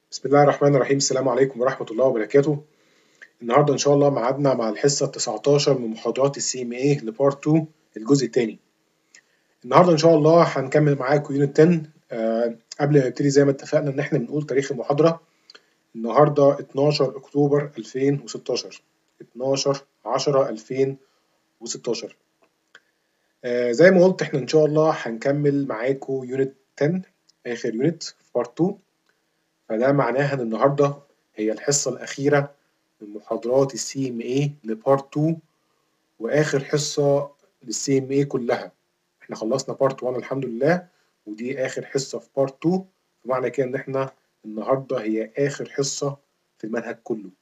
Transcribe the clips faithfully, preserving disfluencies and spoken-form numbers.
بسم الله الرحمن الرحيم. السلام عليكم ورحمة الله وبركاته. النهارده إن شاء الله ميعادنا مع الحصة التسعتاشر من محاضرات السي ام اي لبارت اتنين الجزء الثاني. النهارده إن شاء الله هنكمل معاكم يونت عشرة. آه قبل ما نبتدي زي ما اتفقنا إن احنا بنقول تاريخ المحاضرة. النهارده اتناشر أكتوبر ألفين وستاشر، اتناشر عشرة ألفين وستاشر. آه زي ما قلت احنا إن شاء الله هنكمل معاكم يونت عشرة، آخر يونت في بارت اتنين. فده معناها إن النهارده هي الحصة الأخيرة من محاضرات السي ام اي لبارت اتنين، واخر حصه للسي ام اي كلها. احنا خلصنا بارت واحد الحمد لله، ودي اخر حصه في بارت اتنين. بمعنى كده ان احنا النهارده هي اخر حصه في المنهج كله.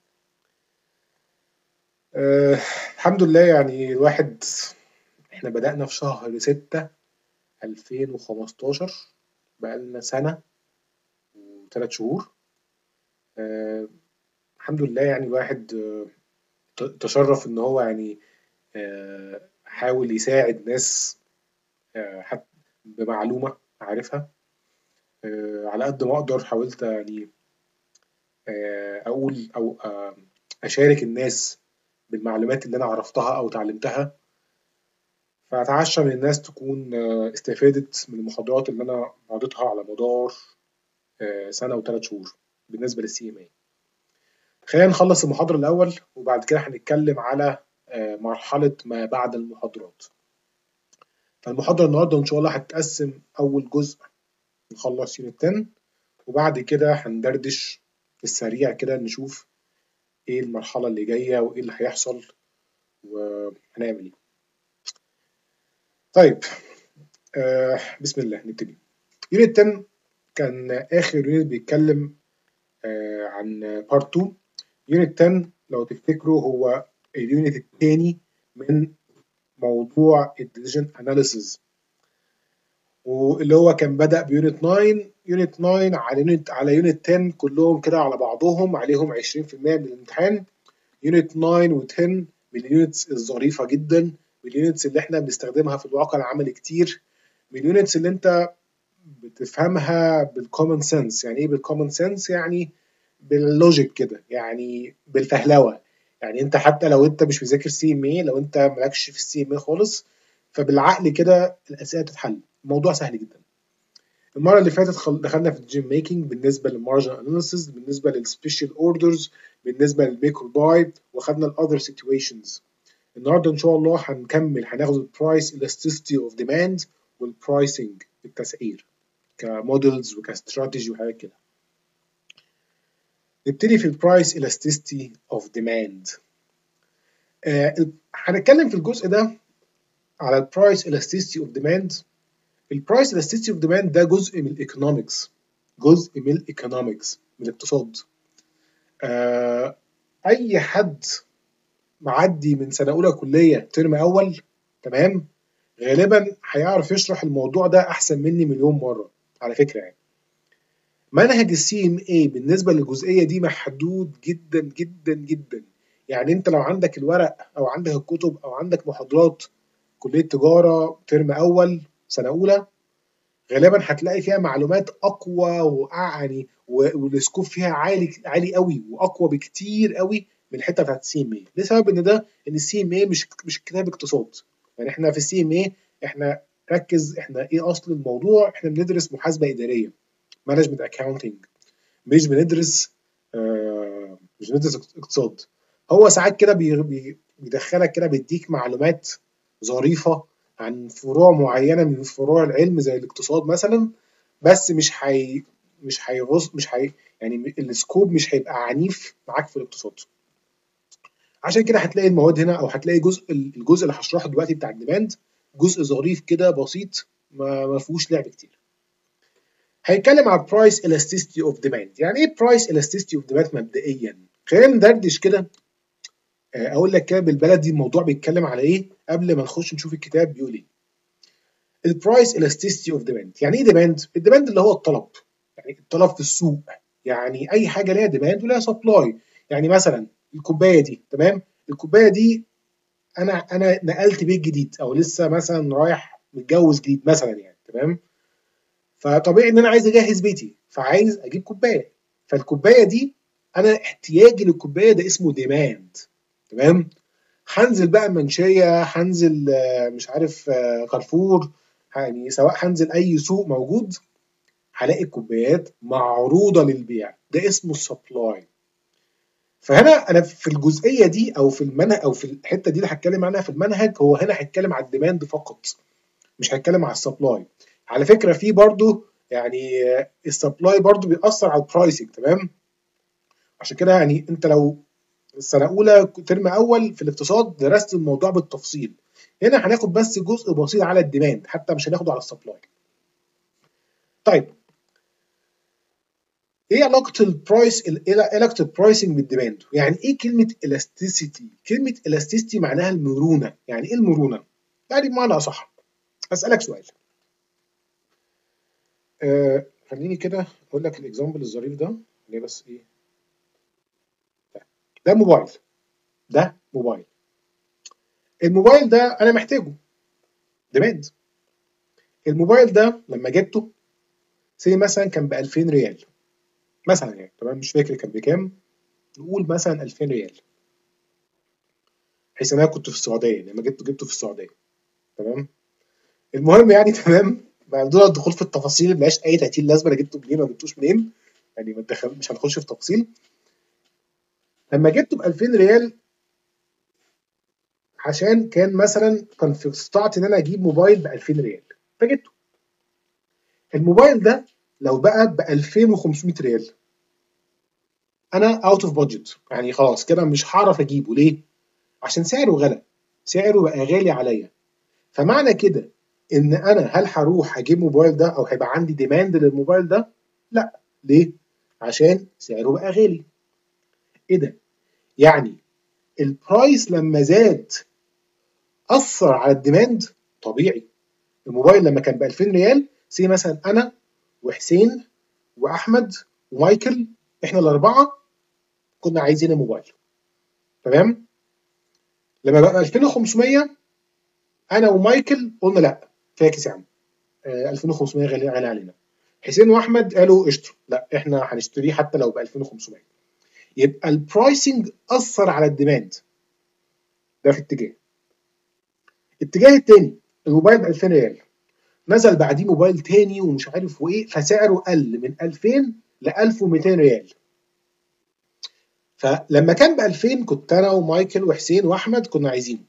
أه الحمد لله، يعني الواحد احنا بدأنا في شهر ستة ألفين وخمستاشر، بقالنا سنه وثلاث شهور. أه الحمد لله، يعني الواحد أه تشرف ان هو يعني أه حاول يساعد ناس حتى بمعلومة عارفها. على قد ما أقدر حاولت يعني أقول أو أشارك الناس بالمعلومات اللي أنا عرفتها أو تعلمتها، فأتعشى من الناس تكون استفادت من المحاضرات اللي أنا عرضتها على مدار سنة وثلاث شهور بالنسبة للسي ام اي. خلينا نخلص المحاضرة الأول وبعد كده هنتكلم على مرحلة ما بعد المحاضرات. فالمحاضرة النهاردة إن شاء الله هتتقسم أول جزء نخلص يونت عشرة، وبعد كده هندردش في السريع كده نشوف ايه المرحلة اللي جاية وايه اللي هيحصل وهنعمل ايه. طيب، آه بسم الله نبتدي. يونت عشرة كان آخر يونت بيتكلم آه عن بارت اتنين. يونت عشرة لو تفتكروا هو اليونت الثاني من موضوع الديسيجن اناليسيز، واللي هو كان بدأ بيونت تسعة. يونت تسعة على يونت على يونت عشرة كلهم كده على بعضهم عليهم عشرين في المية من الامتحان. يونت تسعة و عشرة من اليونتس الظريفة جدا، من اليونتس اللي احنا بنستخدمها في الواقع العملي كتير، من اليونتس اللي انت بتفهمها بالكومن سنس. يعني ايه بالكومن سنس؟ يعني باللوجيك كده، يعني بالفهلوه. يعني انت حتى لو انت مش مذاكر سي ام اي، لو انت مالكش في السي ام اي خالص، فبالعقل كده الاسئله تتحل. الموضوع سهل جدا. المره اللي فاتت دخلنا في الجيم ميكنج بالنسبه للمارجن اناليسيس، بالنسبه للسبيشال اوردرز، بالنسبه للميك اور باي، واخدنا الاذر سيتويشنز. النهارده ان شاء الله هنكمل، هناخد البرايس الاستيستي اوف ديماند والبرايسنج، التسعير كمودلز وكاستراتيجي وحاجات كده. نبتدي في البرايس الاستيستي اوف ديماند. هنتكلم في الجزء ده على البرايس الاستيستي اوف ديماند. البرايس الاستيستي اوف ديماند ده جزء من الايكونومكس، جزء من الايكونومكس من الاقتصاد. آه اي حد معدي من سنه اولى كليه ترم اول تمام غالبا هيعرف يشرح الموضوع ده احسن مني مليون مره على فكره. يعني منهج السي ام اي بالنسبه للجزئيه دي محدود جدا جدا جدا. يعني انت لو عندك الورق او عندك الكتب او عندك محاضرات كليه تجاره ترم اول سنه اولى، غالبا هتلاقي فيها معلومات اقوى ويعني والسكوب فيها عالي عالي قوي واقوى بكتير قوي من الحته بتاعت السي ام اي، لسبب ان ده ان السي ام اي مش مش كتاب اقتصاد. يعني احنا في السي ام اي احنا ركز، احنا ايه اصل الموضوع؟ احنا بندرس محاسبه اداريه، مانجمنت اكاونتنج، مش بندرس آه مش بندرس اقتصاد. هو ساعات كده بي بيدخلك كده، بيديك معلومات ظريفه عن فروع معينه من فروع العلم زي الاقتصاد مثلا، بس مش هي مش هيغص مش هي يعني السكوب مش هيبقى عنيف معاك في الاقتصاد. عشان كده هتلاقي المواد هنا، او هتلاقي جزء الجزء اللي هشرحه دلوقتي بتاع الديماند جزء ظريف كده بسيط، ما ما فيهوش لعب كتير. هيتكلم على برايس elasticity اوف ديماند. يعني ايه برايس elasticity اوف ديماند مبدئيا؟ خلينا ندردش كده، اقول لك كده بالبلدي الموضوع بيتكلم على ايه قبل ما نخش نشوف الكتاب بيقول ايه. البرايس elasticity اوف ديماند، يعني ايه ديماند؟ الديماند اللي هو الطلب، يعني الطلب في السوق. يعني اي حاجه ليها ديماند ولها سبلاي. يعني مثلا الكوبايه دي، تمام، الكوبايه دي انا انا نقلت بيت جديد، او لسه مثلا رايح متجوز جديد مثلا، يعني تمام. فطبيعي ان انا عايز اجهز بيتي، فعايز اجيب كوبايه. فالكوبايه دي انا احتياجي للكوبايه ده اسمه ديماند. تمام. هنزل بقى منشيه، هنزل مش عارف كارفور، يعني سواء هنزل اي سوق موجود هلاقي الكوبايات معروضه للبيع، ده اسمه السبلاي. فهنا انا في الجزئيه دي او في المنهج او في الحته دي اللي هتكلم عنها في المنهج، هو هنا هيتكلم على الديماند فقط، مش هيتكلم على السبلاي. على فكره في برضو يعني السبلاي برضو بيأثر على البرايسنج. تمام. عشان كده يعني انت لو السنه اولى ترم اول في الاقتصاد درست الموضوع بالتفصيل، هنا هناخد بس جزء بسيط على الديماند، حتى مش هناخده على السبلاي. طيب ايه علاقه البرايس ايه علاقه البرايسنج بالديماند؟ يعني ايه كلمه elasticity؟ كلمه elasticity معناها المرونه. يعني ايه المرونه؟ يعني بمعنى اصح اسالك سؤال. آه خليني كده اقول لك الاكزامبل الظريف ده ليه بس ايه. ده موبايل، ده موبايل. الموبايل ده انا محتاجه، ديماند. الموبايل ده لما جبته سي مثلا كان ب ألفين ريال مثلا، يعني تمام مش فاكر كان بكام، نقول مثلا ألفين ريال، بحيث ان انا كنت في السعوديه لما جبته جبته في السعوديه. تمام. المهم يعني تمام، بدون الدخول في التفاصيل ملهاش اي تأتين لازمه، انا جبته منين ما جبتوش منين، يعني ما تدخل مش هنخش في تفاصيل. لما جبته ب ألفين ريال عشان كان مثلا كان في استطاعتي ان انا اجيب موبايل ب ألفين ريال فجبته. الموبايل ده لو بقى ب ألفين وخمسمية ريال انا اوت اوف بادجت، يعني خلاص كده مش هعرف اجيبه. ليه؟ عشان سعره غلى، سعره بقى غالي عليا. فمعنى كده ان انا هل هروح اجيب موبايل ده او هيبقى عندي ديماند للموبايل ده؟ لا. ليه؟ عشان سعره بقى غالي. ايه ده؟ يعني البرايس لما زاد اثر على الديماند؟ طبيعي. الموبايل لما كان ب ألفين ريال سي مثلا انا وحسين واحمد ومايكل، احنا الاربعه كنا عايزين الموبايل. تمام. لما بقى ألفين وخمسمية انا ومايكل قلنا لا فاكس يا عم، آه ألفين وخمسمية غالي غالي علينا. حسين واحمد قالوا قشطه لا احنا هنشتريه حتى لو ب ألفين وخمسمية. يبقى البرايسنج اثر على الديماند، ده في اتجاه. الاتجاه الثاني الموبايل ب ألفين ريال، نزل بعديه موبايل تاني ومش عارف وايه، فسعره قل من ألفين ل ألف ومئتين ريال. فلما كان ب ألفين كنت انا ومايكل وحسين واحمد كنا عايزينه.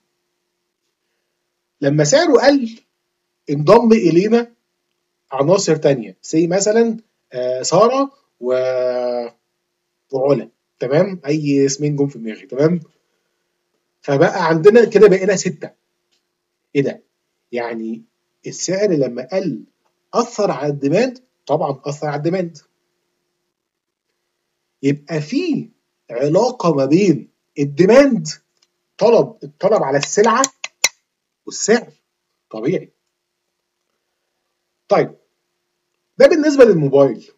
لما سعره قل انضم الينا عناصر تانية زي مثلا آه ساره و... وعلا. تمام. اي اسمين جم في دماغي. تمام. فبقى عندنا كده بقينا ستة. ايه ده؟ يعني السعر لما قل اثر على الديماند؟ طبعا اثر على الديماند. يبقى في علاقه ما بين الديماند، طلب الطلب على السلعه، والسعر. طبيعي. طيب ده بالنسبه للموبايل.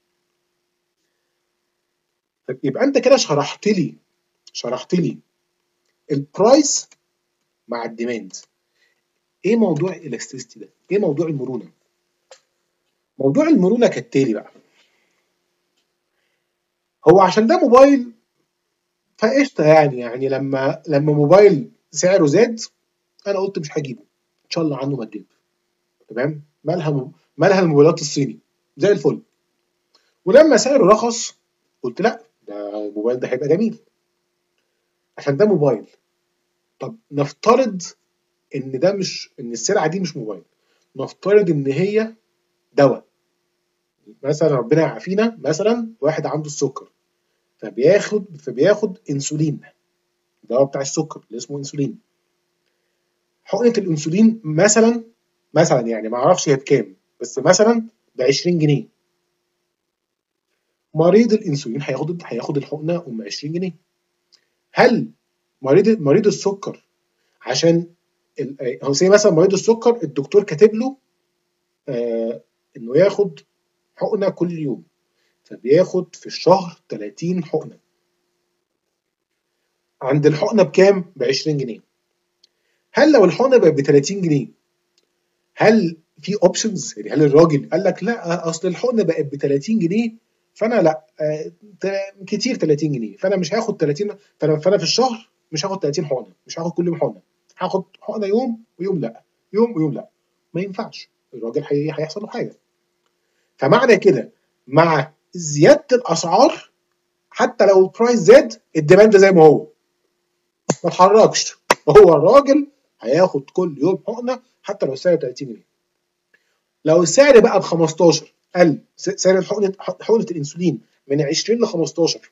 طيب يبقى انت كده شرحت لي شرحت لي البرايس مع الديماند. ايه موضوع الالاستيستي ده؟ ايه موضوع المرونه؟ موضوع المرونه كالتالي بقى. هو عشان ده موبايل فقشطه، يعني يعني لما لما موبايل سعره زاد انا قلت مش هجيبه، ان شاء الله عنه ما تجيب. تمام. مالها م... مالها الموبايلات الصيني زي الفل. ولما سعره رخص قلت لا ده الموبايل ده هيبقى جميل عشان ده موبايل. طب نفترض ان ده مش ان السلعه دي مش موبايل، نفترض ان هي دواء. مثلا ربنا يعافينا، مثلا واحد عنده السكر فبياخد فبياخد انسولين، الدواء بتاع السكر اللي اسمه انسولين. حقنه الانسولين مثلا مثلا يعني ما اعرفش هي بكام، بس مثلا ب عشرين جنيه. مريض الانسولين هياخد هياخد الحقنه ام عشرين جنيه. هل مريض مريض السكر عشان هو زي مثلا مريض السكر الدكتور كاتب له آه انه ياخد حقنه كل يوم، فبياخد في الشهر تلاتين حقنه. عند الحقنه بكام؟ ب عشرين جنيه. هل لو الحقنه بقت ب تلاتين جنيه هل في اوبشنز؟ يعني هل الراجل قال لك لا اصل الحقنه بقت ب تلاتين جنيه فانا لا آه كتير تلاتين جنيه، فانا مش هاخد تلاتين، فانا فانا في الشهر مش هاخد تلاتين حقنه، مش هاخد كل يوم حقنه، هاخد حقنه يوم ويوم لا، يوم ويوم لا. ما ينفعش، الراجل هيحصل له حاجه. فمعنى كده مع زياده الاسعار حتى لو البرايس زاد الديماند زي ما هو ما اتحركش، هو الراجل هياخد كل يوم حقنه حتى لو السعر تلاتين جنيه. لو السعر بقى ب خمستاشر قل، سعر حقنه حقنه الانسولين من عشرين ل خمستاشر،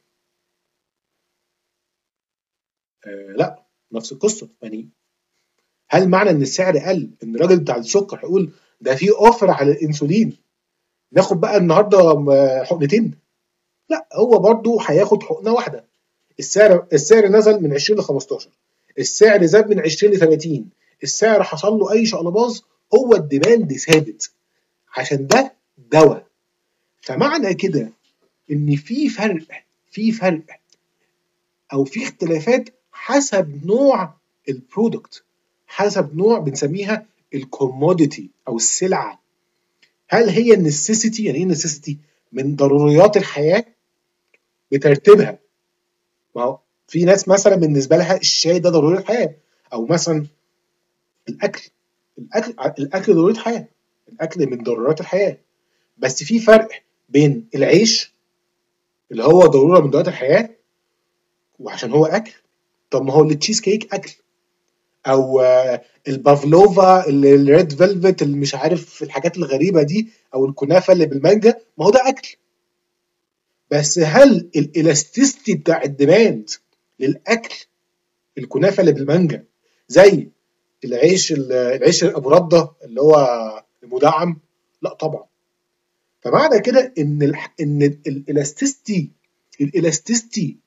آه لا نفس القصه. يعني هل معنى ان السعر قل ان الراجل بتاع السكر هيقول ده في اوفر على الانسولين ناخد بقى النهارده حقنتين؟ لا، هو برضه هياخد حقنه واحده. السعر السعر نزل من عشرين ل خمستاشر، السعر زاد من عشرين ل تلاتين، السعر حصل له اي شقلباظ، هو الديماند ثابت عشان ده دواء. فمعنى كده ان في فرق في فرق او في اختلافات حسب نوع البرودكت، حسب نوع بنسميها الكوموديتي او السلعه. هل هي النسيسيتي؟ يعني ايه النسيسيتي؟ من ضروريات الحياه بترتيبها. ما هو في ناس مثلا بالنسبه لها الشاي ده ضروري الحياه، او مثلا الاكل الاكل الاكل ضروري حياه، الاكل من ضرورات الحياه. بس في فرق بين العيش اللي هو ضروره من ضرورات الحياه وعشان هو اكل. طب ما هو التشيز كيك اكل، او البافلوفا الريد فيلفت اللي مش عارف الحاجات الغريبه دي، او الكنافه اللي بالمانجا، ما هو ده اكل. بس هل الالاستيستي بتاع الديماند للاكل الكنافه اللي بالمانجا زي العيش العيش ابو رده اللي هو المدعم؟ لا طبعا. فمعنى كده ان ال ان الالاستيستي الالاستيستي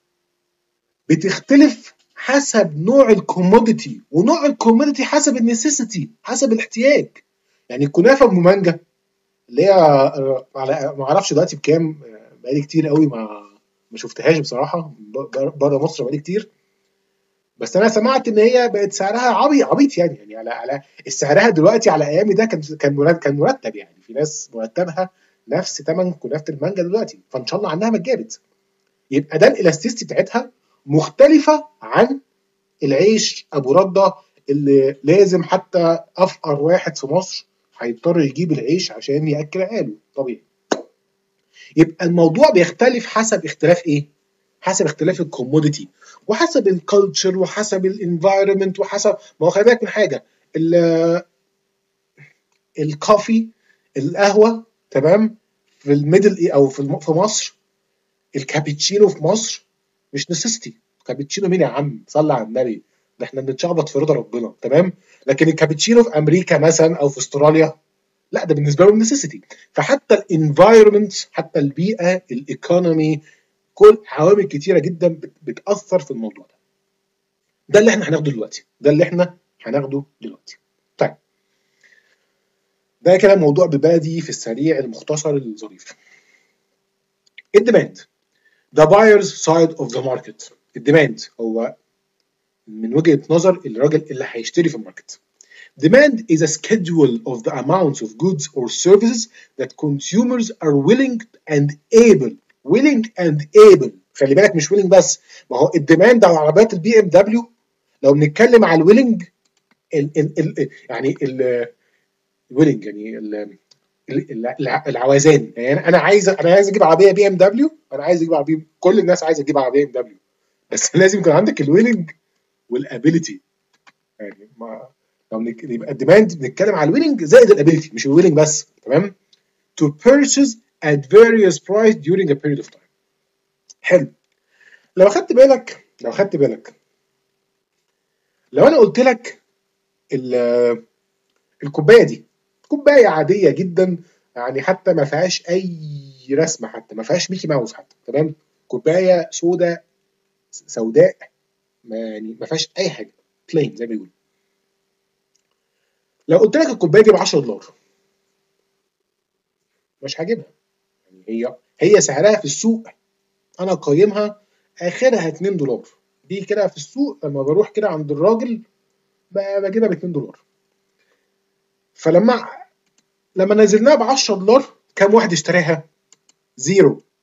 بتختلف حسب نوع الكوموديتي، ونوع الكوموديتي حسب النسيسيتي، حسب الاحتياج. يعني الكنافه ام مانجا اللي هي على ما اعرفش دلوقتي بكام، بقالي كتير قوي ما ما شفتهاش بصراحه، بره مصر بقالي كتير. بس انا سمعت ان هي بقت سعرها عبيط عبيط يعني يعني على على سعرها دلوقتي على ايامي ده كان كان مرتب كان مرتب يعني في ناس مرتبها نفس ثمن كنافه المانجا دلوقتي، فان شاء الله عنها ما اتجابت. يبقى ده الالاستيستي بتاعتها مختلفه عن العيش ابو رده اللي لازم حتى افقر واحد في مصر هيضطر يجيب العيش عشان ياكل عياله طبيعي. يبقى الموضوع بيختلف حسب اختلاف ايه؟ حسب اختلاف الكوموديتي، وحسب الكالتشر، وحسب الانفايرمنت، وحسب ما هو خلي بالك من حاجه، الكافي القهوه تمام في الميدل ايه او في في مصر، الكابتشينو في مصر مش نسيستي. كابتشينو مين يا عم؟ صلى على النبي، ده احنا بنتشعبط في رضا ربنا تمام. لكن الكابتشينو في امريكا مثلا او في استراليا لا، ده بالنسبه لهم نسيستي. فحتى الانفايرمنت، حتى البيئه، الايكونومي، كل عوامل كتيره جدا بتاثر في الموضوع ده. ده اللي احنا هناخده دلوقتي، ده اللي احنا هناخده دلوقتي. طيب ده كده موضوع ببادي في السريع المختصر الظريف. الديماند the buyer's side of the market. الديماند هو من وجهة نظر الراجل اللي هيشتري في الماركت. Demand is a schedule of the amounts of goods or services that consumers are willing and able willing and able خلي بالك مش willing بس، ما هو الديماند على عربيات البي ام دبليو لو بنتكلم على الويلنج ال ال ال يعني الويلنج يعني ال العوزان. يعني انا عايز انا عايز اجيب عربيه بي ام دبليو، انا عايز اجيب عربيه، كل الناس عايزه تجيب عربيه ام دبليو، بس لازم يكون عندك الويلنج والابيليتي. يعني ما لو يبقى الديماند بنتكلم على الويلنج زائد الابيليتي مش الويلنج بس تمام. to purchase at various price during a period of time. حلو. لو خدت بالك لو خدت بالك لو انا قلت لك الكوبايه دي كوبايه عاديه جدا، يعني حتى ما فيهاش اي رسمه، حتى ما فيهاش ميكي ماوس حتى تمام، كوبايه سوداء سوداء ما يعني ما فيهاش اي حاجه بلين زي ما بيقولوا. لو قلت لك الكوبايه دي ب عشرة دولار مش هجيبها. يعني هي هي سعرها في السوق انا قيمها اخرها اتنين دولار، دي كده في السوق لما بروح كده عند الراجل بجيبها ب اتنين دولار. فلما لما نزلناها ب عشرة دولار كام واحد اشتراها؟ زيرو.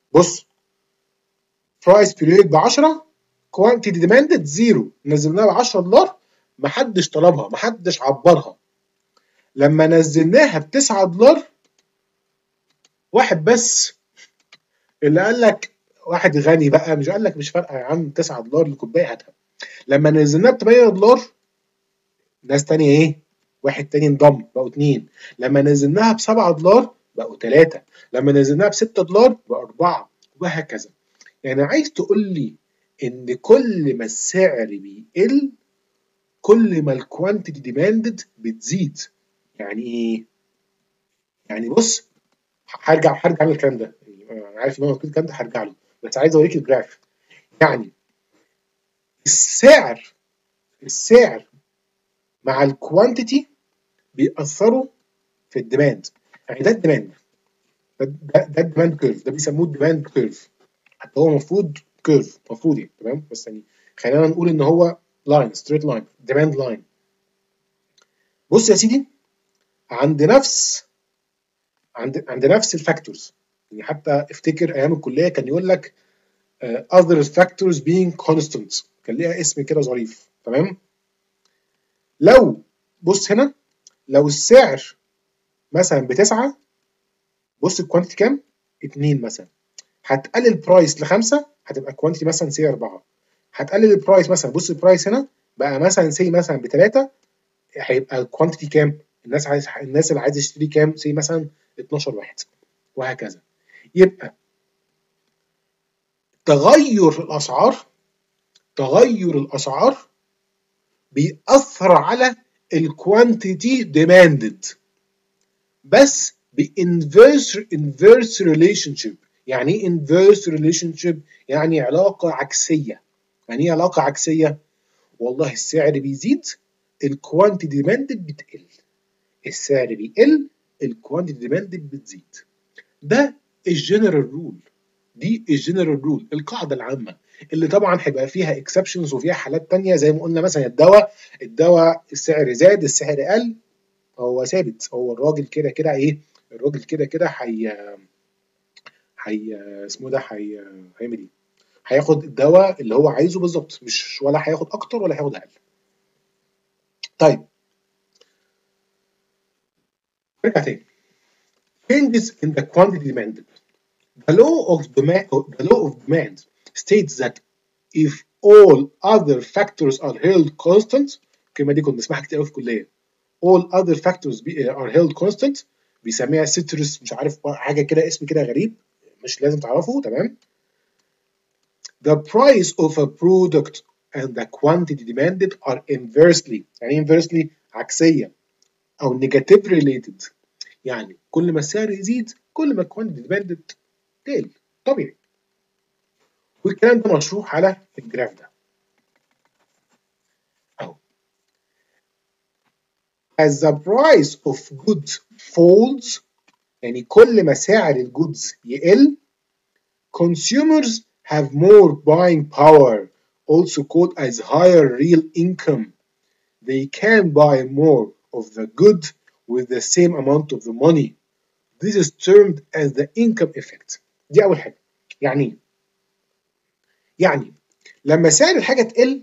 بص برايس بيريود ب عشرة، كوانتيتي ديماندد زيرو، نزلناها ب عشرة دولار، محدش طلبها، محدش عبرها. لما نزلناها ب تسعة دولار، واحد بس اللي قال لك، واحد غني بقى مش قال لك مش فارقه يا عم تسعة دولار الكوبايه هاتها. لما نزلناها ب تمانية دولار، ناس تانية ايه؟ واحد تاني انضم بقوا اتنين. لما نزلناها ب سبعة دولار بقوا تلاتة. لما نزلناها ب ستة دولار بقوا أربعة، وهكذا. يعني عايز تقول لي ان كل ما السعر بيقل كل ما الكوانتيتي ديماندد بتزيد. يعني ايه؟ يعني بص، هرجع هرجع للكلام ده، يعني انا عارف ان انا قلت الكلام ده هرجع له، بس عايز اوريك الجراف. يعني السعر السعر مع الكوانتيتي بيأثروا في الديماند. يعني ده الديماند، ده ده, ده الديماند كيرف، ده بيسموه الديماند كيرف. حتى هو المفروض كيرف، المفروض يعني تمام، بس يعني خلينا نقول ان هو لاين، ستريت لاين، ديماند لاين. بص يا سيدي، عند نفس عند عند نفس الفاكتورز، يعني حتى افتكر ايام الكليه كان يقول لك uh, other factors being constant، كان ليها اسم كده ظريف، تمام. لو بص هنا، لو السعر مثلا بتسعة، بص الكوانتيتي كام؟ اتنين مثلا. هتقلل برايس لخمسة هتبقى كوانتيتي مثلا سي أربعة. هتقلل البرايس مثلا، بص البرايس هنا بقى مثلا سي مثلا بتلاتة، هيبقى كوانتيتي كام؟ الناس عايز الناس اللي عايزه تشتري كام؟ سي مثلا اتناشر واحد، وهكذا. يبقى تغير الاسعار تغير الاسعار بيأثر على الكوانتيتي ديماندد، بس بانفيرس انفيرس ريليشن شيب. يعني ايه انفيرس ريليشن شيب؟ يعني علاقه عكسيه. يعني ايه علاقه عكسيه؟ والله السعر بيزيد الكوانتيتي ديماندد بتقل، السعر بيقل الكوانتيتي ديماندد بتزيد. ده الجنرال رول، دي الجنرال رول، القاعده العامه، اللي طبعا هيبقى فيها اكسبشنز وفيها حالات تانية، زي ما قلنا مثلا الدواء الدواء السعر زاد السعر قل، هو ثابت، هو الراجل كده كده ايه، الراجل كده كده هي هي اسمه ده هي هيعمل ايه؟ هياخد الدواء اللي هو عايزه بالظبط، مش ولا هياخد اكتر ولا هياخد اقل. طيب نرجع تاني. changes in the quantity demanded. The law of demand the law of demand states that if all other factors are held constant، الكلمه دي كنا بنسمعها كتير قوي في الكليه، all other factors are held constant، بيسميها سيترس مش عارف حاجه كده، اسم كده غريب مش لازم تعرفه، تمام. The price of a product and the quantity demanded are inversely، يعني inversely عكسيه او negative related. يعني كل ما السعر يزيد كل ما الكوانتيتي demanded تقل، طبيعي. والكلام ده مشروح على الجراف ده اهو. As the price of goods falls، يعني كل ما سعر الجودز يقل، consumers have more buying power، also called as higher real income. They can buy more of the good with the same amount of the money. This is termed as the income effect. دي أول حاجة. يعني يعني لما سعر الحاجة تقل،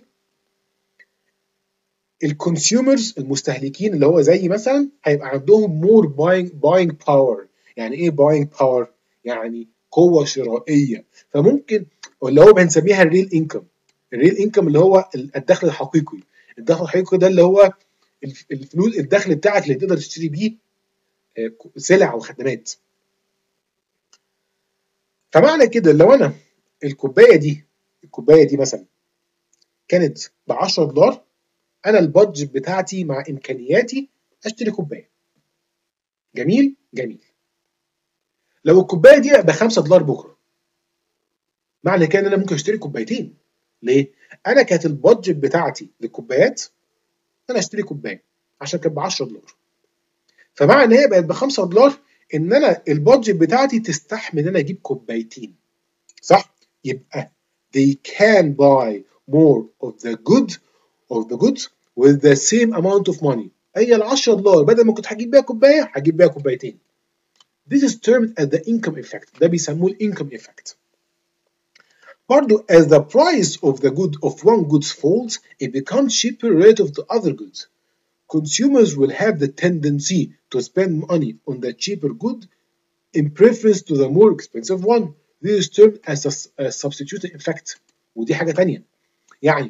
الكونسيومرز المستهلكين اللي هو زي مثلا هيبقى عندهم more buying buying power. يعني ايه buying power؟ يعني قوة شرائية. فممكن اللي هو بنسميها الريل انكم، الريل انكم اللي هو الدخل الحقيقي. الدخل الحقيقي ده اللي هو الفلوس، الدخل بتاعك اللي تقدر تشتري بيه سلع وخدمات. فمعنى كده لو انا الكوبايه دي الكوبايه دي مثلا كانت ب عشرة دولار، انا البادجت بتاعتي مع امكانياتي اشتري كوبايه. جميل جميل. لو الكوبايه دي ب خمسة دولار بكره، معنى كده ان انا ممكن اشتري كوبايتين. ليه؟ انا كانت البادجت بتاعتي للكوبايات انا اشتري كوبايه عشان كانت ب عشرة دولار، فمعنى ان هي بقت ب خمسة دولار ان انا البادجت بتاعتي تستحمل ان انا اجيب كوبايتين، صح؟ يبقى they can buy more of the good of the goods with the same amount of money. هي ال عشرة دولار بدل ما كنت هجيب بيها كوبايه هجيب بيها كوبايتين. This is termed as the income effect. ده بيسموه الانكم effect. برضو as the price of the good of one goods falls, it becomes cheaper relative to other goods. Consumers will have the tendency to spend money on the cheaper good in preference to the more expensive one. This is termed as a, a substitution effect. ودي حاجة تانية. يعني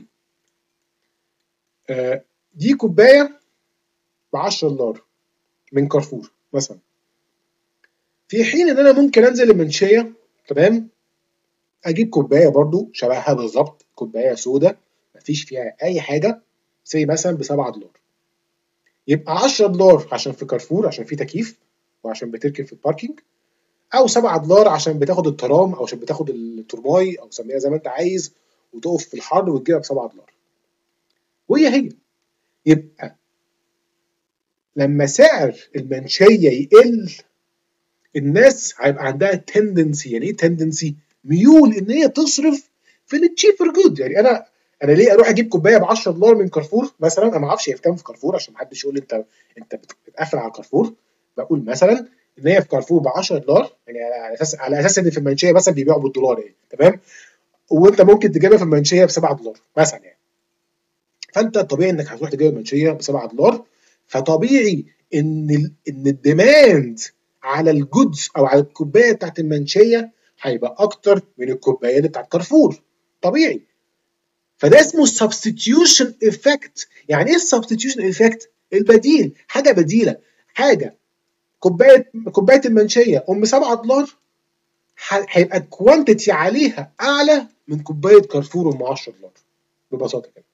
آه دي كوباية ب عشرة دولار من كارفور مثلا. في حين ان انا ممكن انزل المنشية، تمام، اجيب كوباية برضو شبهها بالظبط، كوباية سودة مفيش فيها اي حاجة، زي مثلا ب سبعة دولار. يبقى عشرة دولار عشان في كارفور عشان في تكييف وعشان بتركن في الباركينج، او سبعة دولار عشان بتاخد الترام او عشان بتاخد الترماي او سميها زي ما انت عايز وتقف في الحر وتجيبها ب سبعة دولار. وهي هي. يبقى لما سعر المنشيه يقل الناس هيبقى عندها تندنسي. يعني ايه تندنسي؟ ميول ان هي تصرف في التشيبر جود. يعني انا انا ليه اروح اجيب كوبايه ب عشرة دولار من كارفور مثلا؟ انا ما اعرفش هي بكام في كارفور عشان ما حدش يقول لي انت انت بتقفل على كارفور. بقول مثلا ان هي في كارفور ب عشرة دولار، يعني على اساس على اساس ان في المنشيه مثلا بيبيعوا بالدولار، يعني تمام، وانت ممكن تجيبها في المنشيه ب سبعة دولار مثلا يعني. فانت طبيعي انك هتروح تجيب المنشيه ب سبعة دولار، فطبيعي ان ال ان الديماند على الجودز او على الكوبايه بتاعت المنشيه هيبقى اكتر من الكوبايه اللي بتاعت كارفور، طبيعي. فده اسمه substitution effect. يعني ايه substitution effect؟ البديل، حاجه بديله، حاجه كوبايه كوبايه المنشيه ام سبعة دولار هيبقى الكوانتيتي عليها اعلى من كوبايه كارفور ام عشرة دولار، ببساطه كده.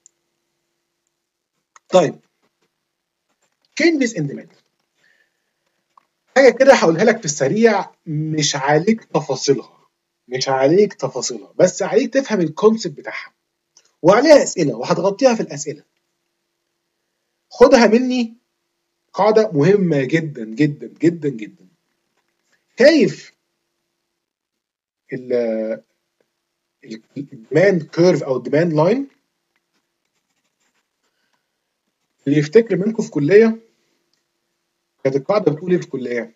طيب changes in demand، حاجه كده هقولها لك في السريع، مش عليك تفاصيلها، مش عليك تفاصيلها، بس عليك تفهم الكونسيبت بتاعها، وعليها اسئله وهتغطيها في الاسئله. خدها مني قاعده مهمه جدا جدا جدا جدا. شايف الديماند كيرف او الديماند لاين؟ اللي يفتكر منكم في كليه كانت القاعده بتقول ايه في الكليه؟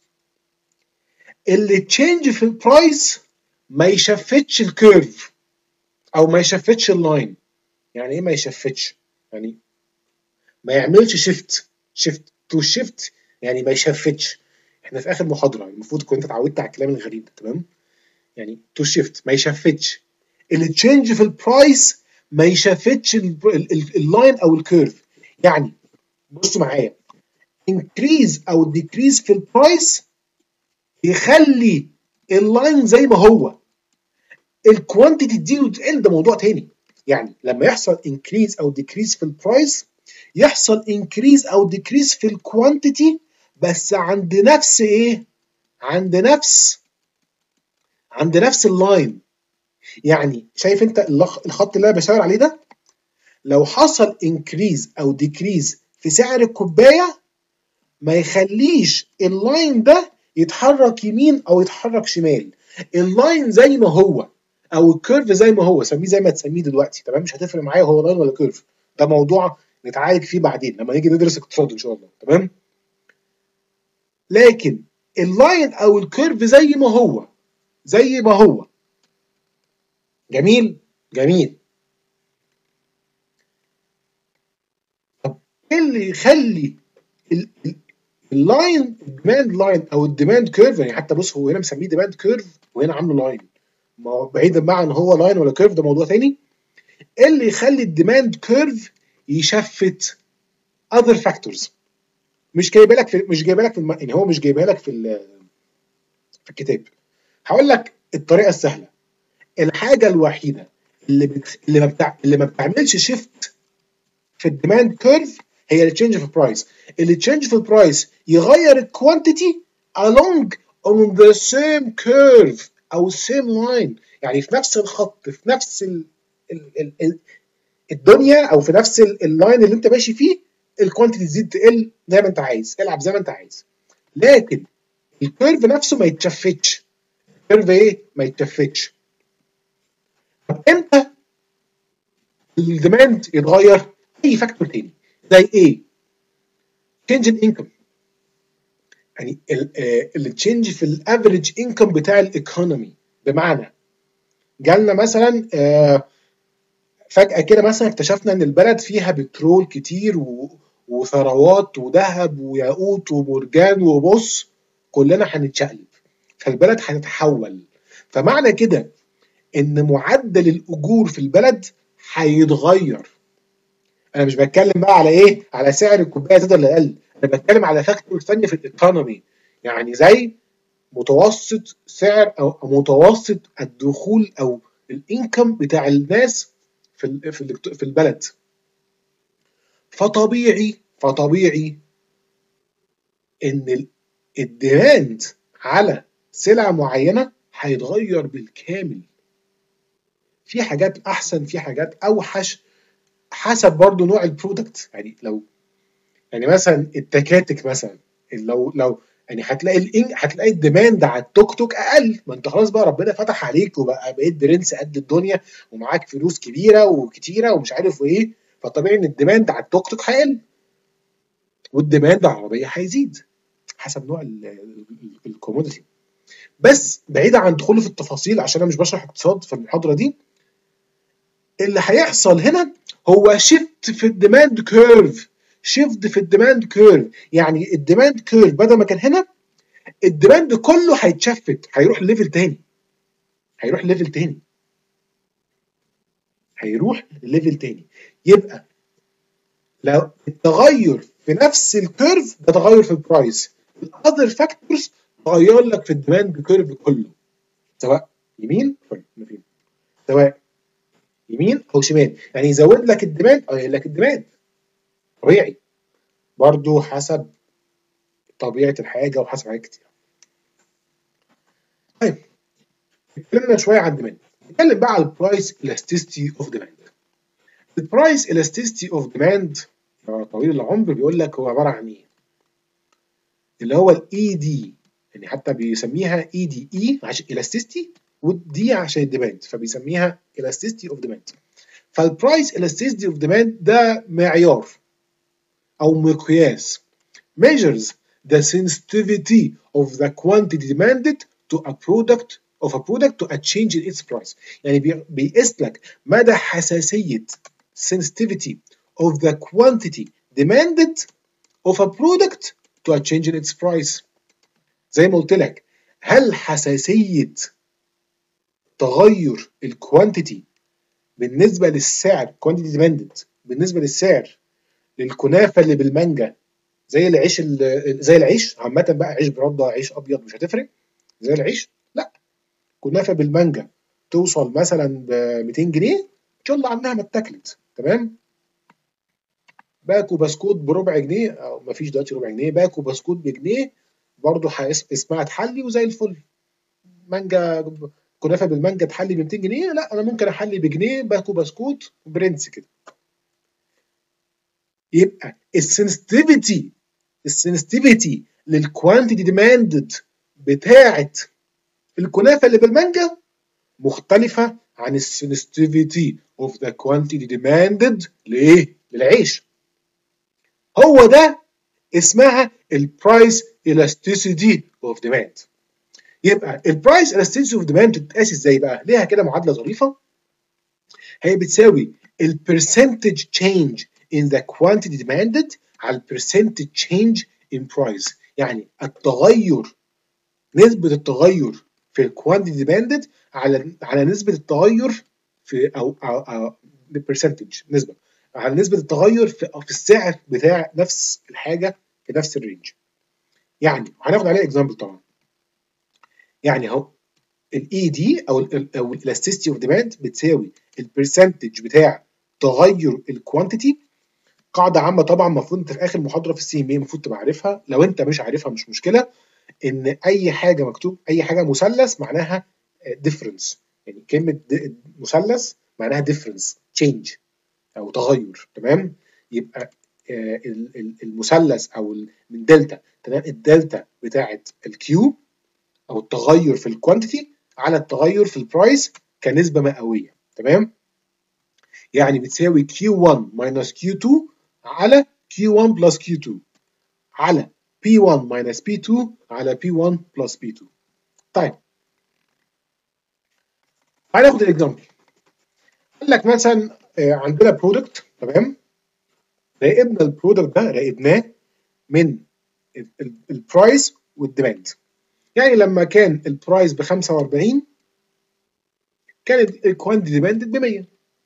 اللي تشينج في البرايس ما يشفتش الكيرف او ما يشفتش اللاين. يعني ايه ما يشفتش؟ يعني ما يعملش شيفت شيفت تو شيفت، يعني ما يشفتش. احنا في اخر محاضره المفروض كنت اتعودت على الكلام الغريب ده، تمام؟ يعني تو شيفت ما يشفتش، اللي تشينج في البرايس ما يشفتش اللاين او الكيرف. يعني بصوا معايا، انكريز او ديكريز في البرايس يخلي اللاين زي ما هو، الكوانتيتي تزيد وتقل ده موضوع تاني. يعني لما يحصل انكريز او ديكريز في البرايس يحصل انكريز او ديكريز في الكوانتيتي، بس عند نفس ايه؟ عند نفس عند نفس اللاين. يعني شايف انت الخط اللي انا بشاور عليه ده؟ لو حصل انكريز او ديكريز في سعر الكوبايه ما يخليش اللاين ده يتحرك يمين او يتحرك شمال، اللاين زي ما هو او الكيرف زي ما هو، سميه زي ما تسميه دلوقتي، تمام؟ مش هتفرق معايا هو لاين ولا كيرف، ده موضوع نتعالج فيه بعدين لما نيجي ندرس اقتصاد ان شاء الله، تمام؟ لكن اللاين او الكيرف زي ما هو، زي ما هو. جميل جميل. طب ايه اللي يخلي اللاين الديماند لاين او الديماند كيرف؟ يعني حتى بص هو هنا مسميه ديماند كيرف وهنا عامله لاين، ما هو بعيدا بقى عن هو لاين ولا كيرف ده موضوع تاني. ايه اللي يخلي الديماند كيرف يشفت؟ other factors مش جايبه لك في مش جايبه لك في الم... يعني هو مش جايبها لك في ال... في الكتاب. هقول لك الطريقه السهله. الحاجه الوحيده اللي بت... اللي ما بتع... اللي ما بتعملش شيفت في الديماند كيرف هي التشينج في البرايس. التشينج في البرايس يغير الكوانتيتي along on the same curve او same line، يعني في نفس الخط، في نفس ال... ال... ال... ال... الدنيا او في نفس اللاين اللي انت ماشي فيه، الكوانتيتي تزيد تقل زي ما انت عايز، العب زي ما انت عايز. لكن الكيرف نفسه ما يتشفتش. الكيرف ايه؟ ما يتشفتش. طب امتى الديماند يتغير؟ اي فاكتور تاني زي ايه؟ change in income. يعني التشينج في الافريج انكم بتاع الايكونومي. بمعنى جالنا مثلا آه، فجأة كده مثلا اكتشفنا ان البلد فيها بترول كتير و... وثروات وذهب وياقوت ومرجان وبص كلنا هنتشقلب، فالبلد هتتحول. فمعنى كده ان معدل الاجور في البلد هيتغير. انا مش بتكلم بقى على ايه، على سعر الكوبايه زاد ولا قل، انا بتكلم على فاكتور ثانيه في الايكونومي، يعني زي متوسط سعر او متوسط الدخول او الانكم بتاع الناس في ال في, ال في البلد. فطبيعي فطبيعي ان الديماند على سلعه معينه هيتغير بالكامل. في حاجات احسن، في حاجات اوحش، حسب برضو نوع البرودكت. يعني لو يعني مثلا التكاتك مثلا، لو لو يعني هتلاقي الإن... هتلاقي الديماند على التوك توك اقل، ما انت خلاص بقى ربنا فتح عليك وبقى بقيت برنس قد الدنيا ومعاك فلوس كبيره وكتيره ومش عارف ايه، فطبيعي ان الديماند على التوك توك هيقل والديماند على العربيه هيزيد حسب نوع الكوموديتي. بس بعيدا عن دخولي في التفاصيل عشان انا مش بشرح اقتصاد في المحاضره دي، اللي هيحصل هنا هو شيفت في الديماند كيرف. شيفت في الديماند كيرف يعني الديماند كيرف بدل ما كان هنا، الديماند كله هيتشفت، هيروح ليفل تاني، هيروح ليفل تاني هيروح ليفل تاني. يبقى لو التغير في نفس الكيرف ده تغير في البرايس، الاذر فاكتورز تغير لك في الديماند كيرف كله، سواء يمين سواء يمين او شمال. يعني يزود لك الديماند او يقلل لك الديماند، طبيعي برضو حسب طبيعه الحاجه وحسب حاجات كتير. طيب اتكلمنا شويه عن الديماند، نتكلم بقى على البرايس الاستيستي اوف ديماند. البرايس الاستيستي اوف ديماند طويل العمر بيقول لك هو عباره عن ايه؟ اللي هو الاي دي، يعني حتى بيسميها اي دي اي عشان الاستيستي ودي عشان الديماند فبيسميها الاستيستي اوف ديماند. فالبرايس الاستيستي اوف ديماند ده معيار او مقياس measures the sensitivity of the quantity demanded to a product of a product to a change in its price. يعني بيقيس لك مدى حساسية sensitivity of the quantity demanded of a product to a change in its price. زي ما قلت لك، هل حساسية تغير الكوانتيتي بالنسبة للسعر quantity demanded بالنسبة للسعر للكنافة اللي بالمانجا زي العيش زي العيش عامة بقى، عيش برده عيش ابيض مش هتفرق زي العيش، لا كنافة بالمانجا توصل مثلا ب مئتين جنيه ان شاء الله عنها ما اتاكلت، تمام. باكو بسكوت بربع جنيه او ما فيش دلوقتي ربع جنيه، باكو بسكوت بجنيه برضه اسمها تحلي وزي الفل. مانجا كنافة بالمانجا تحلي ب مئتين جنيه، لا انا ممكن احلي بجنيه باكو بسكوت برنس كده. يبقى السنسيتيفيتي السنسيتيفيتي للكوانتيتي ديماندد بتاعه الكنافه اللي بالمانجا مختلفه عن السنسيتيفيتي اوف ذا كوانتيتي ديماندد لايه؟ للعيش. هو ده اسمها البرايس الاستيسيتي اوف ديماند. يبقى البرايس الاستيسيتي اوف ديماند بتتقاس ازاي بقى؟ ليها كده معادله ظريفه، هي بتساوي البرسنتج تشينج in the quantity demanded على البرسنتج تشينج in price. يعني التغير، نسبة التغير في الكوانتيتي demanded على على نسبة التغير في او او, أو percentage نسبة على نسبة التغير في في السعر بتاع نفس الحاجة في نفس الرينج. يعني هناخد عليه اكزامبل طبعا. يعني اهو الاي دي او ال او الاستيستي اوف ديماند بتساوي البرسنتج بتاع تغير الكوانتيتي. قاعده عامه طبعا المفروض انت في اخر محاضره في السي ام اي المفروض تبقى عارفها، لو انت مش عارفها مش مشكله، ان اي حاجه مكتوب اي حاجه مثلث معناها ديفرنس. يعني كلمه مثلث معناها ديفرنس تشينج او تغير، تمام. يبقى المثلث او من دلتا، تمام، الدلتا بتاعت الكيو او التغير في الكوانتيتي على التغير في البرايس كنسبه مئويه، تمام. يعني بتساوي كيو واحد minus كيو اتنين على كيو واحد plus كيو اتنين على بي واحد minus بي اتنين على بي واحد plus بي اتنين. طيب تعالى ناخد الاكزامبل. قال لك مثلا عندنا برودكت، تمام، راقبنا البرودكت ده، راقبناه من البرايس والديماند. يعني لما كان البرايس ب خمسة وأربعين كانت الكوانتيتي ديماند ب مية.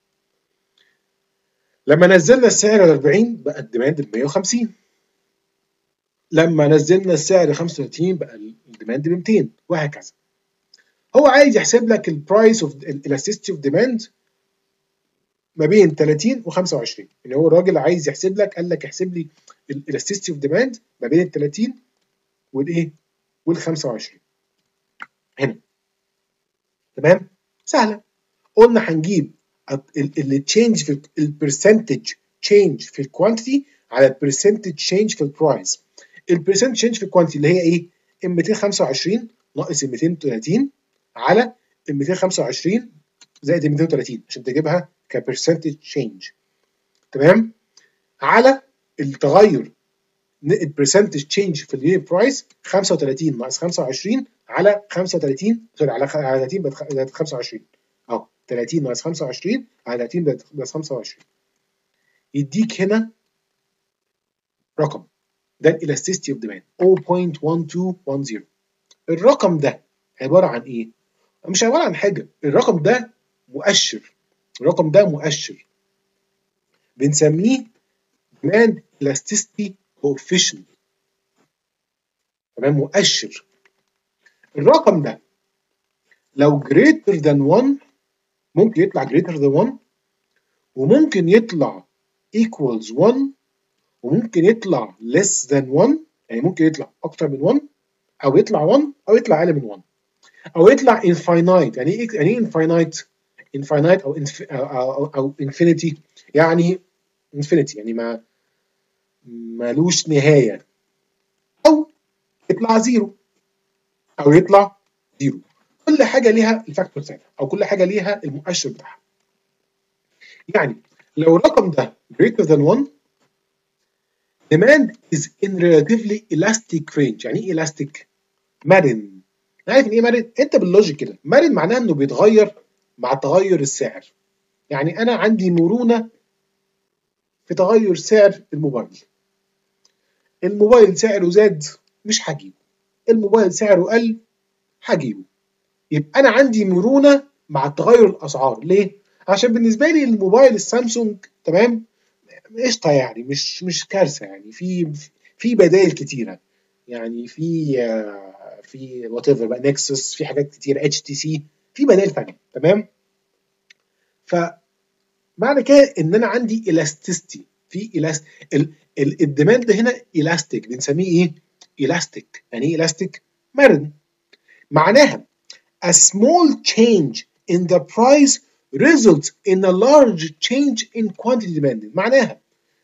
لما نزلنا السعر ل أربعين بقى الديماند ب مية وخمسين. لما نزلنا السعر ل خمسة وتلاتين بقى الديماند ب ميتين، وهكذا. هو عايز يحسب لك البرايس اوف الالاستيستي اوف ديماند ما بين تلاتين و خمسة وعشرين. يعني هو الراجل عايز يحسب لك، قال لك احسب لي الالاستيستي اوف ديماند ما بين ال تلاتين والايه وال خمسة وعشرين هنا. تمام، سهله. قلنا هنجيب التشينج في البرسنتج تشينج في الكوانتيتي على البرسنتج تشينج في البرايس. البرسنتج تشينج في الكوانتيتي اللي هي ايه؟ ال ميتين وخمسة وعشرين ناقص ال ميتين وتلاتين على ال ميتين وخمسة وعشرين زائد ال ميتين وتلاتين عشان تجيبها كبرسنتج تشينج. تمام، على التغير البرسنتج تشينج في اليونت برايس خمسة وتلاتين ناقص خمسة وعشرين على خمسة وتلاتين، سوري، على تلاتين بقت خمسة وعشرين، اهو تلاتين ناقص خمسة وعشرين على تلاتين بقت خمسة وعشرين. يديك هنا رقم، ده الالاستيستي اوف ديماند صفر فاصلة واحد اتنين واحد صفر. الرقم ده عباره عن ايه؟ مش عباره عن حاجه، الرقم ده مؤشر. الرقم ده مؤشر بنسميه demand elasticity coefficient. تمام، مؤشر. الرقم ده لو greater than واحد ممكن يطلع greater than واحد، وممكن يطلع equals واحد، وممكن يطلع less than واحد، يعني ممكن يطلع اكتر من واحد، او يطلع واحد، او يطلع اقل من واحد، او يطلع infinite. يعني ايه يعني ايه infinite؟ infinite او inf او او, أو infinity، يعني infinity يعني ما مالوش نهايه، او يطلع زيرو، او يطلع زيرو. كل حاجه ليها الفاكتور بتاعها، او كل حاجه ليها المؤشر بتاعها. يعني لو الرقم ده greater than واحد demand is in relatively elastic range. يعني ايه elastic؟ مرن. عارف ايه مرن؟ انت باللوجيك كده، مرن معناه انه بيتغير مع تغير السعر. يعني انا عندي مرونه في تغير سعر الموبايل. الموبايل سعره زاد مش هجيبه، الموبايل سعره قل هجيبه. يبقى انا عندي مرونه مع تغير الاسعار. ليه؟ عشان بالنسبه لي الموبايل السامسونج، تمام، قشطه، يعني مش مش كارثه. يعني في في بدائل كتيره، يعني في في وات ايفر بقى، نكسس، في حاجات كتير، اتش تي سي، في بدائل ثانيه. تمام، فمعنى كده ان انا عندي الاستيستي في الاست الديماند هنا الاستيك، بنسميه ايه؟ الاستيك. يعني ايه الاستيك؟ مرن. معناها a small change in the price results in a large change in quantity demanded. معناها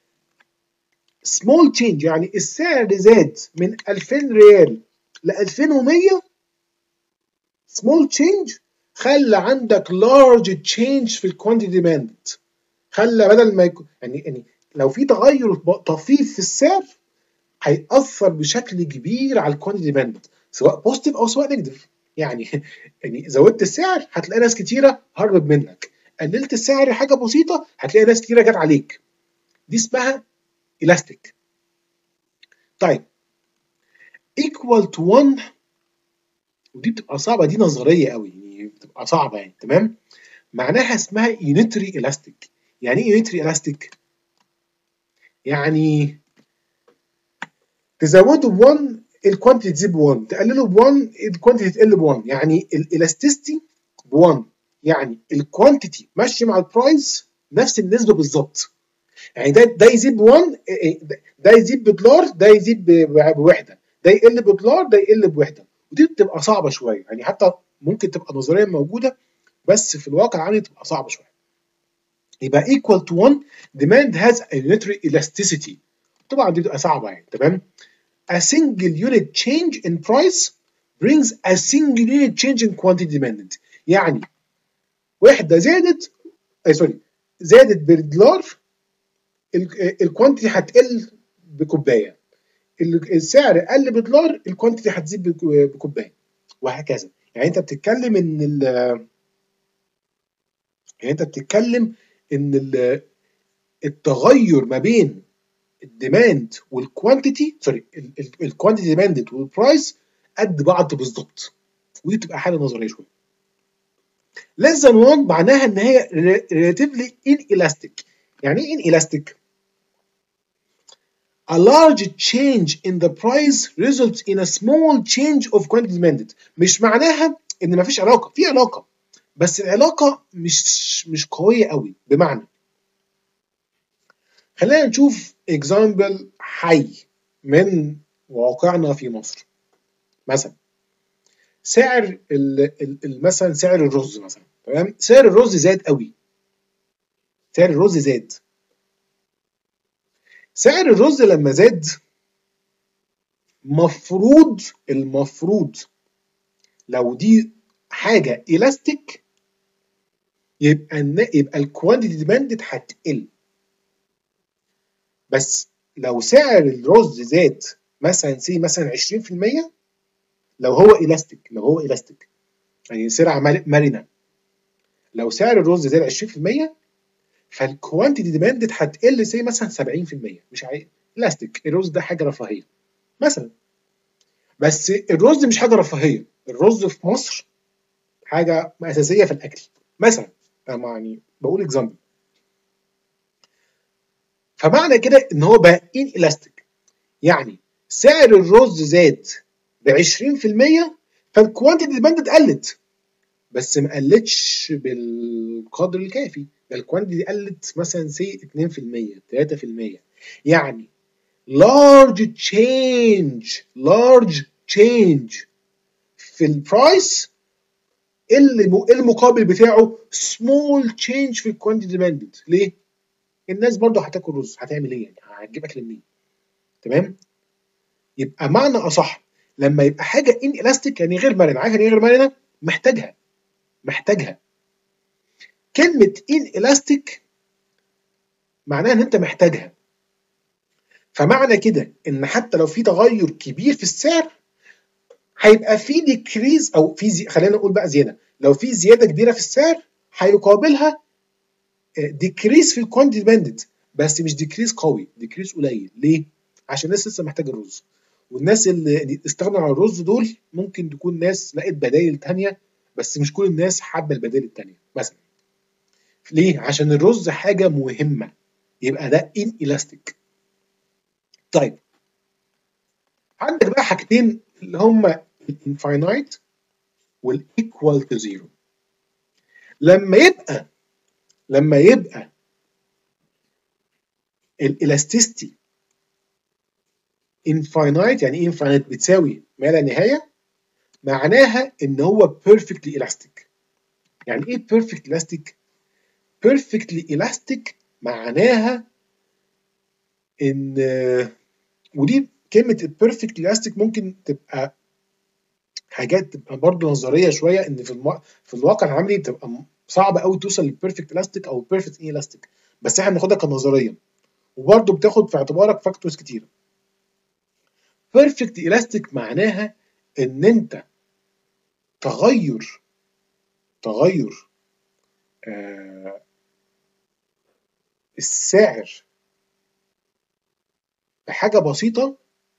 small change يعني السعر زاد من ألفين ريال ل ألفين ومية، small change خلى عندك large change في الكوانتيتي demanded. خلى بدل ما يكون يعني يعني لو في تغير طفيف في السعر هيأثر بشكل كبير على الكوانتيتي demanded، سواء بوزيتيف او سواء نيجاتيف. يعني يعني زودت السعر هتلاقي ناس كتيره هربت منك، قللت السعر حاجه بسيطه هتلاقي ناس كتيره جت عليك. دي اسمها الاستيك. طيب equal to واحد، ودي بتبقى صعبه، دي نظريه قوي، يعني بتبقى صعبه يعني. تمام، معناها اسمها unitary elastic. يعني ايه unitary elastic؟ يعني تزوده ب واحد الكوانتيتي تزيد ب واحد، تقلله ب واحد الكوانتيتي تقل ب واحد. يعني الالاستيستي ب واحد، يعني الكوانتيتي ماشيه مع البرايس نفس النسبه بالظبط. يعني ده ده يزيد ب واحد، ده يزيد بدولار، ده يزيد بوحده، ده يقل بدولار، ده يقل بوحده. ودي بتبقى صعبه شويه، يعني حتى ممكن تبقى نظريا موجوده بس في الواقع العملي تبقى صعبه شويه. يبقى equal to واحد demand has a unitary elasticity. طبعا دي بتبقى صعبه يعني. تمام، a single unit change in price brings a single unit change in quantity demanded. يعني وحده زادت، اي سوري، زادت بالدولار، الكوانتيتي هتقل بكوبايه. السعر قل بدولار الكوانتيتي هتزيد بكوبايه، وهكذا. يعني انت بتتكلم ان ال يعني انت بتتكلم ان ال التغير ما بين الديماند والكوانتيتي، سوري، الكوانتيتي ديماندد والبرايس قد بعض بالظبط، ودي بتبقى حاله نظريه شويه. less than one معناها ان هي relatively inelastic. يعني ايه inelastic؟ A large change in the price results in a small change of quantity demanded. مش معناها ان مفيش علاقه، في علاقه، بس العلاقه مش مش قويه قوي. بمعنى، خلينا نشوف example حي من واقعنا في مصر. مثلا سعر مثلا سعر الرز مثلا، تمام؟ سعر الرز زاد قوي، سعر الرز زاد. سعر الرز لما زاد مفروض المفروض لو دي حاجه الاستيك يبقى يبقى الكوانتيتي ديماندد هتقل. بس لو سعر الرز زاد مثلا سي مثلا عشرين في المية، لو هو الاستيك لو هو الاستيك يعني سلعه مرنه، لو سعر الرز زاد عشرين في المية فالكوانتيتي ديماندد هتقل سي مثلا سبعين في المية. مش عايز الاستيك، الرز ده حاجه رفاهيه مثلا، بس الرز مش حاجه رفاهيه، الرز في مصر حاجه اساسيه في الاكل مثلا، يعني بقول اكزامبل. فمعنى كده ان هو بقى ان الاستيك، يعني سعر الرز زاد ب عشرين في المية فالكوانتيتي ديماندد قلت، بس ما قلتش بالقدر الكافي، ده الكوانتيتي قلت مثلا سي اتنين في المية تلاتة في المية. يعني large change large change في البرايس اللي المقابل بتاعه small change في الكوانتيتي ديماندد. ليه؟ الناس برضه هتاكل رز، هتعمل ايه يعني؟ هتجيب اكل منين؟ تمام؟ يبقى معنى اصح لما يبقى حاجه ان الاستيك يعني غير مرنه، عارف يعني غير مرنه؟ محتاجها محتاجها كلمه ان الاستيك معناها ان انت محتاجها. فمعنى كده ان حتى لو في تغير كبير في السعر هيبقى في ديكريز، او في زي... خلينا نقول بقى زياده، لو في زياده كبيره في السعر هيقابلها ديكريز في الكوانتيتي ديماندد، بس مش ديكريز قوي، ديكريز قليل. ليه؟ عشان الناس لسه محتاجه الرز، والناس اللي استغنوا عن الرز دول ممكن تكون ناس لقت بدائل تانية، بس مش كل الناس حابه البدائل التانية مثلا. ليه؟ عشان الرز حاجه مهمه، يبقى ده ان الاستيك. طيب عندك بقى حاجتين اللي هم الانفاينايت والايكوال تو زيرو. لما يبقى لما يبقى الالاستيستي انفاينايت، يعني ايه انفاينايت؟ بتساوي ما لا نهايه، معناها ان هو بيرفكتلي الاستيك. يعني ايه بيرفكت الاستيك؟ بيرفكتلي الاستيك معناها ان، ودي كلمه بيرفكت الاستيك ممكن تبقى حاجات تبقى برضه نظريه شويه، ان في الم... في الواقع العملي بتبقى صعب قوي توصل للبيرفكت الاستيك او بيرفكت ايه الاستيك، بس احنا بناخدها كنظريه، وبرضه بتاخد في اعتبارك فاكتورز كتير. بيرفكت الاستيك معناها ان انت تغير تغير آه السعر بحاجه بسيطه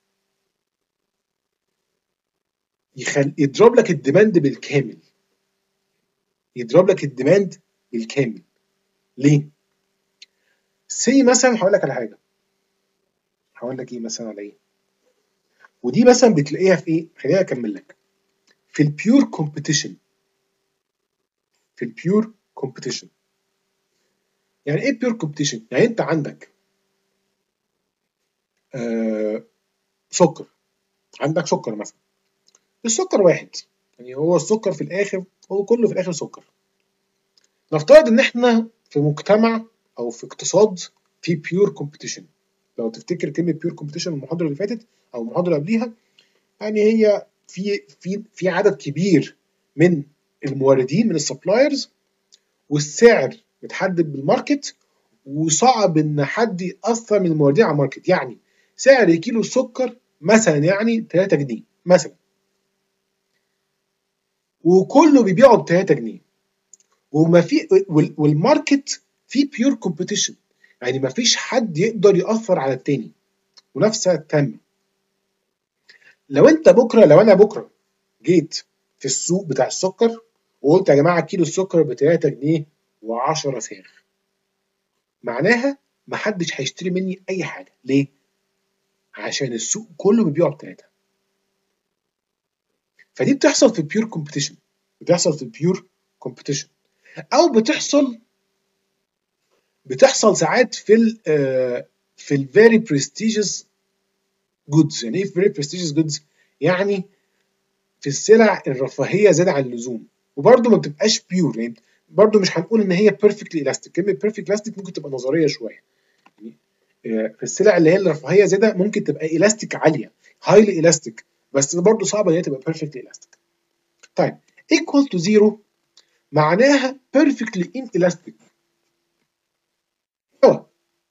يخل... يضرب لك الديماند بالكامل، يضرب لك الديماند بالكامل. ليه؟ سي مثلا هقول لك على حاجه، هقول لك ايه مثلا على ايه، ودي مثلا بتلاقيها في ايه؟ خليني اكمل لك. في البيور كومبيتيشن في البيور كومبيتيشن يعني ايه بيور كومبيتيشن؟ يعني انت عندك آه سكر، عندك سكر مثلا، السكر واحد، يعني هو السكر في الاخر هو كله في الاخر سكر. نفترض ان احنا في مجتمع او في اقتصاد في بيور كومبيتيشن. لو تفتكر كلمه بيور كومبيتيشن المحاضره اللي فاتت او المحاضره قبليها، يعني هي في في في عدد كبير من الموردين من السبلايرز، والسعر متحدد بالماركت، وصعب ان حد ياثر من الموردين على الماركت. يعني سعر كيلو السكر مثلا يعني تلاتة جنيه مثلا، وكله بيبيعه ب تلاتة جنيه، وما في والماركت فيه بيور كومبيتيشن، يعني ما فيش حد يقدر يأثر على التاني، منافسه تامه. لو انت بكره لو انا بكره جيت في السوق بتاع السكر وقلت يا جماعه كيلو السكر ب تلاتة جنيه و10 صاغ، معناها ما حدش هيشتري مني اي حاجه. ليه؟ عشان السوق كله بيبيعه بتلاتة. فدي بتحصل في البيور كومبيتيشن، بتحصل في البيور كومبيتيشن، او بتحصل بتحصل ساعات في ال في الفيري برستيجيوس جودز. يعني ايه فيري برستيجيوس جودز؟ يعني في السلع الرفاهيه زياده عن اللزوم، وبرده ما بتبقاش بيور. يعني برده مش هنقول ان هي بيرفكتلي الاستيك، كلمه بيرفكت الاستيك ممكن تبقى نظريه شويه. يعني في السلع اللي هي الرفاهيه زياده ممكن تبقى الاستيك عاليه، هايلي الاستيك، بس برده صعبه ان هي تبقى بيرفكتلي الاستيك. طيب equal to zero معناها perfectly inelastic. الدواء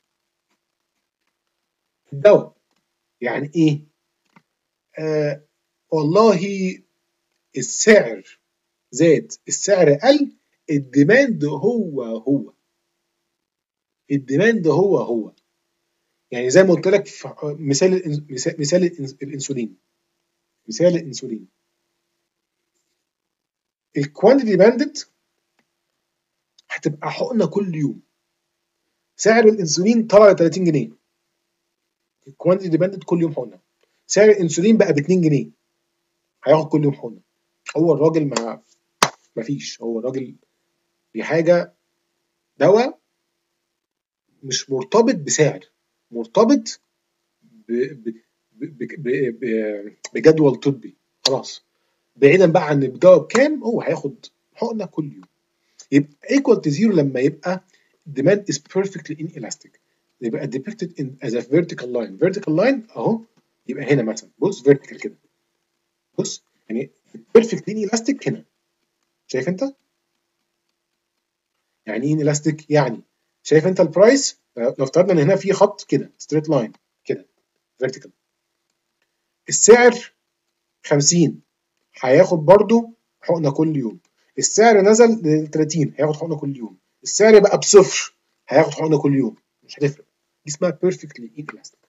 الدواء يعني ايه؟ آه والله السعر زاد، السعر قل، الديماند هو هو الديماند هو هو يعني زي ما قلت لك في مثال الإنس- مثال مثال الإنس- الانسولين. مثال الانسولين الكوانتيتي ديبندنت هتبقى حقنه كل يوم، سعر الانسولين طلع ل تلاتين جنيه، الكوانتيتي ديبندنت كل يوم حقنه. سعر الانسولين بقى ب اتنين جنيه، هياخد كل يوم حقنه. هو الراجل ما ما فيش هو الراجل دي حاجه، دواء مش مرتبط بسعر، مرتبط ب... ب... ب... ب... ب... بجدول طبي. خلاص، بعيدا بقى عن الدواء بكام، هو هياخد حقنه كل يوم. يبقى equal to zero لما يبقى demand is perfectly inelastic، يبقى depicted in as a vertical line. vertical line اهو، يبقى هنا مثلا بص vertical كده، بص يعني perfectly inelastic هنا، شايف انت؟ يعني ايه inelastic؟ يعني شايف انت البرايس، لو افترضنا ان هنا في خط كده ستريت لاين كده vertical، السعر خمسين هياخد برضو حقنه كل يوم، السعر نزل ل تلاتين هياخد حقنه كل يوم، السعر بقى بصفر هياخد حقنه كل يوم، مش هتفرق. دي اسمها perfectly inelastic.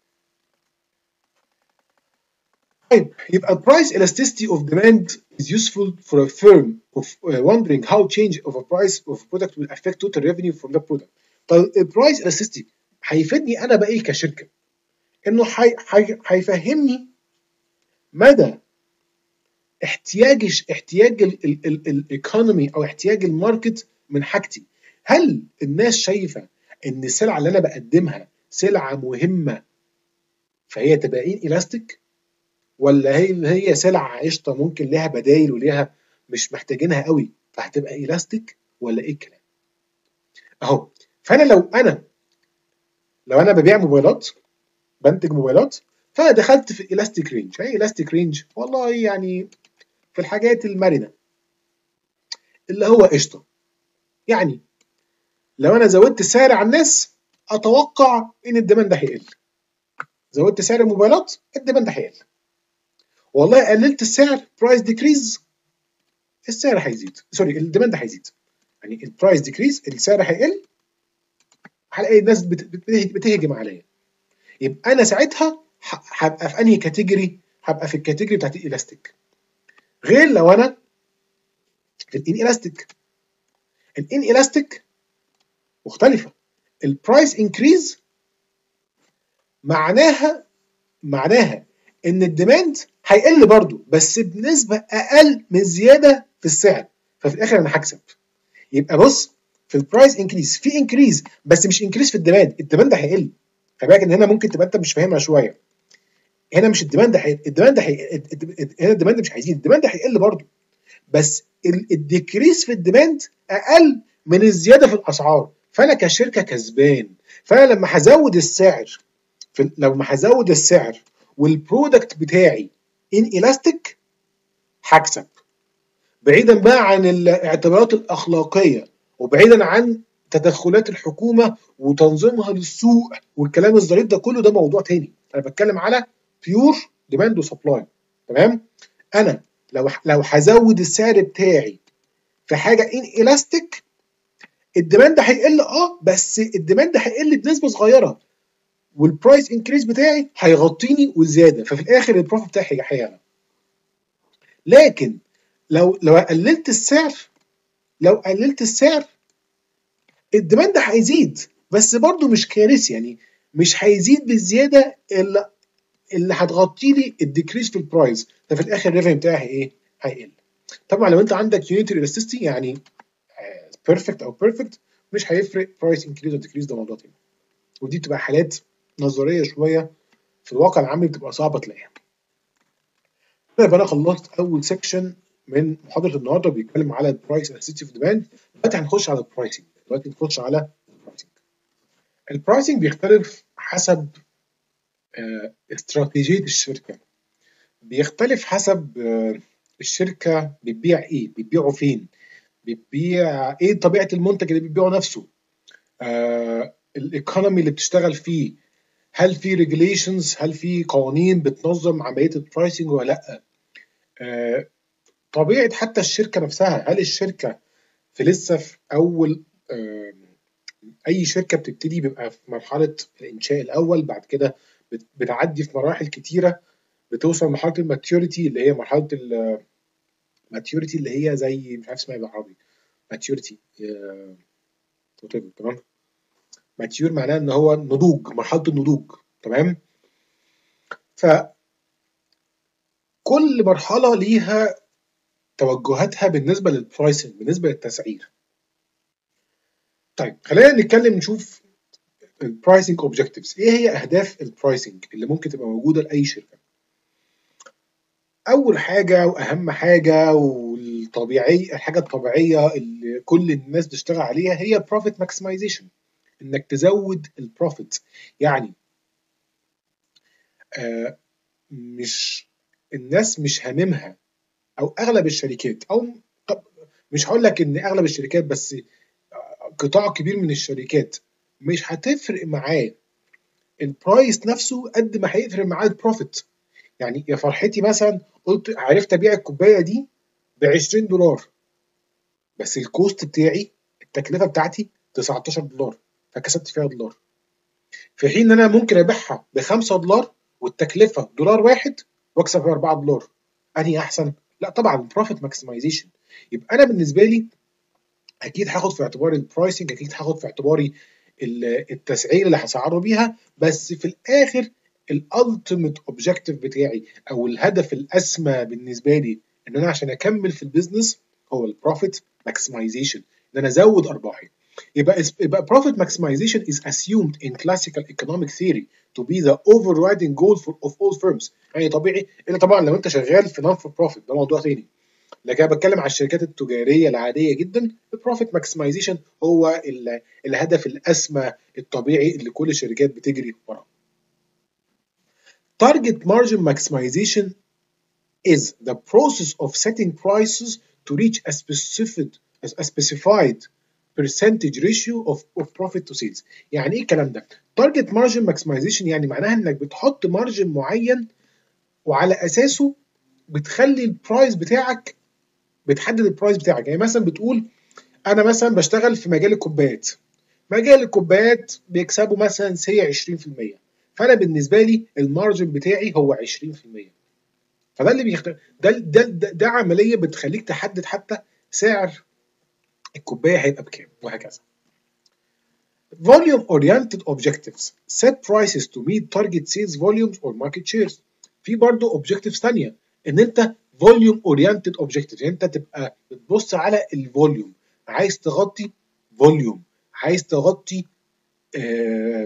طيب يبقى price elasticity of demand is useful for a firm of uh, wondering how change of a price of a product will affect total revenue from the product. طيب البرايس elasticity هيفيدني انا بقى ايه كشركه؟ انه هيفهمني مدى احتياج احتياج الايكونومي او احتياج الماركت من حاجتي. هل الناس شايفه ان السلعه اللي انا بقدمها سلعه مهمه فهي تبقى ايه الاستيك، ولا هي هي سلعه قشطه ممكن لها بدايل وليها مش محتاجينها قوي فهتبقى الاستيك، ولا ايه الكلام؟ اهو. فانا لو انا لو انا ببيع موبايلات، بنتج موبايلات، فدخلت في الاستيك رينج. ايه الاستيك رينج؟ والله يعني في الحاجات المرنه اللي هو قشطه. يعني لو انا زودت السعر على الناس اتوقع ان الديماند ده هيقل. زودت سعر الموبايلات الديماند ده هيقل. والله قللت السعر برايس ديكريز، السعر هيزيد، سوري الديماند هيزيد. يعني البرايس ديكريز السعر هيقل، هلاقي الناس بتهجم عليا. يبقى انا ساعتها هبقى في انهي كاتيجوري؟ هبقى في الكاتيجوري بتاعت الالاستيك، غير لو انا في الان الاستيك. الان الاستيك مختلفه. البرايس انكريز معناها معناها ان الديماند هيقل برضه بس بنسبه اقل من زياده في السعر، ففي الاخر انا هكسب. يبقى بص، في البرايس انكريز في انكريز بس مش انكريز في الديماند، الديماند هيقل. خلي بالك ان هنا ممكن تبقى انت مش فاهمها شويه. هنا مش الديماند هي... الديماند هي... هنا الديماند مش هيزيد، الديماند هيقل برضه، بس الديكريز في الديماند اقل من الزياده في الاسعار، فانا كشركه كسبان. فانا لما هزود السعر في لما هزود السعر والبرودكت بتاعي ان الاستيك هكسب، بعيدا بقى عن الاعتبارات الاخلاقيه وبعيدا عن تدخلات الحكومه وتنظيمها للسوق والكلام الظريف ده كله، ده موضوع تاني. انا بتكلم على بيور ديماند وسبلاي. تمام؟ انا لو لو هزود السعر بتاعي في حاجه ان الاستيك، الديماند هيقل اه بس الديماند هيقل بنسبه صغيره، والبرايس انكريز بتاعي هيغطيني وزياده، ففي الاخر البروفيت بتاعي هيعلى. لكن لو لو قللت السعر لو قللت السعر الديماند هيزيد، بس برضه مش كارثي، يعني مش هيزيد بالزياده اللي اللي هتغطي لي الديكريس في البرايس، ففي الاخر الريفينيو بتاعي ايه؟ هيقل. طبعا لو انت عندك يونيتري الاستيستي يعني بيرفكت او بيرفكت، مش هيفرق برايس انكريز وديكريز، ده موضوع تاني، ودي بتبقى حالات نظريه شويه، في الواقع العملي بتبقى صعبه تلاقيها. طيب انا خلصت اول سيكشن من محاضره النهارده بيتكلم على البرايس الاستيستي في ديماند. دلوقتي هنخش على البرايسنج دلوقتي نخش على البرايسنج. البرايسنج بيختلف حسب آه، استراتيجيه الشركه، بيختلف حسب آه، الشركه بتبيع ايه، بتبيعه فين، بتبيع ايه، طبيعه المنتج اللي بتبيعه نفسه، آه، الايكونومي اللي بتشتغل فيه، هل في ريجوليشنز، هل في قوانين بتنظم عمليه البرايسنج ولا لا، آه، طبيعه حتى الشركه نفسها، هل الشركه في لسه في اول آه، اي شركه بتبتدي بيبقى في مرحله الانشاء الاول، بعد كده بت- بتعدي في مراحل كتيره، بتوصل لمرحله الماتيوريتي اللي هي مرحله الماتيوريتي اللي هي زي مش عارف اسمها إيه بالعربي، ماتيوريتي تمام، ماتيور معناه ان هو نضوج، مرحله النضوج. تمام؟ فكل مرحله ليها توجهاتها بالنسبه للبرايسنج، بالنسبه للتسعير. طيب خلينا نتكلم نشوف البرايسنج اوبجكتيفز، ايه هي اهداف البرايسنج اللي ممكن تبقى موجوده لاي شركه. اول حاجه واهم حاجه والطبيعي، الحاجه الطبيعيه اللي كل الناس بتشتغل عليها هي بروفيت ماكسمايزيشن، انك تزود البروفيت. يعني آه مش الناس مش هاممها، او اغلب الشركات، او طب مش هقول لك ان اغلب الشركات بس، قطاع كبير من الشركات مش هتفرق معاه البرايس نفسه قد ما هيفرق معاه البروفيت. يعني يا فرحتي مثلا قلت عرفت ابيع الكوبايه دي ب عشرين دولار، بس الكوست بتاعي، التكلفه بتاعتي تسعتاشر دولار، فكسبت فيها دولار، في حين ان انا ممكن ابيعها ب خمسة دولار والتكلفه دولار واحد واكسب فيها اربعة دولار. انهي احسن؟ لا طبعا بروفيت ماكسمايزيشن. يبقى انا بالنسبه لي اكيد هاخد في اعتباري البرايسنج، اكيد هاخد في اعتباري التسعير اللي هسعره بيها، بس في الاخر الالتيميت اوبجيكتيف بتاعي او الهدف الاسمى بالنسبه لي ان انا عشان اكمل في البيزنس هو البروفيت ماكسمايزيشن، ان انا ازود ارباحي. يبقى يبقى profit maximization is assumed in classical economic theory to be the overriding goal for, of all firms. يعني طبيعي الا طبعا لو انت شغال في non for profit، ده موضوع تاني، لكن انا بتكلم على الشركات التجاريه العاديه جدا، البروفيت ماكسمايزيشن هو الهدف الاسمى الطبيعي اللي كل الشركات بتجري وراه. Target margin maximization is the process of setting prices to reach a specific a specified percentage ratio of, of profit to sales. يعني ايه الكلام ده؟ Target margin maximization يعني معناها انك بتحط مارجن معين وعلى اساسه بتخلي البرايس بتاعك، بتحدد البرايس بتاعك. يعني مثلا بتقول انا مثلا بشتغل في مجال الكوبايات، مجال الكوبايات بيكسبوا مثلا سي عشرين في المية، فانا بالنسبه لي المارجن بتاعي هو عشرين في المية. فده اللي بيختار، ده ده ده, ده عمليه بتخليك تحدد حتى سعر الكوبايه هيبقى بكام وهكذا. Volume oriented objectives set prices to meet target sales volumes or market shares. في برضه objectives ثانيه، ان انت volume oriented objectives، يعني انت تبقى بتبص على الفوليوم، عايز تغطي فوليوم، عايز تغطي آه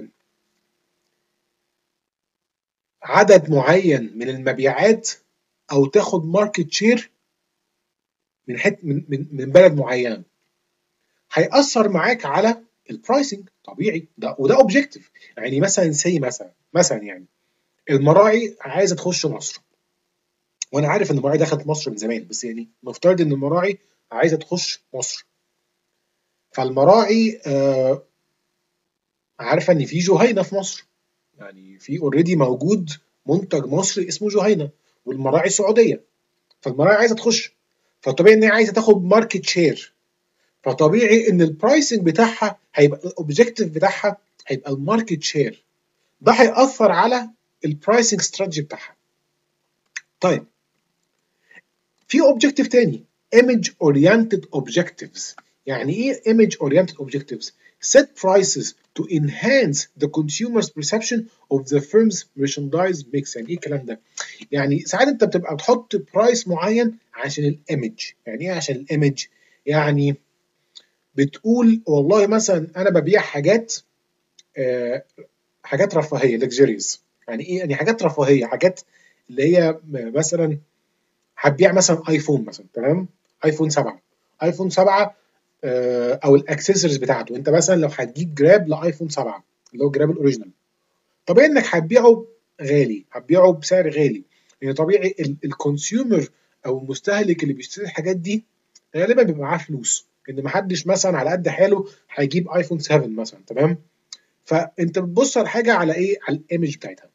عدد معين من المبيعات، او تاخد ماركت شير من حت من, من من بلد معينه، هيأثر معاك على البرايسنج طبيعي، ده وده اوبجيكتيف. يعني مثلا سي مثلا مثلا يعني المراعي عايزه تخش مصر، وانا عارف ان المراعي دخلت مصر من زمان، بس يعني نفترض ان المراعي عايزه تخش مصر، فالمراعي آه عارفه ان في جهينه في مصر، يعني في اوريدي موجود منتج مصري اسمه جهينه والمراعي سعوديه، فالمراعي عايزه تخش، فطبيعي ان هي عايزه تاخد ماركت شير، فطبيعي ان البرايسنج بتاعها هيبقى الاوبجيكتيف بتاعها هيبقى الماركت شير، ده هيأثر على البرايسنج استراتيجي بتاعها. طيب في اوبجيكتيف تاني image oriented objectives. يعني ايه image oriented objectives؟ set prices to enhance the consumer's perception of the firm's merchandise mix. يعني ايه الكلام ده؟ يعني ساعات انت بتبقى بتحط برايس معين عشان الايمج. يعني ايه عشان الايمج؟ يعني بتقول والله مثلا انا ببيع حاجات آه حاجات رفاهيه luxurious. يعني ايه؟ يعني حاجات رفاهيه، حاجات اللي هي مثلا هتبيع مثلا ايفون مثلا، تمام؟ ايفون سبعة، ايفون سبعة آه او الاكسسوارز بتاعته. انت مثلا لو هتجيب جراب لايفون سبعة اللي هو الجراب الاوريجينال، طبيعي انك هتبيعه غالي، هتبيعه بسعر غالي، يعني طبيعي الكونسيومر او المستهلك اللي بيشتري الحاجات دي غالبا بيبقى معاه فلوس، ان محدش مثلا على قد حاله هيجيب ايفون سبعة مثلا، تمام؟ فانت بتبص على حاجه على ايه؟ على الايمج بتاعتها.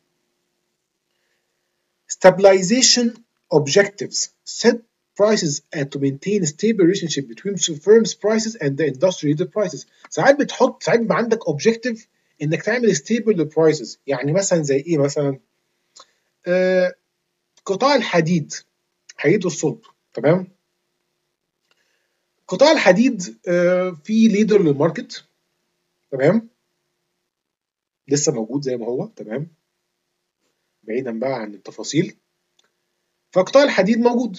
stabilization objectives set prices and to maintain a stable relationship between firms prices and the industry leader prices. ساعات بتحط ساعات بيبقى عندك objective انك تعمل stable للبرايسز. يعني مثلا زي ايه؟ مثلا آه قطاع الحديد، حديد والصلب، تمام؟ قطاع الحديد آه في ليدر للماركت، تمام؟ لسه موجود زي ما هو، تمام؟ بعيدا بقى عن التفاصيل، فقطاع الحديد موجود،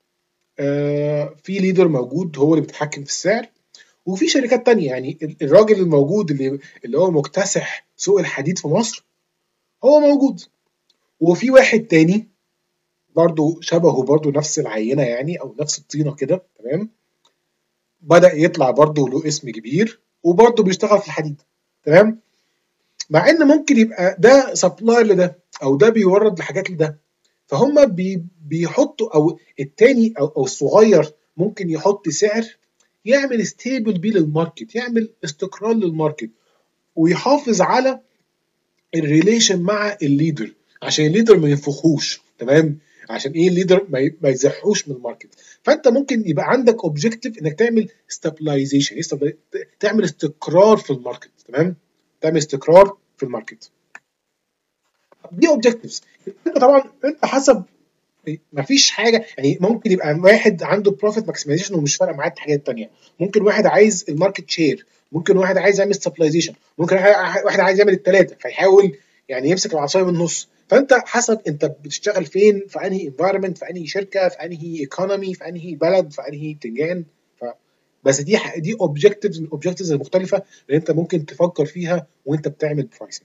آه في ليدر موجود هو اللي بيتحكم في السعر، وفي شركات تانية. يعني الراجل الموجود اللي اللي هو مكتسح سوق الحديد في مصر هو موجود، وفي واحد تاني برضو شبهه، برضو نفس العينة يعني او نفس الطينة كده، تمام؟ بدأ يطلع برضو له اسم كبير وبرضو بيشتغل في الحديد، تمام؟ مع ان ممكن يبقى ده سبلاير لده او ده بيورد لحاجات لده، فهم بي بيحطوا او التاني او, أو الصغير ممكن يحط سعر يعمل ستيبل بيه للماركت، يعمل استقرار للماركت، ويحافظ على الريليشن مع الليدر عشان الليدر ما ينفخوش، تمام؟ عشان ايه؟ الليدر ما يزحوش من الماركت. فانت ممكن يبقى عندك اوبجيكتيف انك تعمل ستابلايزيشن، تعمل استقرار في الماركت، تمام؟ تعمل استقرار في الماركت. دي اوبجيكتيفز. انت طبعا انت حسب، ما فيش حاجه يعني. ممكن يبقى واحد عنده بروفيت ماكسمايزيشن ومش فارق معاه الحاجات الثانيه، ممكن واحد عايز الماركت شير، ممكن واحد عايز يعمل سبلايزيشن، ممكن واحد عايز يعمل الثلاثه، فيحاول يعني يمسك العصايه من النص. فانت حسب انت بتشتغل فين، في انهي انفايرمنت، في انهي شركه، في انهي ايكونومي، في انهي بلد، في انهي تنجان. ف بس دي دي اوبجكتيفز من الاوبجكتيفز المختلفه اللي انت ممكن تفكر فيها وانت بتعمل برايسنج.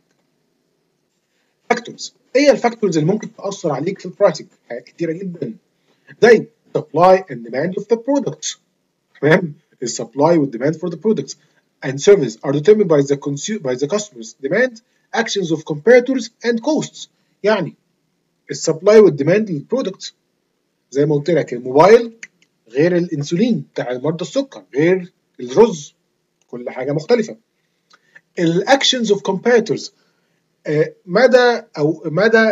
فاكتورز، ايه هي الفاكتورز اللي ممكن تاثر عليك في البرايسنج؟ حاجات كتيره جدا، زي supply and demand of the products، تمام؟ the supply and demand for the products and services are determined by the consumer by the customers demand, actions of competitors and costs. يعني السبلاي والديماند للبرودكت زي ما قلت لك، الموبايل غير الانسولين بتاع مرضى السكر، غير الرز، كل حاجه مختلفه. الاكشنز اوف كومبيتيتورز، مدى او مدى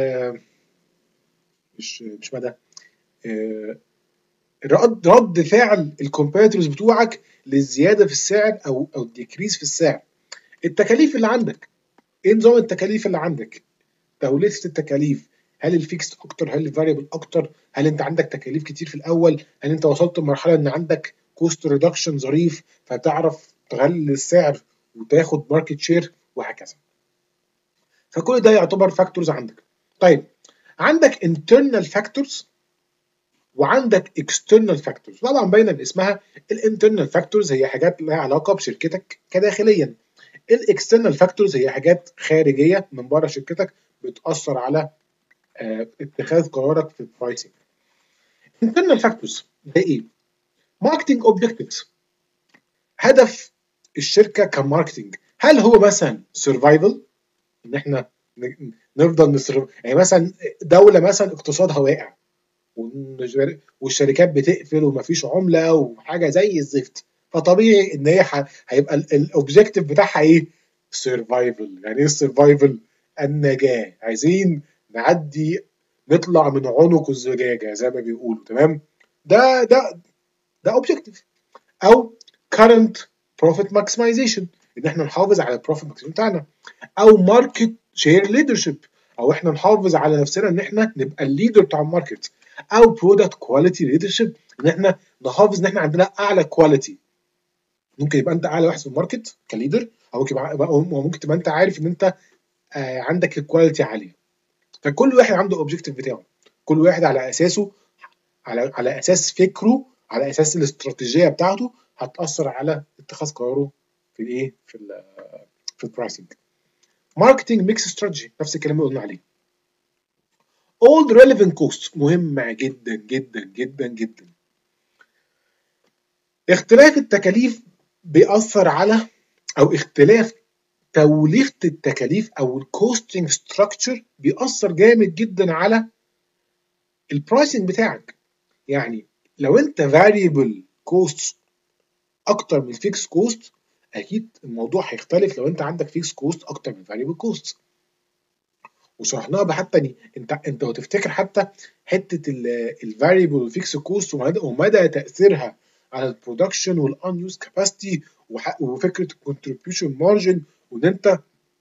مش مش مدى آه رد رد فعل الكومبيتيتورز بتوعك للزياده في السعر او او الديكريز في السعر. التكاليف اللي عندك، ايه نظام التكاليف اللي عندك؟ توليفه التكاليف، هل الفيكس اكتر، هل الفاريبل اكتر، هل انت عندك تكاليف كتير في الاول، هل انت وصلت لمرحله ان عندك كوست ريدكشن ظريف فتعرف تغلي السعر وتاخد ماركت شير، وهكذا. فكل ده يعتبر فاكتورز عندك. طيب عندك internal factors وعندك external factors. طبعا باينه من اسمها، الانترنال فاكتورز هي حاجات لها علاقه بشركتك كداخليا، الاكسترنال فاكتورز هي حاجات خارجيه من بره شركتك بتاثر على اه اتخاذ قرارك في البرايسنج. internal فاكتورز ده ايه؟ ماركتنج اوبجكتيفز، هدف الشركه كماركتنج، هل هو مثلا سرفايفل، ان احنا نفضل نصرف، يعني مثلا دوله مثلا اقتصادها واقع والشركات بتقفل ومفيش عمله وحاجه زي الزفت، فطبيعي ان هي هيبقى الاوبجيكتيف بتاعها ايه؟ سرفايفل. يعني ايه السرفايفل؟ النجاه، عايزين نعدي نطلع من عنق الزجاجه زي ما بيقولوا. تمام، ده ده ده اوبجيكتيف. او current profit maximization، ان احنا نحافظ على البروفيت ماكسيميشن بتاعنا. او ماركت شير ليدرشيب، او احنا نحافظ على نفسنا ان احنا نبقى الليدر بتاع الماركت. او برودكت كواليتي ليدرشيب، ان احنا نحافظ ان احنا عندنا اعلى كواليتي. ممكن يبقى انت اعلى واحد في الماركت كليدر، او ممكن يبقى او ممكن تبقى انت عارف ان انت آه عندك الكواليتي عاليه. فكل واحد عنده اوبجيكتيف بتاعه، كل واحد على اساسه، على على اساس فكره، على اساس الاستراتيجيه بتاعته هتاثر على اتخاذ قراره في الايه، في ال في البرايسنج. ماركتنج ميكس استراتيجي، نفس الكلام اللي قلنا عليه. all relevant costs مهمه جدا جدا جدا جدا. اختلاف التكاليف بيأثر على، او اختلاف توليفه التكاليف او الكوستنج ستراكشر بيأثر جامد جدا على البرايسنج بتاعك. يعني لو انت variable costs اكتر من الفيكس كوست، اكيد الموضوع هيختلف لو انت عندك فيكس كوست اكتر من variable كوست. وشرحناها بحتى انت انت لو تفتكر حتى حته الفاريبل والفيكس كوست ومدى تاثيرها على البرودكشن والان يوز كاباسيتي وفكره الكونتريبيوشن مارجن، وان انت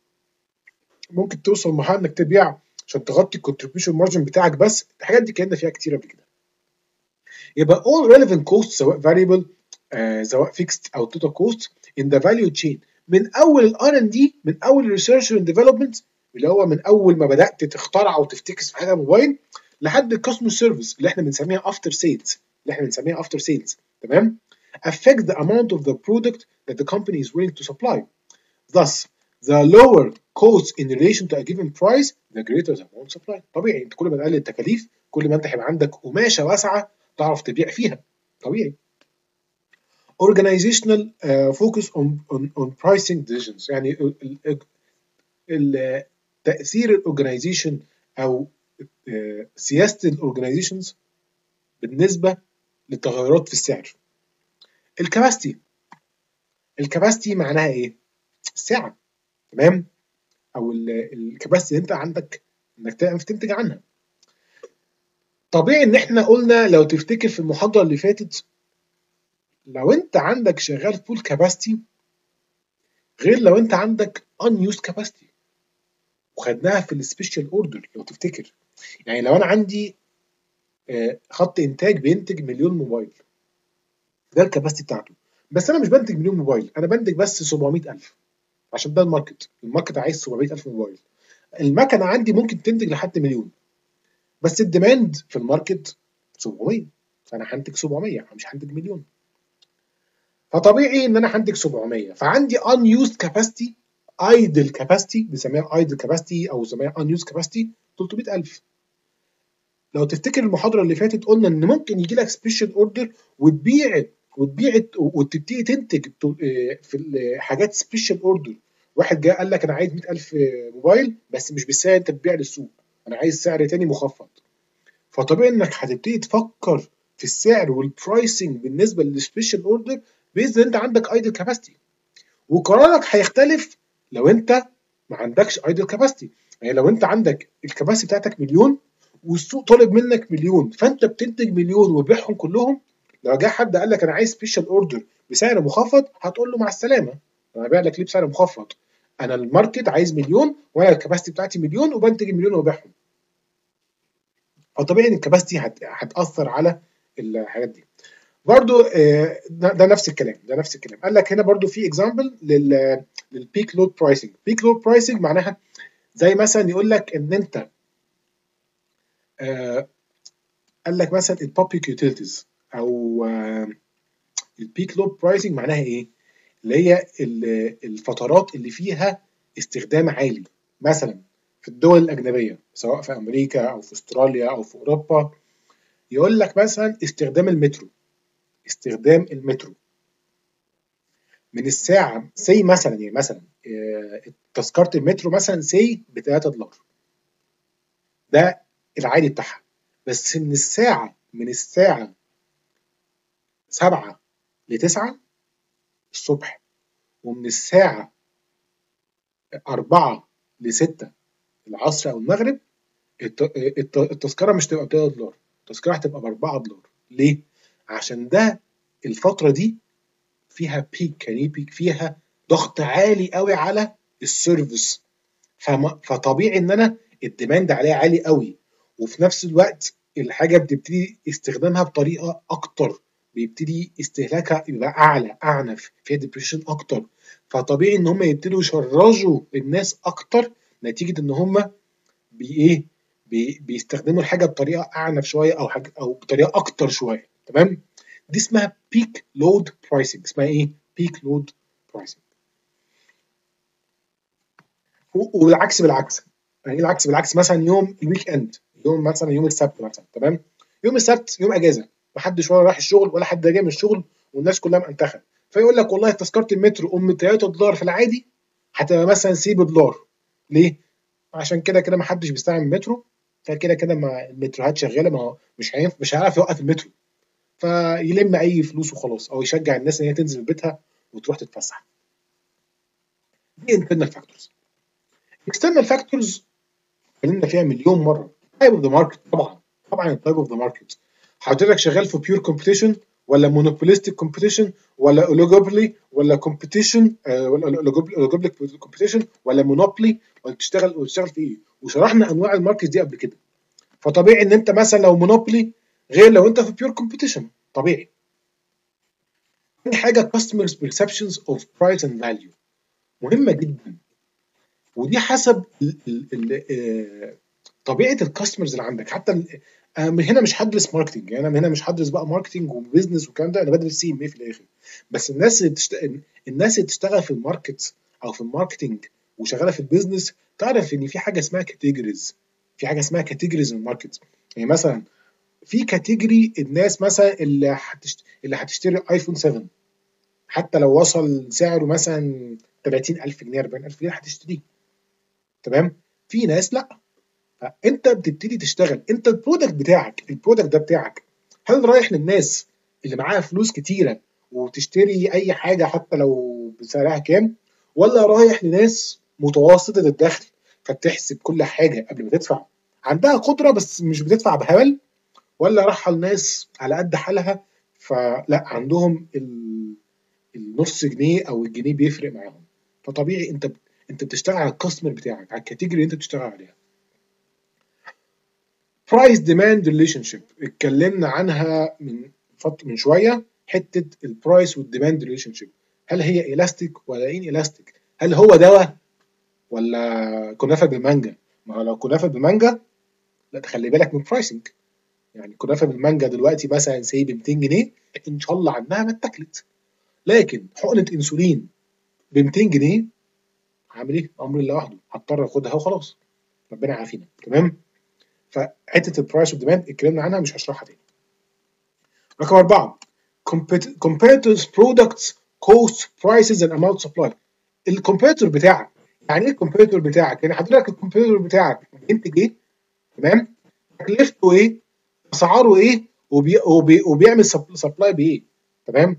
ممكن توصل لمرحله انك تبيع عشان تغطي الكونتريبيوشن مارجن بتاعك بس. الحاجات دي اتكلمنا فيها كتير قبل كده. يبقى all relevant costs سواء variable آه سواء fixed او total cost in the value chain، من اول الار ان دي، من اول الريسيرش اند ديفلوبمنت اللي هو من اول ما بدات تخترع وتفتكس في حاجه موبايل، لحد الكاستمر سيرفيس اللي احنا بنسميها افتر سيلز، اللي احنا بنسميها افتر سيلز. تمام، affect the amount of the product that the company is willing to supply. Thus the lower cost in relation to a given price the greater the amount supply. طبيعي، انت كل ما تقلل التكاليف كل ما انت هيبقى عندك قماشه واسعه تعرف تبيع فيها، طبيعي. organizational uh, focus on, on on pricing decisions، يعني ال ال ال تاثير الاورجنايزيشن او uh, سياسه الاورجنايزيشنز بالنسبه للتغيرات في السعر. الكباستي، الكباستي معناها ايه؟ السعه. تمام، او الكباستي اللي انت عندك انك تعرف تنتج عنها. طبيعي ان احنا قلنا لو تفتكر في المحاضره اللي فاتت، لو انت عندك شغال فول كاباسيتي غير لو انت عندك unused capacity، وخدناها في السبيشال اوردر لو تفتكر. يعني لو انا عندي خط انتاج بينتج مليون موبايل، ده الكاباسيتي بتاعته، بس انا مش بنتج مليون موبايل، انا بنتج بس سبعمية ألف، عشان ده الماركت، الماركت عايز سبعمية ألف موبايل. المكنه عندي ممكن تنتج لحد مليون، بس الديماند في الماركت سبعمية، فانا هنتج سبعمية مش هنتج مليون. فطبيعي ان انا هنتج سبعمية، فعندي unused capacity، idle capacity بنسميها idle capacity او بنسميها unused capacity تلتمية ألف. لو تفتكر المحاضره اللي فاتت قلنا ان ممكن يجي لك سبيشال اوردر وتبيع وتبيع وتبتدي تنتج في حاجات سبيشال اوردر. واحد جه قال لك انا عايز مية ألف موبايل بس مش بالسعر انت بتبيع للسوق، انا عايز سعر تاني مخفض. فطبيعي انك هتبتدي تفكر في السعر والبرايسنج بالنسبه للسبيشال اوردر باذن انت عندك ايدل كاباسيتي، وقرارك هيختلف لو انت ما عندكش ايدل كاباسيتي. يعني لو انت عندك الكاباسيتي بتاعتك مليون والسوق طالب منك مليون، فانت بتنتج مليون وتبيعهم كلهم، لو جه حد قال لك انا عايز سبيشال اوردر بسعر مخفض هتقول له مع السلامه، انا هبيع لك ليه بسعر مخفض؟ انا الماركت عايز مليون وانا الكاباسيتي بتاعتي مليون وبنتج المليون وببيعهم. فطبيعي ان الكاباسيتي هتاثر على الحاجات دي. برضو ده نفس الكلام، ده نفس الكلام. قال لك هنا برضو في اكزامبل للبيك لود برايسنج. بيك لود برايسنج معناها زي مثلا يقول لك ان انت آه قال لك مثلا البابليك يوتيليتيز او آه البيك لود برايسنج معناها ايه؟ اللي هي الفترات اللي فيها استخدام عالي، مثلا في الدول الاجنبيه سواء في امريكا او في استراليا او في اوروبا. يقول لك مثلا استخدام المترو، استخدام المترو من الساعه سي مثلا، يعني مثلا تذكره المترو مثلا سي ب تلاتة دولار، ده العادي بتاعها. بس من الساعه من الساعه سبعة ل تسعة الصبح، ومن الساعه أربعة ل ستة العصر او المغرب، التذكره مش تبقى ب تلاتة دولار، التذكره هتبقى ب أربعة دولار. ليه؟ عشان ده الفتره دي فيها بيك، يعني بيك فيها ضغط عالي قوي على السيرفيس، فطبيعي ان انا الديماند عليها عالي قوي، وفي نفس الوقت الحاجه بتبتدي استخدامها بطريقه اكتر، بيبتدي استهلاكها يبقى اعلى اعنف، فيها ديبريشن اكتر، فطبيعي ان هم يبتدوا يشرجوا الناس اكتر نتيجه ان هم بي ايه بي بيستخدموا الحاجه بطريقه اعنف شويه او حاجه او بطريقه اكتر شويه. تمام؟ دي اسمها بيك لود برايسنج. اسمها ايه؟ بيك لود برايسنج. والعكس بالعكس. يعني ايه العكس بالعكس؟ مثلا يوم الويك اند، يوم مثلا يوم السبت مثلا، تمام؟ يوم السبت يوم اجازه، محدش ولا رايح الشغل ولا حد جاي من الشغل، والناس كلها منتخه، فيقول لك والله تذكره المترو ام تلاتة دولار في العادي هتبقى مثلا سي بدولار. ليه؟ عشان كده كده محدش بيستعمل المترو، فكده كده ما المتروهات شغاله، ما هو مش هينفع مش هيعرف يوقف المترو، فيلم اي فلوس وخلاص، او يشجع الناس ان هي تنزل بيتها وتروح تتفسح. دي internal factors. external factors اتكلمنا فيها مليون مره. تايب اوف ذا ماركت، طبعا طبعا التايب اوف ذا ماركت. حضرتك شغال في بيور كومبيتيشن ولا مونوبوليستيك كومبيتيشن ولا اوليجوبولي ولا كومبيتيشن ولا اوليجوبوليك كومبيتيشن ولا مونوبولي، ولا بتشتغل وتشتغل في ايه؟ وشرحنا انواع الماركت دي قبل كده. فطبيعي ان انت مثلا لو مونوبولي غير لو انت في بيور كومبيتيشن، طبيعي. تاني حاجه customers perceptions of price and value، مهمه جدا، ودي حسب ال ال ال آه، طبيعه الكاستمرز اللي عندك. حتى ال- انا من هنا مش هدرس ماركتنج، يعني انا من هنا مش هدرس بقى ماركتنج وبزنس والكلام ده، انا بدرس سي ام اي في الاخر. بس الناس اللي بتشت... الناس اللي بتشتغل في الماركت او في الماركتنج وشغاله في البيزنس تعرف ان في حاجه اسمها كاتيجوريز. في حاجه اسمها كاتيجوريز من الماركت. يعني مثلا في كاتيجوري الناس مثلا اللي هتشت... اللي هتشتري ايفون سبعة، حتى لو وصل سعره مثلا تلاتين ألف جنيه أربعين ألف جنيه هتشتريه. تمام؟ في ناس لا. فانت بتبتدي تشتغل، انت البرودكت بتاعك البرودكت ده بتاعك هل رايح للناس اللي معاها فلوس كتيره وتشتري اي حاجه حتى لو بسعرها كام، ولا رايح لناس متوسطه الدخل فبتحسب كل حاجه قبل ما تدفع، عندها قدره بس مش بتدفع بهبل، ولا رايحه لناس على قد حالها فلا عندهم ال- النص جنيه او الجنيه بيفرق معاهم. فطبيعي انت انت بتشتغل على الكاستمر بتاعك، على الكاتيجوري اللي انت بتشتغل عليها. برايس ديماند ريليشن شيب اتكلمنا عنها من فتره من شويه، حته البرايس والديماند ريليشن شيب. هل هي الاستيك ولا ان الاستيك؟ هل هو دواء ولا كنافه بالمانجا؟ ما هو لو كنافه بالمانجا لا تخلي بالك من برايسنج. يعني كنافه بالمانجا دلوقتي مثلا سي ب ميتين جنيه، ان شاء الله عنها ما اتاكلت. لكن حقنه انسولين ب ميتين جنيه، هعمل ايه؟ امر الله وحده، هضطر اخدها وخلاص، ربنا يعافينا. تمام؟ فحته البرايس والديماند اتكلمنا عنها مش هشرحها تاني. رقم أربعة competitors products cost prices and amount supply. الكومبيتيتور بتاعك، يعني ايه الكومبيتيتور بتاعك؟ يعني حضرتك الكومبيتيتور بتاعك بينتج ايه؟ تمام؟ تكلفته ايه؟ اسعاره ايه؟ وبي وبي وبيعمل سبلاي بايه؟ تمام؟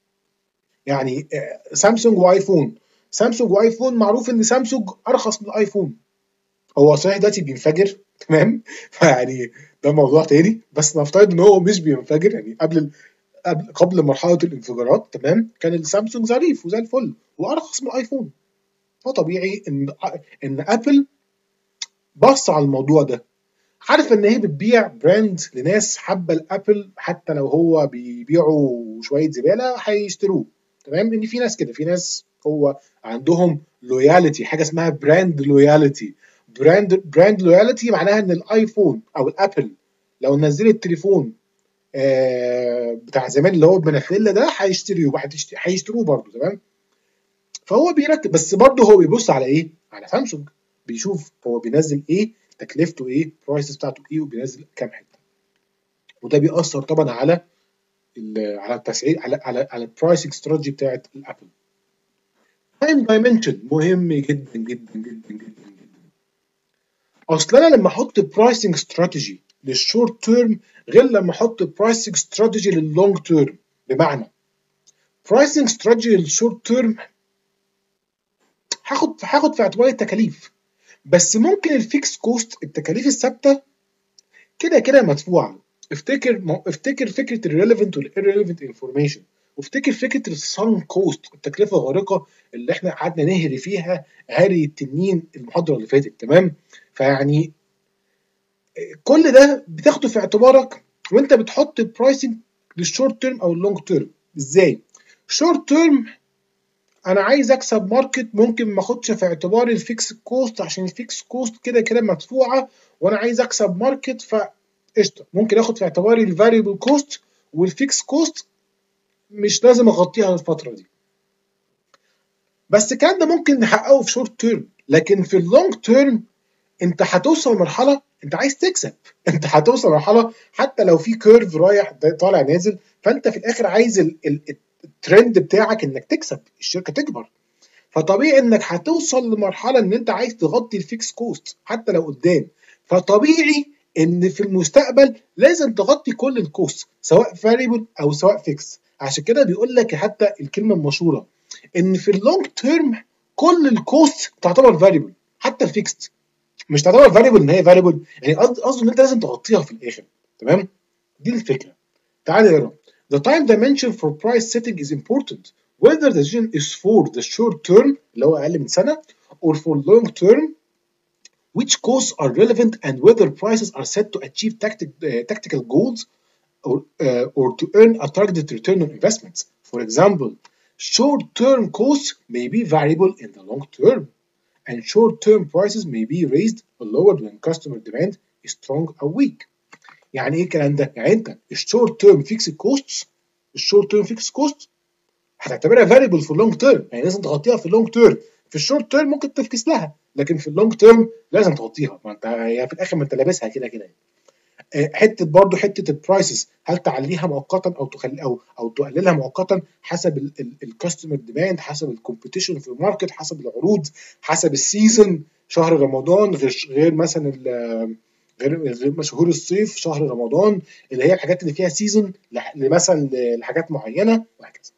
يعني سامسونج وايفون، سامسونج وايفون معروف ان سامسونج ارخص من الايفون. هو صحيح دلوقتي بينفجر، تمام؟ فيعني ده موضوع تاني، بس نفترض ان هو مش بينفجر، يعني قبل قبل قبل مرحله الانفجارات، تمام؟ كان السامسونج ظريف وزي الفل وارخص من الايفون. فطبيعي ان ان ابل بص على الموضوع ده، عارف ان هي بتبيع براند لناس حابه الابل، حتى لو هو بيبيعوا شويه زباله هيشتروه. تمام؟ ان في ناس كده، في ناس هو عندهم لويالتي، حاجه اسمها براند لويالتي. براند براند لويالتي معناها ان الايفون او الابل لو نزلت تليفون آه بتاع زمان اللي هو بمنافيلا ده هيشتريه، هيشتروه برضه. تمام؟ فهو بيركب، بس برضه هو بيبص على ايه؟ على سامسونج، بيشوف هو بينزل ايه، تكلفته ايه، البرايس بتاعته ايه، وبينزل كام حته. وده بيأثر طبعا على على التسعير، على على على البرايسنج استراتيجي بتاعت الابل. تايم دايمنشن مهم جدا جدا جدا جدا جدا. اصل انا لما احط برايسنج استراتيجي للشورت تيرم غير لما احط برايسنج استراتيجي لللونج تيرم. بمعنى برايسنج استراتيجي للشورت تيرم هاخد هاخد في اعتباري التكاليف. بس ممكن الفيكس كوست التكاليف الثابته كده كده مدفوعه. افتكر م... افتكر فكره الريليفنت والirrelevant انفورميشن، وافتكر فكره السان كوست التكلفه الغارقه اللي احنا قعدنا نهري فيها هري التنين المحاضره اللي فاتت. تمام؟ فيعني كل ده بتاخده في اعتبارك وانت بتحط البرايسنج للشورت تيرم او اللونج تيرم. ازاي؟ شورت تيرم انا عايز اكسب ماركت، ممكن ما اخدش في اعتباري الفيكس كوست عشان الفيكس كوست كده كده مدفوعه، وانا عايز اكسب ماركت فقشطه ممكن اخد في اعتباري الفاريبل كوست، والفيكس كوست مش لازم اغطيها الفتره دي. بس الكلام ده ممكن نحققه في شورت تيرم، لكن في اللونج تيرم انت هتوصل لمرحله انت عايز تكسب. انت هتوصل لمرحله حتى لو في كيرف رايح طالع نازل، فانت في الاخر عايز ال ال الترند بتاعك انك تكسب، الشركه تكبر. فطبيعي انك هتوصل لمرحله ان انت عايز تغطي الفيكس كوست حتى لو قدام، فطبيعي ان في المستقبل لازم تغطي كل الكوست سواء فاريبل او سواء فيكس. عشان كده بيقول لك حتى الكلمه المشهوره ان في اللونج تيرم كل الكوست تعتبر فاريبل، حتى الفيكست مش تعتبر فاريبل ان هي فاريبل، يعني قصده ان انت لازم تغطيها في الاخر. تمام؟ دي الفكره. تعال نقرا. The time dimension for price setting is important whether the decision is for the short term اللي هو اقل من سنه or for long term, which costs are relevant and whether prices are set to achieve tactic, uh, tactical goals or, uh, or to earn a targeted return on investments. For example, short-term costs may be variable in the long term, and short-term prices may be raised or lowered when customer demand is strong or weak. يعني ايه الكلام ده؟ يعني انت الشورت تيرم فيكس كوست الشورت تيرم فيكس كوست هتعتبرها فاريبل في اللونج تيرم، يعني لازم تغطيها في اللونج تيرم. في الشورت تيرم ممكن تفكس لها، لكن في اللونج تيرم لازم تغطيها، ما انت هي في الاخر ما انت لابسها كده كده. حته برضو حته البرايسز هل تعليها مؤقتا او تخلي او او تقللها مؤقتا حسب الكاستمر ديماند، حسب الكومبيتيشن في الماركت، حسب العروض، حسب السيزون. شهر رمضان غير غير مثلا غير غير شهور الصيف، شهر رمضان اللي هي الحاجات اللي فيها سيزون مثلا لحاجات معينه وهكذا.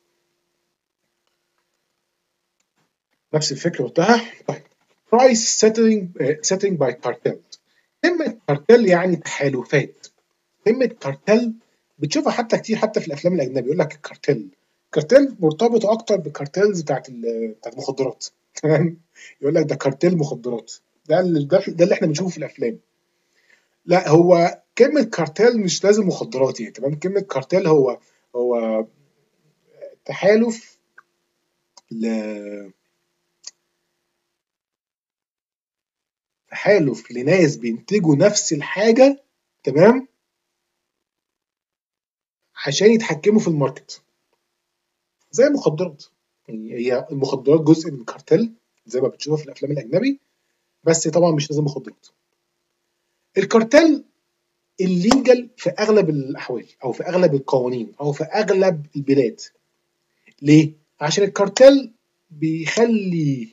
نفس الفكره قلتها. طيب برايس سيتنج سيتنج باي كارتل. كلمه كارتل يعني تحالفات. كلمه كارتل بتشوفها حتى كتير حتى في الافلام الاجنبي، يقول لك الكارتل. الكارتل مرتبطه اكتر بالكارتلز بتاعت بتاعت المخدرات. تمام؟ يقول لك ده كارتل مخدرات، ده اللي ده, ده اللي احنا بنشوفه في الافلام. لا، هو كلمه كارتل مش لازم مخدرات يعني. تمام؟ كلمه كارتل هو هو تحالف ل تحالف لناس بينتجوا نفس الحاجه، تمام، عشان يتحكموا في الماركت زي المخدرات. يعني هي المخدرات جزء من الكارتل زي ما بتشوفها في الافلام الاجنبي، بس طبعا مش لازم مخدرات. الكارتل الليجل في اغلب الاحوال او في اغلب القوانين او في اغلب البلاد. ليه؟ عشان الكارتل بيخلي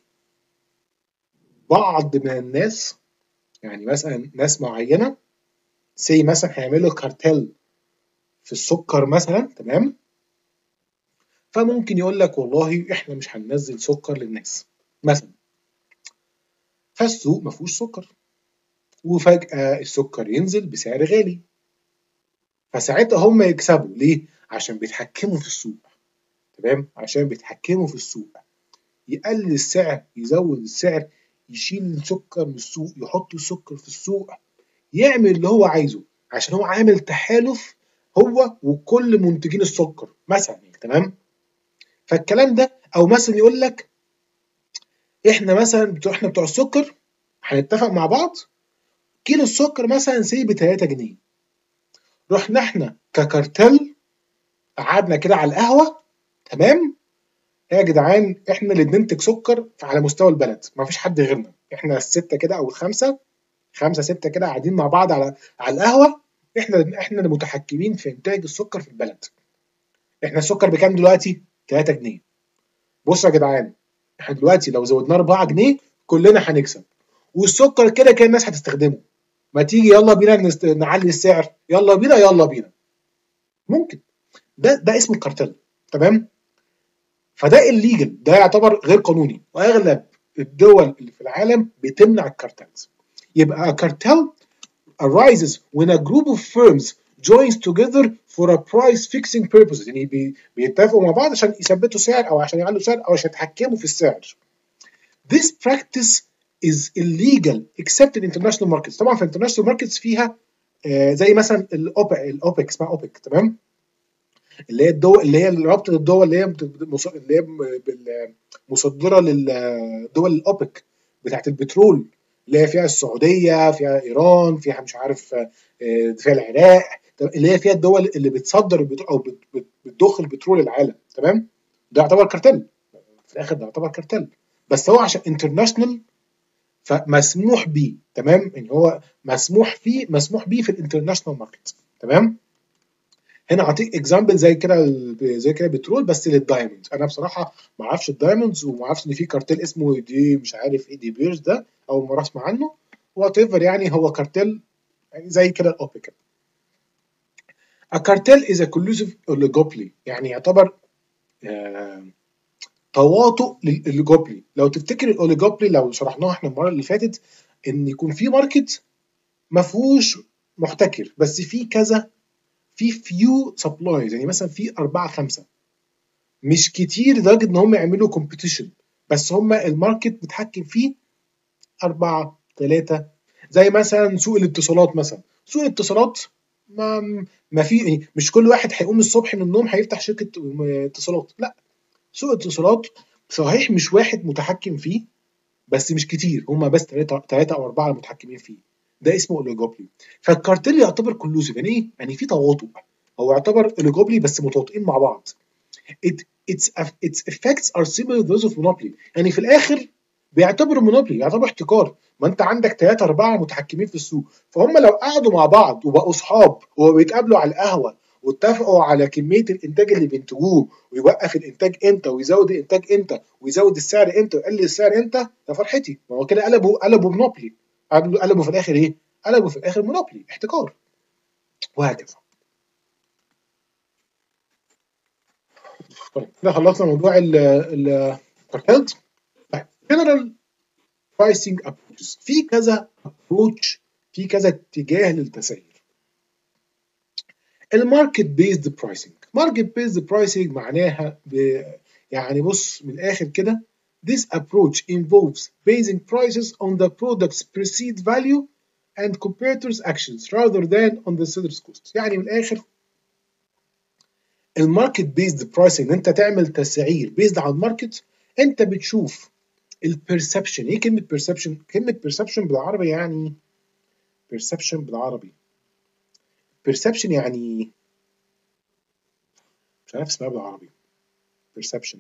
بعض من الناس، يعني مثلا ناس معينه سي مثلا هيعملوا كارتل في السكر مثلا، تمام، فممكن يقول لك والله احنا مش هننزل سكر للناس مثلا، فالسوق ما فيهوش سكر وفجأة السكر ينزل بسعر غالي، فساعتها هم يكسبوا. ليه؟ عشان بيتحكموا في السوق. تمام؟ عشان بيتحكموا في السوق، يقلل السعر، يزود السعر، يشيل السكر من السوق، يحط السكر في السوق، يعمل اللي هو عايزه عشان هو عامل تحالف هو وكل منتجين السكر مثلا. تمام؟ فالكلام ده، او مثلا يقول لك احنا مثلا بتوع احنا بتوع السكر هنتفق مع بعض كيلو السكر مثلا سي ب تلاتة جنيه، رحنا احنا ككارتل قعدنا كده على القهوه، تمام، يا جدعان احنا اللي بننتج سكر على مستوى البلد، ما فيش حد غيرنا، احنا السته كده او الخمسه، خمسه سته كده قاعدين مع بعض على على القهوه، احنا احنا اللي متحكمين في انتاج السكر في البلد. احنا السكر بكام دلوقتي؟ تلاتة جنيه. بصوا يا جدعان، احنا دلوقتي لو زودناه اربعة جنيه كلنا هنكسب، والسكر كده كده الناس هتستخدمه، ما تيجي يلا بينا نست... نعلي السعر، يلا بينا يلا بينا. ممكن ده ده اسمه الكارتل. تمام؟ فده الليجل، ده يعتبر غير قانوني، واغلب الدول اللي في العالم بتمنع الكارتلز. يبقى a cartel arises when a group of firms joins together for a price fixing purposes، يعني بي بيتفقوا مع بعض عشان يثبتوا سعر او عشان يعلوا سعر او عشان يتحكموا في السعر. This practice is illegal except in international markets. طبعا في international markets فيها آه زي مثلا الاوبك الاوبك اسمها اوبك، تمام، اللي هي الدول اللي هي رابطه الدول اللي هي اللي هي مصدره للدول الاوبك بتاعت البترول، اللي هي فيها السعوديه، فيها ايران، فيها مش عارف فيها العراق، اللي هي فيها الدول اللي بتصدر البترول او بتضخ البترول العالم، تمام. ده يعتبر كارتل في الاخر، ده يعتبر كارتل، بس هو عشان انترناشونال فمسموح بيه، تمام، ان هو مسموح فيه مسموح بيه في الانترناشونال ماركت، تمام. هنا اعطيك اكزامبل زي كده زي كده بترول بس للدايموند. انا بصراحه ما اعرفش الدايموندز وما اعرفش ان في كارتيل اسمه دي مش عارف ايه دي بيرز، ده اول مره اسمع عنه. وات ايفر يعني هو كارتيل يعني زي كده الاوبك. A cartel is a collusive oligopoly، يعني يعتبر آه تواطؤ للاوليجوبولي. لو تفتكر الاوليجوبولي لو شرحناها احنا المره اللي فاتت، ان يكون في ماركت ما فيهوش محتكر بس في كذا، في فيو سبلايز، يعني مثلا في أربعة خمسة مش كتير لدرجه ان هم يعملوا كومبيتيشن، بس هم الماركت متحكم فيه أربعة ثلاثة. زي مثلا سوق الاتصالات، مثلا سوق الاتصالات ما ما في مش كل واحد هيقوم الصبح من النوم هيفتح شركه اتصالات، لا، سوق اتصالات صحيح مش واحد متحكم فيه بس مش كتير، هم بس ثلاثة ثلاثة او أربعة متحكمين فيه، ده اسمه اوليجوبولي. فالكارتيل يعتبر كلوزيف، يعني ايه؟ يعني في تواطؤ، هو يعتبر اوليجوبولي بس متواطئين مع بعض. it its its effects are similar to those of monopoly، يعني في الاخر بيعتبروا مونوبولي، يعتبر احتكار. ما انت عندك ثلاثة أربعة متحكمين في السوق، فهم لو قعدوا مع بعض وبقوا اصحاب وبيتقابلوا على القهوه واتفقوا على كميه الانتاج اللي بينتجوه ويوقف الانتاج امتى ويزود الانتاج امتى ويزود السعر امتى ويقلل السعر امتى، ده فرحتي. ما هو كده قلبوا قلبوا مونوبولي، قلبوا في الاخر ايه؟ قلبوا في الاخر مونوبولي، احتكار، وهكذا. طيب كده خلصنا موضوع الكارتلز. طيب جنرال برايسنج ابروتشز، في كذا ابروتش، في كذا اتجاه للتسعير. الماركت بيزد برايسنج، ماركت بيزد برايسنج معناها ب... يعني بص من الاخر كده، this approach involves basing prices on the product's perceived value and competitors' actions rather than on the seller's cost. يعني من الاخر الماركت بيزد برايسنج، انت تعمل تسعير بيزد على الماركت، انت بتشوف البرسبشن. ايه كلمه بيرسبشن؟ كلمه بيرسبشن بالعربي يعني بيرسبشن بالعربي بيرسبشن يعني مش عارف اسمها بالعربي. بيرسبشن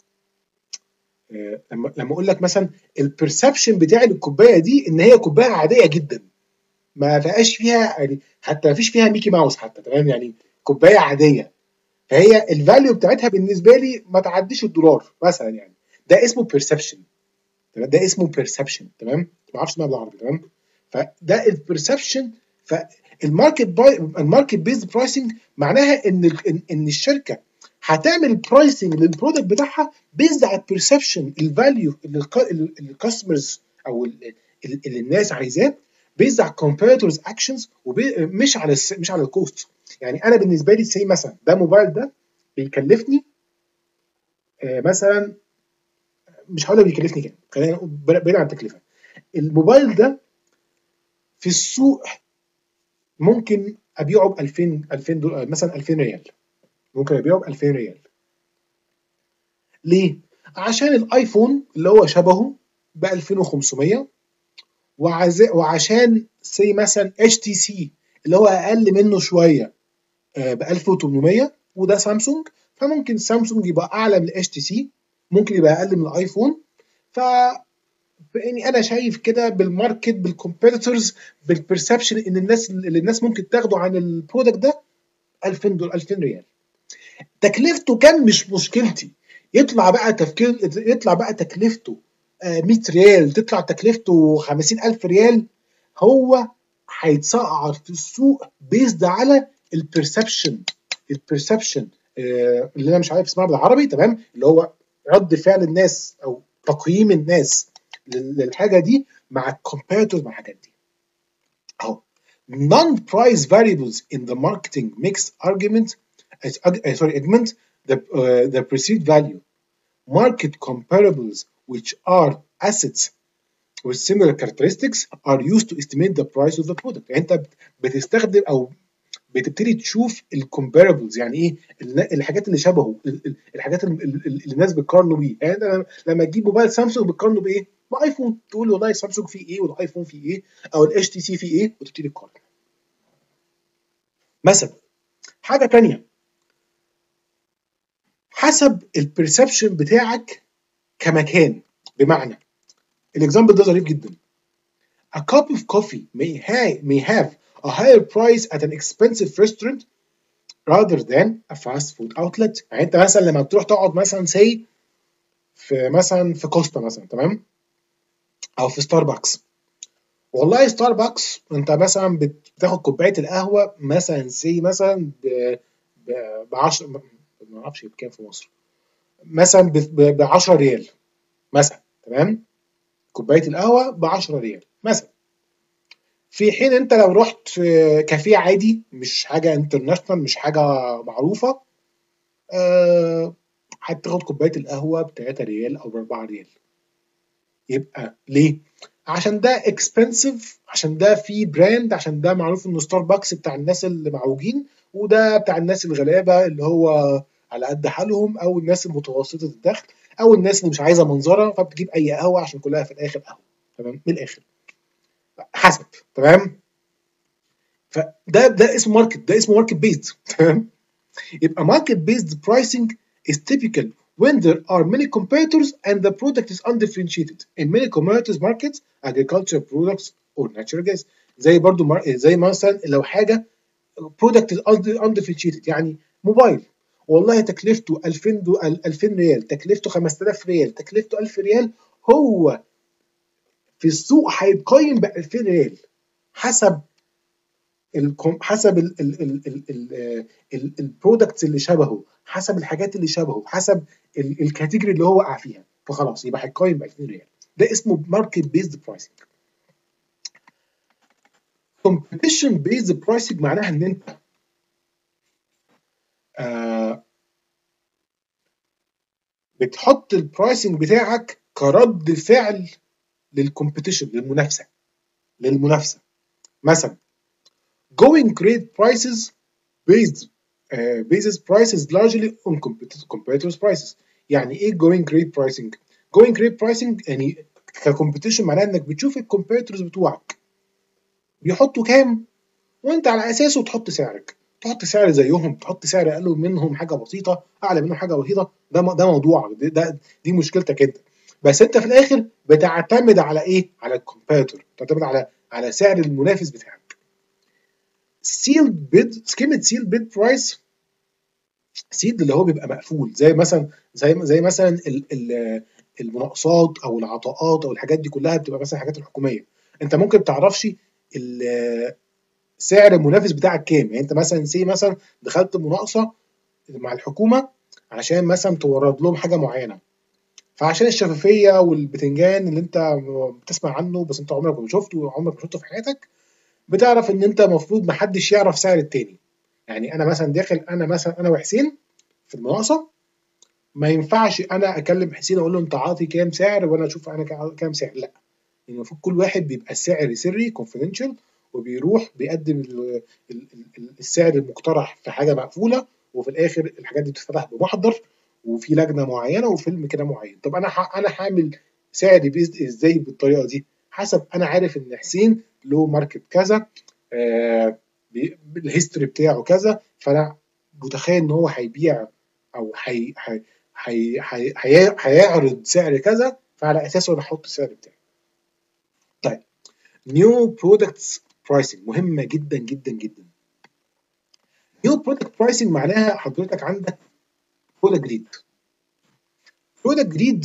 آه لما لما اقول لك مثلا البرسبشن بتاع الكوبايه دي ان هي كوبايه عاديه جدا، ما فيهاش فيها يعني حتى ما فيش فيها ميكي ماوس حتى، تمام، يعني كوبايه عاديه، فهي الفاليو بتاعتها بالنسبه لي ما تعديش الدولار مثلا، يعني ده اسمه بيرسبشن، ده اسمه بيرسبشن، تمام، ما اعرفش اسمها بالعربي، تمام. فده البرسبشن. فالماركت باي الماركت بيزد برايسنج معناها ان ان, إن الشركه هتعمل برايسنج للبرودكت بتاعها بيزد على البرسبشن، الفاليو اللي الكاستمرز او اللي الناس عايزاه، بيزد على الكومبيتيتورز اكشنز، ومش على مش على الكوست. يعني انا بالنسبه لي سي مثلا ده موبايل ده بيكلفني آه مثلا، مش هقول لك بيكلفني كام، خلينا نقول بعيد عن التكلفه، الموبايل ده في السوق ممكن ابيعه ب ألفين ألفين دولار مثلا، ألفين ريال، ممكن ابيعه ب ألفين ريال. ليه؟ عشان الايفون اللي هو شبهه ب ألفين وخمسمية، وعشان سي مثلا اتش تي سي اللي هو اقل منه شويه ب ألف وتمنمية، وده سامسونج، فممكن سامسونج يبقى اعلى من الاتش تي سي، ممكن يبقى اقل من الايفون. ف يعني انا شايف كده بالماركت بالكومبيتيتورز بالبرسبشن ان الناس اللي الناس ممكن تاخده عن البرودكت ده ألفين دولار ألفين ريال. تكلفته كام مش مشكلتي، يطلع بقى تفكير يطلع بقى تكلفته مية ريال، تطلع تكلفته خمسين ألف ريال، هو هيتسعر في السوق بيزد على البرسبشن البرسبشن اللي انا مش عارف اسمها بالعربي، تمام، اللي هو رد فعل الناس او تقييم الناس للحاجه دي مع الكومبيرتورز مع الحاجات دي. اهو non-price variables in the marketing mix argument uh, sorry argument the uh, the perceived value market comparables which are assets with similar characteristics are used to estimate the price of the product. يعني انت بتستخدم او بتبتدي تشوف الكومباربلز، يعني ايه الحاجات اللي شبهه، الحاجات اللي الناس بتقارنوا بيه. يعني انت لما تجيب موبايل سامسونج بتقارنه بايه؟ بايفون، تقول والله سامسونج فيه ايه والايفون فيه ايه او الاتش تي سي فيه ايه، وتبتدي تقارن. مثلا حاجه ثانيه، حسب البرسبشن بتاعك كمكان. بمعنى الاكزامبل ده ظريف جدا. A cup of coffee may have, may have a higher price at an expensive restaurant rather than a fast food outlet. يعني انت مثلا لما بتروح تقعد مثلا سي في مثلا في كوستا مثلا، تمام، او في ستاربكس، والله ستاربكس انت مثلا بتاخد كوبايه القهوه مثلا سي مثلا ب ب عشرة، ما اعرفش بكام في مصر، مثلا ب عشرة ريال مثلا، تمام، كوبايه القهوه ب عشرة ريال مثلا. في حين انت لو رحت كافيه عادي، مش حاجه انترناشونال، مش حاجه معروفه، أه هتاخد كوبايه القهوه ب تلاتة ريال او ب أربعة ريال. يبقى ليه؟ عشان ده اكسبنسيف، عشان ده في براند، عشان ده معروف انه ستاربكس بتاع الناس اللي معوجين، وده بتاع الناس الغلابه اللي هو على قد حالهم، او الناس المتوسطه الدخل، او الناس اللي مش عايزه منظره فبتجيب اي قهوه عشان كلها في الاخر قهوه. تمام، من الاخر حسب. تمام، فده ده اسمه ماركت، ده اسمه ماركت بيزد. تمام، يبقى market based pricing is typical when there are many competitors and the product is undifferentiated. In many commodities markets, agricultural products or natural gas. زي برضو مار... زي مثلا لو حاجه product is undifferentiated، يعني موبايل والله تكلفته ألفين دو... ألفين ريال، تكلفته خمسة آلاف ريال، تكلفته ألف ريال، هو في السوق هيتقيم ب ألفين ريال حسب حسب البرودكتس اللي شبهه، حسب الحاجات اللي شبهه، حسب الكاتيجوري اللي هو وقع فيها، فخلاص يبقى هيتقيم ب ألفين ريال. ده اسمه ماركت بيزد برايسنج. كومبيتيشن بيزد برايسنج معناها ان انت آه بتحط البرايسنج بتاعك كرد فعل للكومبيتيشن، للمنافسه للمنافسه مثلا going great prices based uh, bases prices largely on competitors prices. يعني ايه going great pricing؟ going great pricing يعني ككومبيتيشن معناه انك بتشوف الكومبيتيتورز بتوعك بيحطوا كام، وانت على اساسه تحط سعرك، تحط سعر زيهم، تحط سعر اقل منهم حاجه بسيطه، اعلى منهم حاجه بسيطه. ده ده موضوعك، ده دي مشكلتك انت. بس انت في الاخر بتعتمد على ايه؟ على الكومبيتيتور، بتعتمد على على سعر المنافس بتاعك. سيلد بيد، كلمه سيلد بيد برايس، سيلد اللي هو بيبقى مقفول، زي مثلا زي زي مثلا ال ال المناقصات او العطاءات او الحاجات دي كلها بتبقى مثلا الحاجات الحكوميه. انت ممكن تعرفش سعر المنافس بتاعك كام. يعني انت مثلا سي مثلا دخلت مناقصه مع الحكومه عشان مثلا تورد لهم حاجه معينه، فعشان الشفافيه والبتنجان اللي انت بتسمع عنه بس انت عمرك ما شفته وعمرك ما شفته في حياتك، بتعرف ان انت المفروض ما حدش يعرف سعر التاني. يعني انا مثلا داخل، انا مثلا انا وحسين في المناقصه، ما ينفعش انا اكلم حسين اقول له انت عاطي كام سعر وانا اشوف انا كام سعر، لا. المفروض كل واحد بيبقى السعر سري كونفيدنشال، وبيروح بيقدم السعر المقترح في حاجه مقفوله، وفي الاخر الحاجات دي بتتفتح بمحضر وفي لجنه معينه وفيلم كده معين. طب انا انا هعمل سعري بيزد ازاي بالطريقه دي؟ حسب انا عارف ان حسين له ماركت كذا، آه الهيستوري بتاعه كذا، فانا متخيل ان هو هيبيع او هي هي هي هيعرض سعر كذا، فعلى اساسه انا احط السعر بتاعي. طيب new products pricing مهمه جدا جدا جدا. new product pricing معناها حضرتك عندك برودكت جديد. برودكت جديد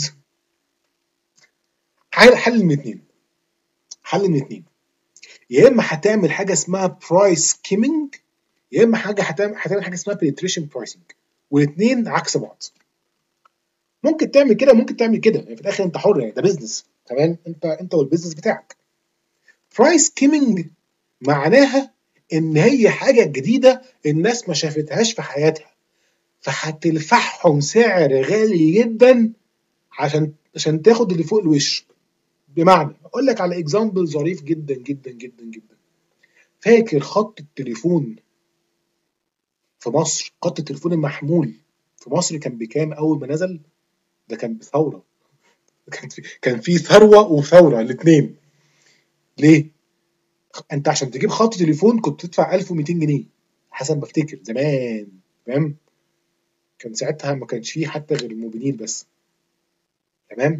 حل من اثنين، حل من اثنين، يا اما هتعمل حاجه اسمها برايس سكيمنج، يا اما حاجه هتعمل هتعمل حاجه اسمها penetration pricing، والاثنين عكس بعض. ممكن تعمل كده ممكن تعمل كده، يعني في الاخر انت حر، يعني ده بيزنس. تمام؟ انت انت والبيزنس بتاعك. برايس سكيمنج معناها ان هي حاجه جديده الناس ما شافتهاش في حياتها، فهتلفحهم سعر غالي جدا عشان عشان تاخد اللي فوق الوش. بمعنى اقول لك على اكزامبل ظريف جدا جدا جدا جدا. فاكر خط التليفون في مصر، خط التليفون المحمول في مصر كان بكام اول ما نزل؟ ده كان بثوره. كان في كان في ثروه وثوره الاثنين. ليه؟ انت عشان تجيب خط تليفون كنت تدفع ألف ومئتين جنيه حسب ما افتكر زمان. تمام؟ كان ساعتها ما كانش فيه حتى غير الموبينيل بس. تمام؟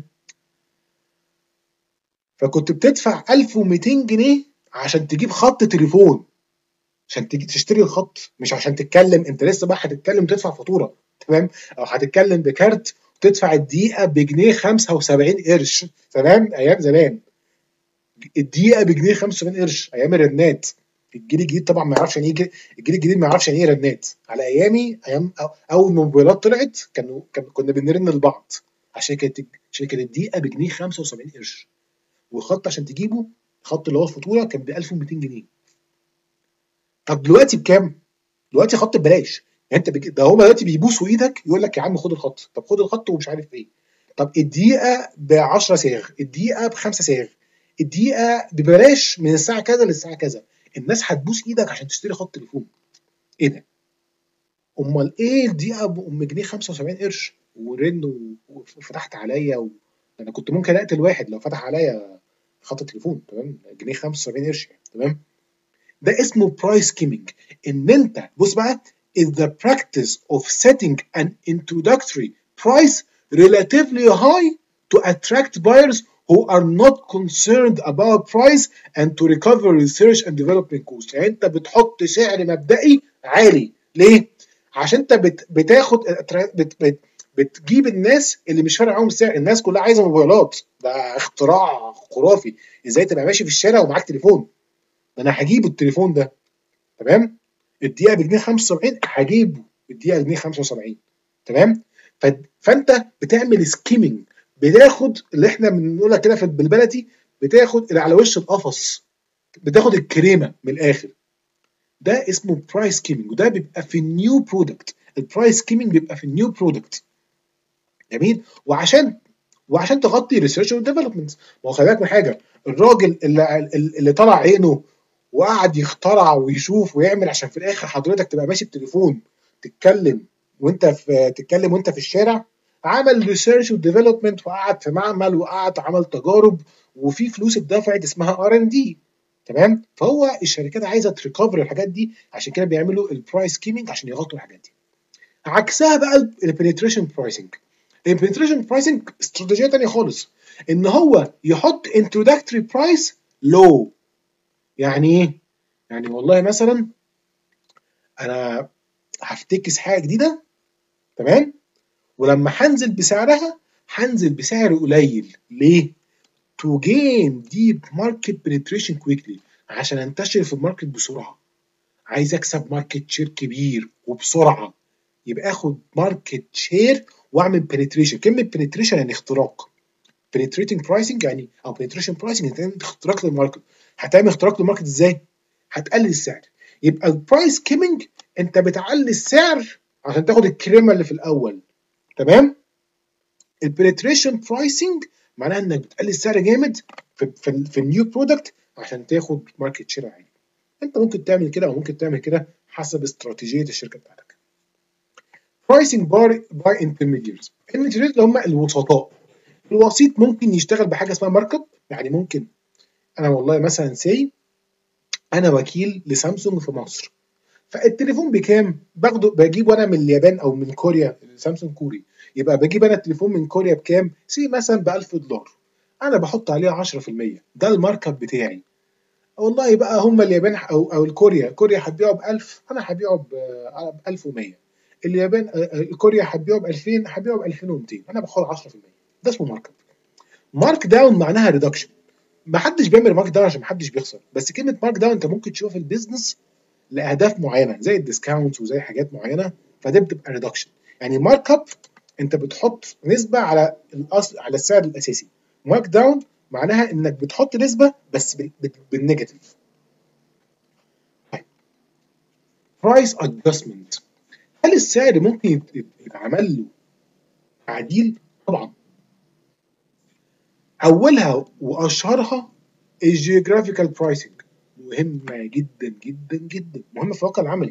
فكنت بتدفع ألف ومئتين جنيه عشان تجيب خط تليفون، عشان تيجي تشتري الخط، مش عشان تتكلم. انت لسه بقى هتتكلم تدفع فاتوره. تمام؟ او هتتكلم بكارت تدفع الدقيقه بجنيه خمسة وسبعين قرش. تمام؟ ايام زمان الدقيقه بجنيه خمسة وسبعين قرش ايام الرنات. الجيل الجديد طبعا ما يعرفش يعني ايه، الجيل الجديد ما يعرفش يعني ايه رنات. على ايامي، ايام اول ما الموبايلات طلعت كانوا كان كنا بنرن لبعض، عشان كانت عشان كانت الدقيقه بجنيه خمسة وسبعين قرش، والخط عشان تجيبه خط اللي هو الفاتوره كان ب ألف ومئتين جنيه. طب دلوقتي بكام؟ دلوقتي خط ببلاش. يعني انت بج... ده هم دلوقتي بيبوسوا ايدك يقول لك يا عم خد الخط. طب خد الخط ومش عارف ايه. طب الدقيقه ب عشرة صاغ، الدقيقه بخمسة صاغ، الدقيقه ببلاش من الساعه كذا للساعه كذا. الناس هتبوس ايدك عشان تشتري خط تليفون. ايه ده؟ امال ايه الدقيقه بام جنيه خمسة وسبعين قرش ورن و- وفتحت عليا و... انا كنت ممكن اقتل واحد لو فتح عليا خط تليفون. تمام؟ جنيه خمسة وسبعين قرش يعني. تمام؟ ده اسمه برايس سكيمينج. ان انت بص بقى is the practice of setting an introductory price relatively high to attract buyers who are not concerned about price and to recover research and development cost. يعني انت بتحط سعر مبدئي عالي. ليه؟ عشان انت بت بتاخد بت بت بتجيب الناس اللي مش فارق معاهم السعر. الناس كلها عايزه موبايلات، ده اختراع خرافي. ازاي تبقى ماشي في الشارع ومعاك تليفون؟ ده انا هجيب التليفون ده. تمام؟ الدقيقه بجنيه خمسة وسبعين هجيبه الدقيقه بجنيه خمسة وسبعين. تمام؟ ف... فانت بتعمل سكيمنج، بتاخد اللي احنا بنقولها كده في بالبلدي، بتاخد اللي على وش القفص، بتاخد الكريمه من الاخر. ده اسمه برايس سكيمنج، وده بيبقى في النيو برودكت. البرايس سكيمنج بيبقى في النيو برودكت. جميل؟ وعشان وعشان تغطي ريسيرش وديفلوبمنت. ما هو خلي بالك من حاجه، الراجل اللي اللي طلع عينه وقعد يخترع ويشوف ويعمل عشان في الاخر حضرتك تبقى ماشي بتليفون تتكلم وانت في تتكلم وانت في الشارع، عمل ريسيرش وديفلوبمنت وقعد في معمل وقعد عمل تجارب وفي فلوس اتدفعت اسمها ار ان دي. تمام؟ فهو الشركات عايزه تريكفر الحاجات دي، عشان كده بيعملوا البرايس سكيمنج عشان يغطوا الحاجات دي. عكسها بقى البنتريشن برايسنج. البنتريشن برايسنج استراتيجيه ثانيه خالص، ان هو يحط انتروداكتوري برايس لو. يعني ايه؟ يعني والله مثلا انا هفتكس حاجه جديده. تمام؟ ولما هنزل بسعرها هنزل بسعر قليل. ليه؟ to gain deep market penetration quickly، عشان انتشر في الماركت بسرعه. عايز اكسب ماركت شير كبير وبسرعه، يبقى اخد ماركت شير واعمل بنتريشن. كلمه بنتريشن يعني اختراق. penetrating pricing يعني او penetration pricing يعني تعمل اختراق للماركت. هتعمل اختراق للماركت ازاي؟ هتقلل السعر. يبقى البرايس سكيمنج انت بتعلي السعر عشان تاخد الكريمه اللي في الاول. تمام؟ البنتريشن برايسنج معناها انك بتقلل السعر جامد في في, في النيو برودكت عشان تاخد ماركت شير عالي. انت ممكن تعمل كده او ممكن تعمل كده حسب استراتيجيه الشركه بتاعتك. برايسنج باي باي انترميديرز. الانترميديرز اللي هم الوسطاء. الوسيط ممكن يشتغل بحاجه اسمها مارك اب. يعني ممكن انا والله مثلا سي انا وكيل لسامسونج في مصر، فالتليفون بكام؟ باخده بجيبه انا من اليابان او من كوريا، سامسونج كوري. يبقى بجيب انا التليفون من كوريا بكام؟ سي مثلا ب ألف دولار. انا بحط عليه عشرة في المية، ده المارك اب بتاعي. والله بقى هم اليابان او او الكوريا، كوريا هتبيعه ب ألف، انا هبيعه ب ألف ومية. اليابان كوريا هتبيعه ب ألفين، هبيعه ب ألفين ومئتين. انا باخد عشرة في المية. ده اسمه مارك اب. مارك داون معناها ريدكشن. ما حدش بيعمل مارك داون عشان ما حدش بيخسر، بس كلمه مارك داون انت ممكن تشوفها في البيزنس لاهداف معينه زي الديسكاونت وزي حاجات معينه، فده بتبقى ريدكشن. يعني مارك اب انت بتحط نسبه على الاصل على السعر الاساسي. مارك داون معناها انك بتحط نسبه بس بالنيجاتيف. برايس ادجستمنت، هل السعر ممكن يتعمل له تعديل؟ طبعا. اولها واشهرها الجيوغرافيكال برايسنج، مهمه جدا جدا جدا، مهمه في الواقع العملي.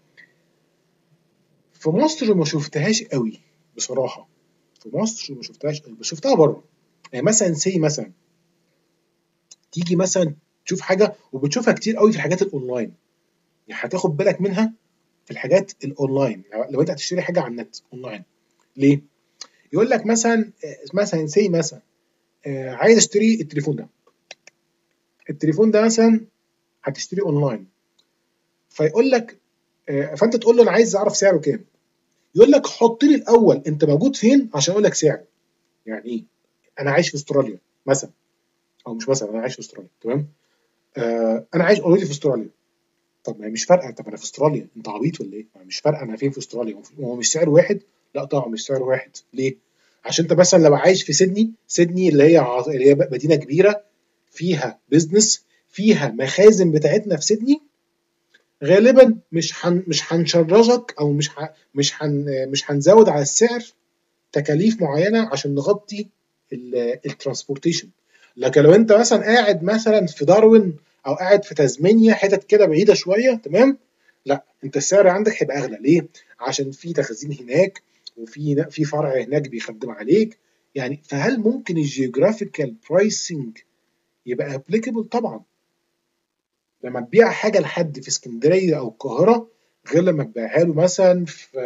في مصر ما شفتهاش قوي بصراحه، في مصر ما شفتهاش قوي، بس شفتها بره. يعني مثلا سي مثلا تيجي مثلا تشوف حاجه، وبتشوفها كتير قوي في الحاجات الاونلاين، يعني هتاخد بالك منها في الحاجات الاونلاين. لو انت هتشتري حاجه على النت اونلاين، ليه؟ يقول لك مثلا مثلا سي مثلا آه عايز اشتري التليفون ده، التليفون ده مثلا هتشتريه اونلاين، فيقول لك آه فانت تقول له انا عايز اعرف سعره كام، يقول لك حط لي الاول انت موجود فين عشان اقول لك سعر. يعني ايه؟ انا عايش في استراليا مثلا، او مش مثلا، انا عايش في استراليا، تمام؟ آه انا عايش اوريدي في استراليا. طب ما هي مش فارقه، طب انا في استراليا، انت عبيط ولا ايه؟ مش فارقه انا فين في استراليا، هو مش سعر واحد؟ لا طبعا مش سعر واحد. ليه؟ عشان انت مثلا لو عايش في سيدني، سيدني اللي هي عاص- اللي هي مدينه كبيره فيها بيزنس، فيها مخازن بتاعتنا في سيدني، غالبا مش هن مش هنشرجك، او مش ح مش هن مش هنزود على السعر تكاليف معينه عشان نغطي الترانسبورتيشن. لكن لو انت مثلا قاعد مثلا في داروين، او قاعد في تازمانيا، حتت كده بعيده شويه، تمام؟ لا، انت السعر عندك هيبقى اغلى. ليه؟ عشان في تخزين هناك، وفي في فرع هناك بيخدم عليك. يعني فهل ممكن الجيوغرافيكال برايسنج يبقى ابليكابل؟ طبعا. لما تبيع حاجه لحد في اسكندريه او القاهره، غير لما تبيعها له مثلا في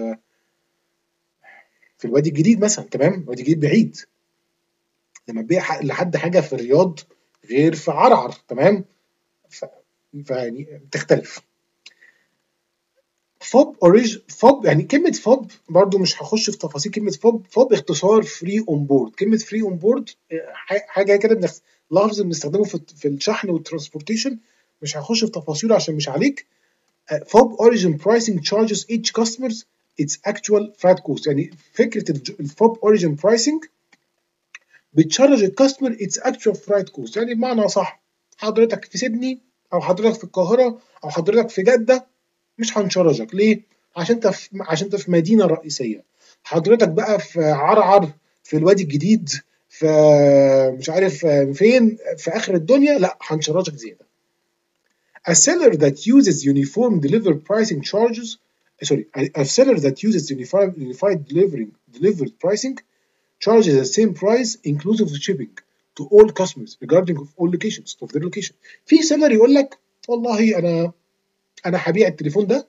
في الوادي الجديد مثلا، تمام؟ الوادي الجديد بعيد. لما تبيع لحد حاجه في الرياض غير في عرعر، تمام؟ ف... فيعني بتختلف. فوب اوريج فوب، يعني كلمه فوب برضو مش هخش في تفاصيل كلمه فوب. فوب اختصار فري اون بورد. كلمه فري اون بورد حاجه كده بنخ... لفظ بنستخدمه في في الشحن والترانسبورتيشن، مش هخش في تفاصيله عشان مش عليك. فوب اوريجن برايسنج تشارجز each customers its actual freight cost. يعني فكره الفوب اوريجن برايسنج بتشارج الكاستمر اتس اكتشوال فرايت كوست. يعني بمعنى صح، حضرتك في سيدني، او حضرتك في القاهره، او حضرتك في جده، مش هنشارجك. ليه؟ عشان انت في عشان انت في مدينه رئيسيه. حضرتك بقى في عرعر، في الوادي الجديد، في مش عارف فين في اخر الدنيا، لا هنشارجك زياده. A seller that uses uniform delivered pricing charges sorry a, a seller that uses unified unified delivering delivered pricing charges the same price inclusive of shipping to all customers regarding of all locations of their location. في سيلر يقول لك والله انا انا هبيع التليفون ده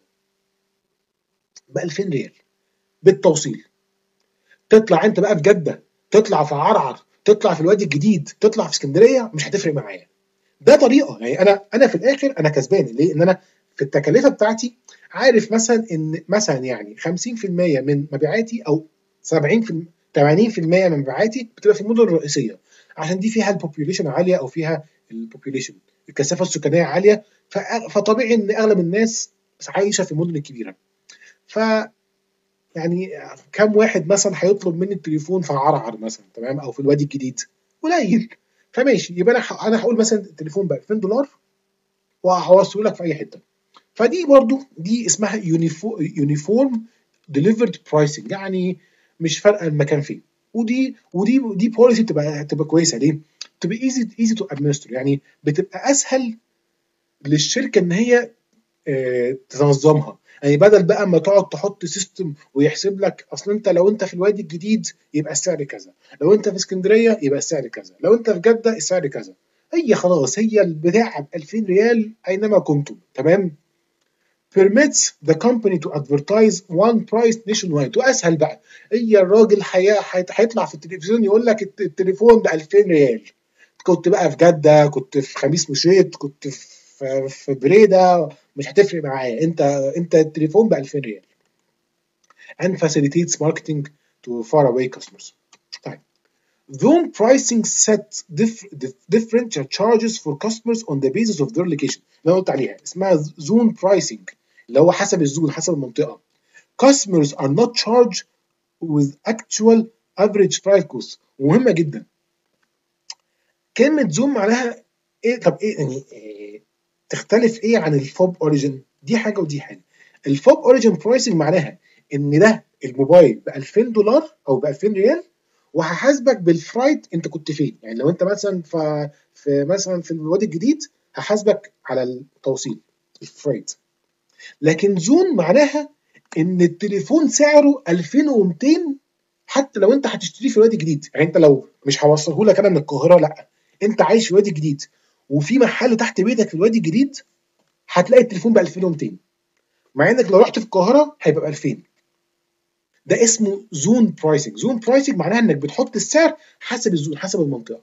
ب ألفين ريال بالتوصيل. تطلع انت بقى في جده، تطلع في عرعر، تطلع في الوادي الجديد، تطلع في اسكندريه، مش هتفرق معايا. ده طريقه، يعني انا انا في الاخر انا كسبان. ليه؟ ان انا في التكلفه بتاعتي عارف مثلا ان مثلا يعني خمسين في المية من مبيعاتي، او سبعين في المية ثمانين في المية من مبيعاتي بتبقى في المدن الرئيسيه، عشان دي فيها البوبيوليشن عاليه، او فيها البوبيوليشن الكثافه السكانيه عاليه. فطبيعي ان اغلب الناس عايشه في المدن الكبيره. ف يعني كم واحد مثلا هيطلب مني التليفون في عرعر مثلا، تمام؟ او في الوادي الجديد؟ قليل. فماشي، يبقى انا انا هقول مثلا التليفون ب ألفين دولار، وهوصله لك في اي حته. فدي برضو دي اسمها يونيفورم ديليفرد برايسنج، يعني مش فارقه المكان فين. ودي ودي دي بوليسي تبقى تبقى كويسه. ليه؟ تبقى ايزي ايزي تو ادمنستر، يعني بتبقى اسهل للشركه ان هي آه، تنظمها. يعني بدل بقى ما تقعد تحط سيستم ويحسب لك، اصل انت لو انت في الوادي الجديد يبقى السعر كذا، لو انت في اسكندريه يبقى السعر كذا، لو انت في جده السعر كذا. هي خلاص، هي البضاعه ب ألفين ريال اينما كنتم، تمام؟ permits the company to advertise one price nationwide. واسهل بقى، هي الراجل هيطلع في التلفزيون يقول لك التليفون ب ألفين ريال، كنت بقى في جده، كنت في خميس مشيط، كنت في في بريده، مش هتفرق معايا. انت انت التليفون ب ألفين ريال. and facilitates marketing to far away customers. طيب، zone pricing set different charges for customers on the basis of their location. اللي انا قلت عليها اسمها zone pricing، اللي هو حسب الزون، حسب المنطقه. customers are not charged with actual average price cost. ومهمه جدا، كلمه زون معناها ايه؟ طب ايه يعني إيه تختلف ايه عن الفوب اوريجين؟ دي حاجه ودي حاجه. الفوب اوريجين برايسنج معناها ان ده الموبايل ب ألفين دولار او ب ألفين ريال، وهحاسبك بالفرايت انت كنت فين. يعني لو انت مثلا في في مثلا في الوادي الجديد، هحاسبك على التوصيل الفرايت. لكن زون معناها ان التليفون سعره ألفين ومئتين حتى لو انت هتشتريه في الوادي الجديد. يعني انت لو مش هوصله لك انا من القاهره، لا، انت عايش في الوادي الجديد وفي محل تحت بيتك في الوادي الجديد، هتلاقي التليفون ب ألفين ومئتين، مع انك لو رحت في القاهره هيبقى ب ألفين. ده اسمه زون برايسنج. زون برايسنج معناها انك بتحط السعر حسب الزون، حسب المنطقه،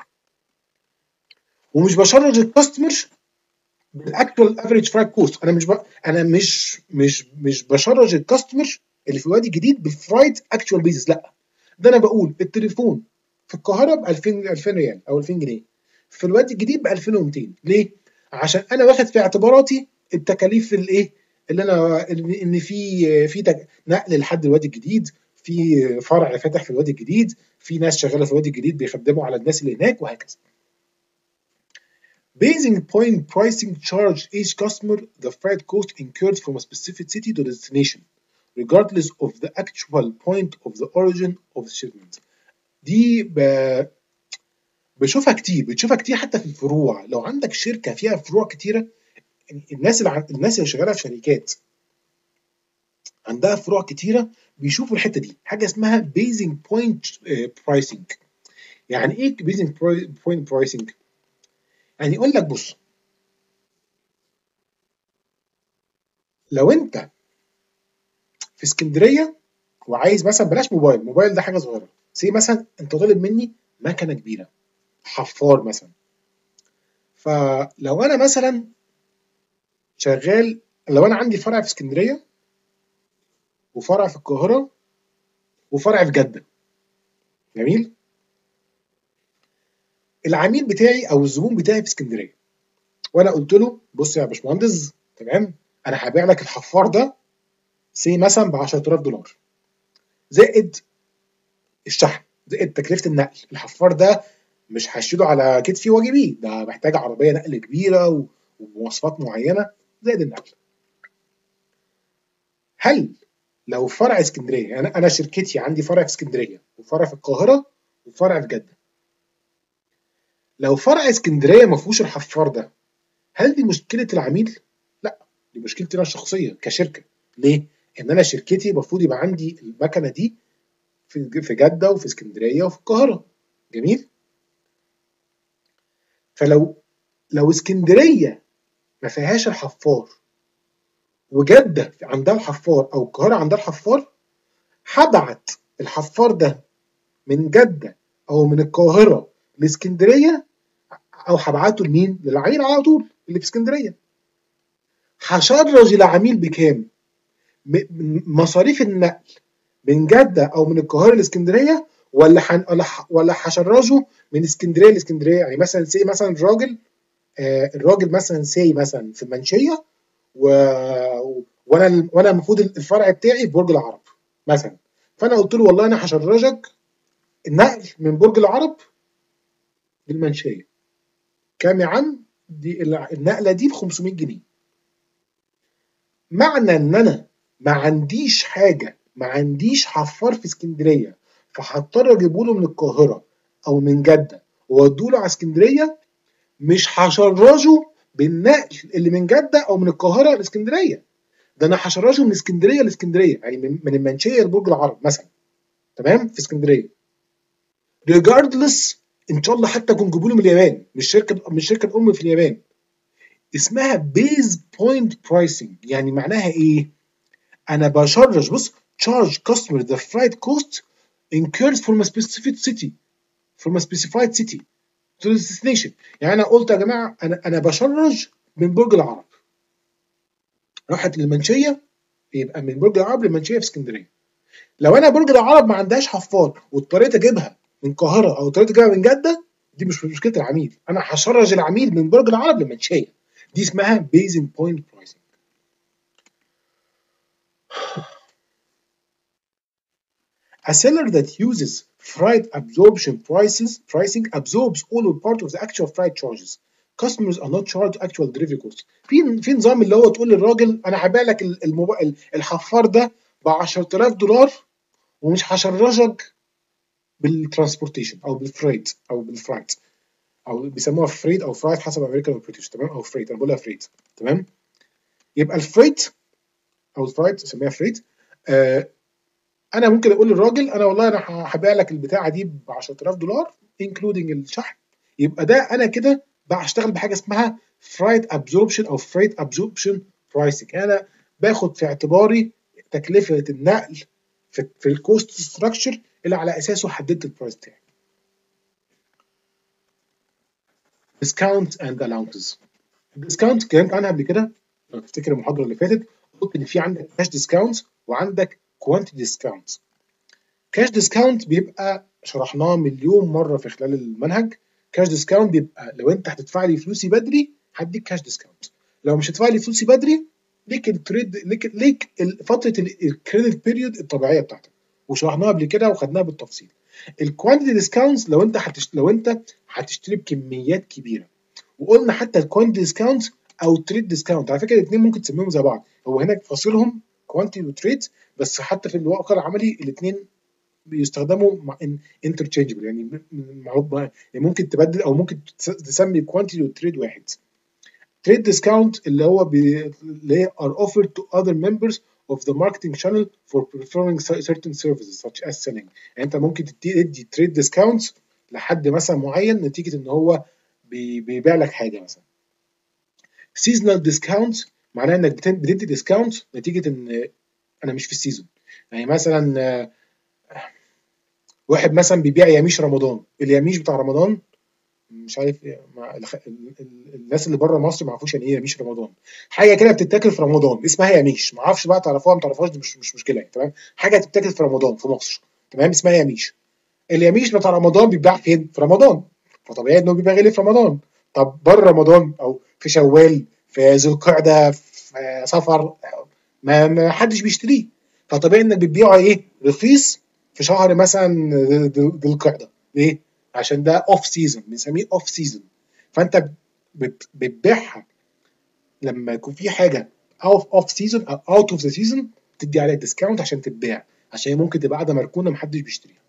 ومش بشرج الكاستمر بالاكتوال افريج فرايت كوست. انا مش ب... انا مش مش مش بشرج الكاستمر اللي في الوادي الجديد بالفرايت اكتوال بيزنس، لا، ده انا بقول التليفون في القاهره ب ألفين ألفين ريال او ألفين جنيه، في الوادي الجديد ب ألفين ومئتين. ليه؟ عشان انا واخد في اعتباراتي التكاليف الايه اللي انا ان في في تك... نقل لحد الوادي الجديد، في فرع فاتح في الوادي الجديد، في ناس شغاله في الوادي الجديد بيخدموا على الناس اللي هناك، وهكذا. Basing point pricing charge each customer the freight cost incurred from a specific city to destination, regardless of the actual point of the origin of the shipment. دي ب... بشوفها كتير، بتشوفها كتير حتى في الفروع. لو عندك شركه فيها فروع كتيره، الناس اللي عن... الناس اللي شغاله في شركات عندها فروع كتيره بيشوفوا الحته دي، حاجه اسمها basing point pricing. يعني ايه basing point pricing؟ يعني يقول لك بص، لو انت في اسكندريه وعايز مثلا، بلاش موبايل، موبايل ده حاجه صغيره، سي مثلا انت طالب مني مكنه كبيره، حفار مثلا. فلو انا مثلا شغال، لو انا عندي فرع في اسكندريه وفرع في القاهره وفرع في جده، جميل، العميل بتاعي او الزبون بتاعي في اسكندريه، وانا قلت له بص يا باشمهندس، تمام، انا هبيع لك الحفار ده سي مثلا ب عشرة آلاف دولار، زائد الشحن، زائد تكلفه النقل. الحفار ده مش هشيله على كتفي واجي بيه، ده محتاج عربيه نقل كبيره ومواصفات معينه، زائد النقل. هل لو فرع اسكندريه، يعني انا شركتي عندي فرع في اسكندريه وفرع في القاهره وفرع في جده، لو فرع اسكندريه ما فيهوش الحفار ده، هل دي مشكله العميل؟ لا، دي مشكلتي انا الشخصيه كشركه. ليه؟ ان انا شركتي المفروض يبقى عندي المكنه دي في في جده وفي اسكندريه وفي القاهره، جميل. فلو لو اسكندريه ما فيهاش الحفار وجده عندها الحفار او القاهره عندها الحفار، هبعت الحفار ده من جده او من القاهره لاسكندريه، او هبعته لمين؟ للعميل على طول اللي في اسكندريه. هشرج العميل بكام؟ مصاريف النقل من جده او من القاهره لاسكندريه، ولا حن... ولا ح... ولا هشرجه من اسكندريه لاسكندريه؟ يعني مثلا سي مثلا الراجل آه الراجل مثلا سي مثلا في المنشيه، و... وانا وانا المفروض الفرع بتاعي في برج العرب مثلا، فانا قلت له والله انا هشرجك النقل من برج العرب للمنشيه، كام يا عم؟ دي النقله دي ب خمسمية جنيه. معنى ان انا ما عنديش حاجه، ما عنديش حفار في اسكندريه، فهضطر اجيبه له من القاهره او من جده واوديه له على اسكندريه، مش هشرجه بالنقل اللي من جده او من القاهره لاسكندريه، ده انا هشرجه من اسكندريه لاسكندريه، يعني من, من المنشيه لبرج العرب مثلا، تمام، في اسكندريه، ريجاردلس. ان شاء الله حتى كنت جيبوا له من اليابان، مش شركه مش شركه الام في اليابان. اسمها بيز بوينت برايسنج. يعني معناها ايه؟ انا بشرج، بص، charge customer the freight cost incurred from a specific city from a specified city to the destination. يعني انا قلت يا جماعه انا انا بشرج من برج العرب، راحت للمنشيه، يبقى من برج العرب للمنشيه في اسكندريه. لو انا برج العرب ما عندهاش حفار واضطريت اجيبها من القاهره او اضطريت اجيبها من جده، دي مش مشكله العميل، انا هشرج العميل من برج العرب للمنشيه. دي اسمها بيزنج بوينت برايسنج. A seller that uses freight absorption prices pricing absorbs all or part of the actual freight charges. Customers are not charged actual delivery costs. في في نظام اللي هو تقول للراجل انا هبيع لك الموبايل الحفار ده ب عشرة آلاف دولار ومش هشرجك بالترانسبورتيشن او بالفريت او بالفرايت او بيسموها فريت او فرايت حسب امريكان او بريتش، تمام، او فريت، انا بقولها فريت، تمام. يبقى الفريت او الفرايت اسميها فريت. آه انا ممكن اقول للراجل انا والله انا هبيع لك البتاعه دي ب عشرة آلاف دولار انكلودنج الشحن، يبقى ده انا كده بشتغل بحاجه اسمها فرايت ابزوربشن او فريت ابزوربشن برايسنج. انا باخد في اعتباري تكلفه النقل في, في الكوست ستراكشر اللي على اساسه حددت البرايس بتاعي. ديسكاونت اند الاونسز. الديسكاونت اتكلمت عنها قبل كده لو تفتكر المحاضره اللي فاتت، قلت ان في عندك كاش ديسكاونت وعندك كوانتيتي ديسكاونت. كاش ديسكاونت بيبقى شرحناه مليون مره في خلال المنهج. كاش ديسكاونت بيبقى لو انت هتدفع لي فلوسي بدري هديك كاش ديسكاونت، لو مش هتدفع لي فلوسي بدري ليك التريد ليك ليك فتره الكريدت بيريود الطبيعيه بتاعتك، وشرحناها قبل كده وخدناها بالتفصيل. الكوانتيتي ديسكاونت لو انت هتشت... لو انت هتشتري بكميات كبيره، وقلنا حتى الكوانتيتي ديسكاونت او تريد ديسكاونت، على فكره الاثنين ممكن تسميهم زي بعض، هو هنا فاصلهم كوانتيتي وتريد، بس حتى في الواقع العملي الاثنين بيستخدموا مع انترتشينجبل، يعني ممكن تبدل او ممكن تسمي كوانتيتي وتريد واحد. تريد ديسكاونت اللي هو بي... اللي هي are offered to other members of the marketing channel for performing certain services such as selling. يعني انت ممكن تدي تريد ديسكاونت لحد مثلا معين نتيجه ان هو بي... بيبيع لك حاجه مثلا. seasonal discount معناها انك بتدي ديسكاونت نتيجه ان انا مش في السيزون، يعني مثلا واحد مثلا بيبيع ياميش رمضان، الياميش بتاع رمضان مش عارف ايه مع الناس اللي بره مصر ما يعرفوش يعني ايه ياميش رمضان، حاجه كده بتتاكل في رمضان اسمها ياميش، ما اعرفش بقى تعرفوها ما تعرفوهاش دي مش مش مشكله يعني، تمام، حاجه بتتاكل في رمضان في مصر، تمام، اسمها ياميش. الياميش بتاع رمضان بيتباع فين؟ في رمضان، فطبيعي انه بيبقى غالي في رمضان. طب بره رمضان او في شوال في ذو القعده في صفر ما, ما حدش بيشتريه، فطبيعي انك بتبيعه ايه؟ رخيص في شهر مثلا ذو القعده. ليه؟ عشان ده اوف سيزون، بنسميه اوف سيزون، فانت بتبيعها لما يكون في حاجه اوف اوف سيزون او اوت اوف ذا سيزون تدي عليها ديسكاونت عشان تتباع، عشان ممكن تبقى قاعده مركونه محدش بيشتريها.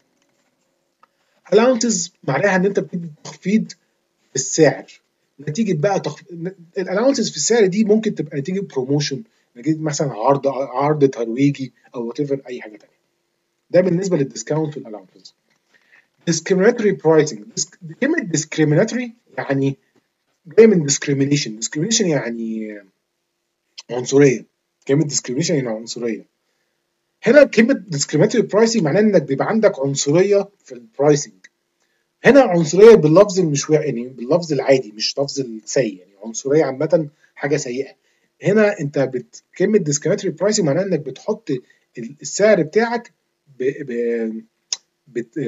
الاونسز معناها ان انت بتدي تخفيض في السعر نتيجه بقى تخف... الالاونسز في السعر دي ممكن تبقى نتيجه بروموشن، نتيجه مثلا عرض عرض ترويجي او وات ايفر اي حاجه ثانيه. ده بالنسبه للديسكاونت والالاونسز. discriminatory pricing. كلمه discriminatory يعني جايه من discrimination. discrimination يعني عنصريه، كلمه discrimination يعني عنصريه. هنا كلمه discriminatory pricing معناه انك بيبقى عندك عنصريه في البرايسنج. هنا عنصريه باللفظ مش يعني باللفظ العادي مش لفظ السيء، يعني عنصريه عامه حاجه سيئه. هنا انت بت... كلمه discriminatory pricing معناها انك بتحط السعر بتاعك ب... ب... بت...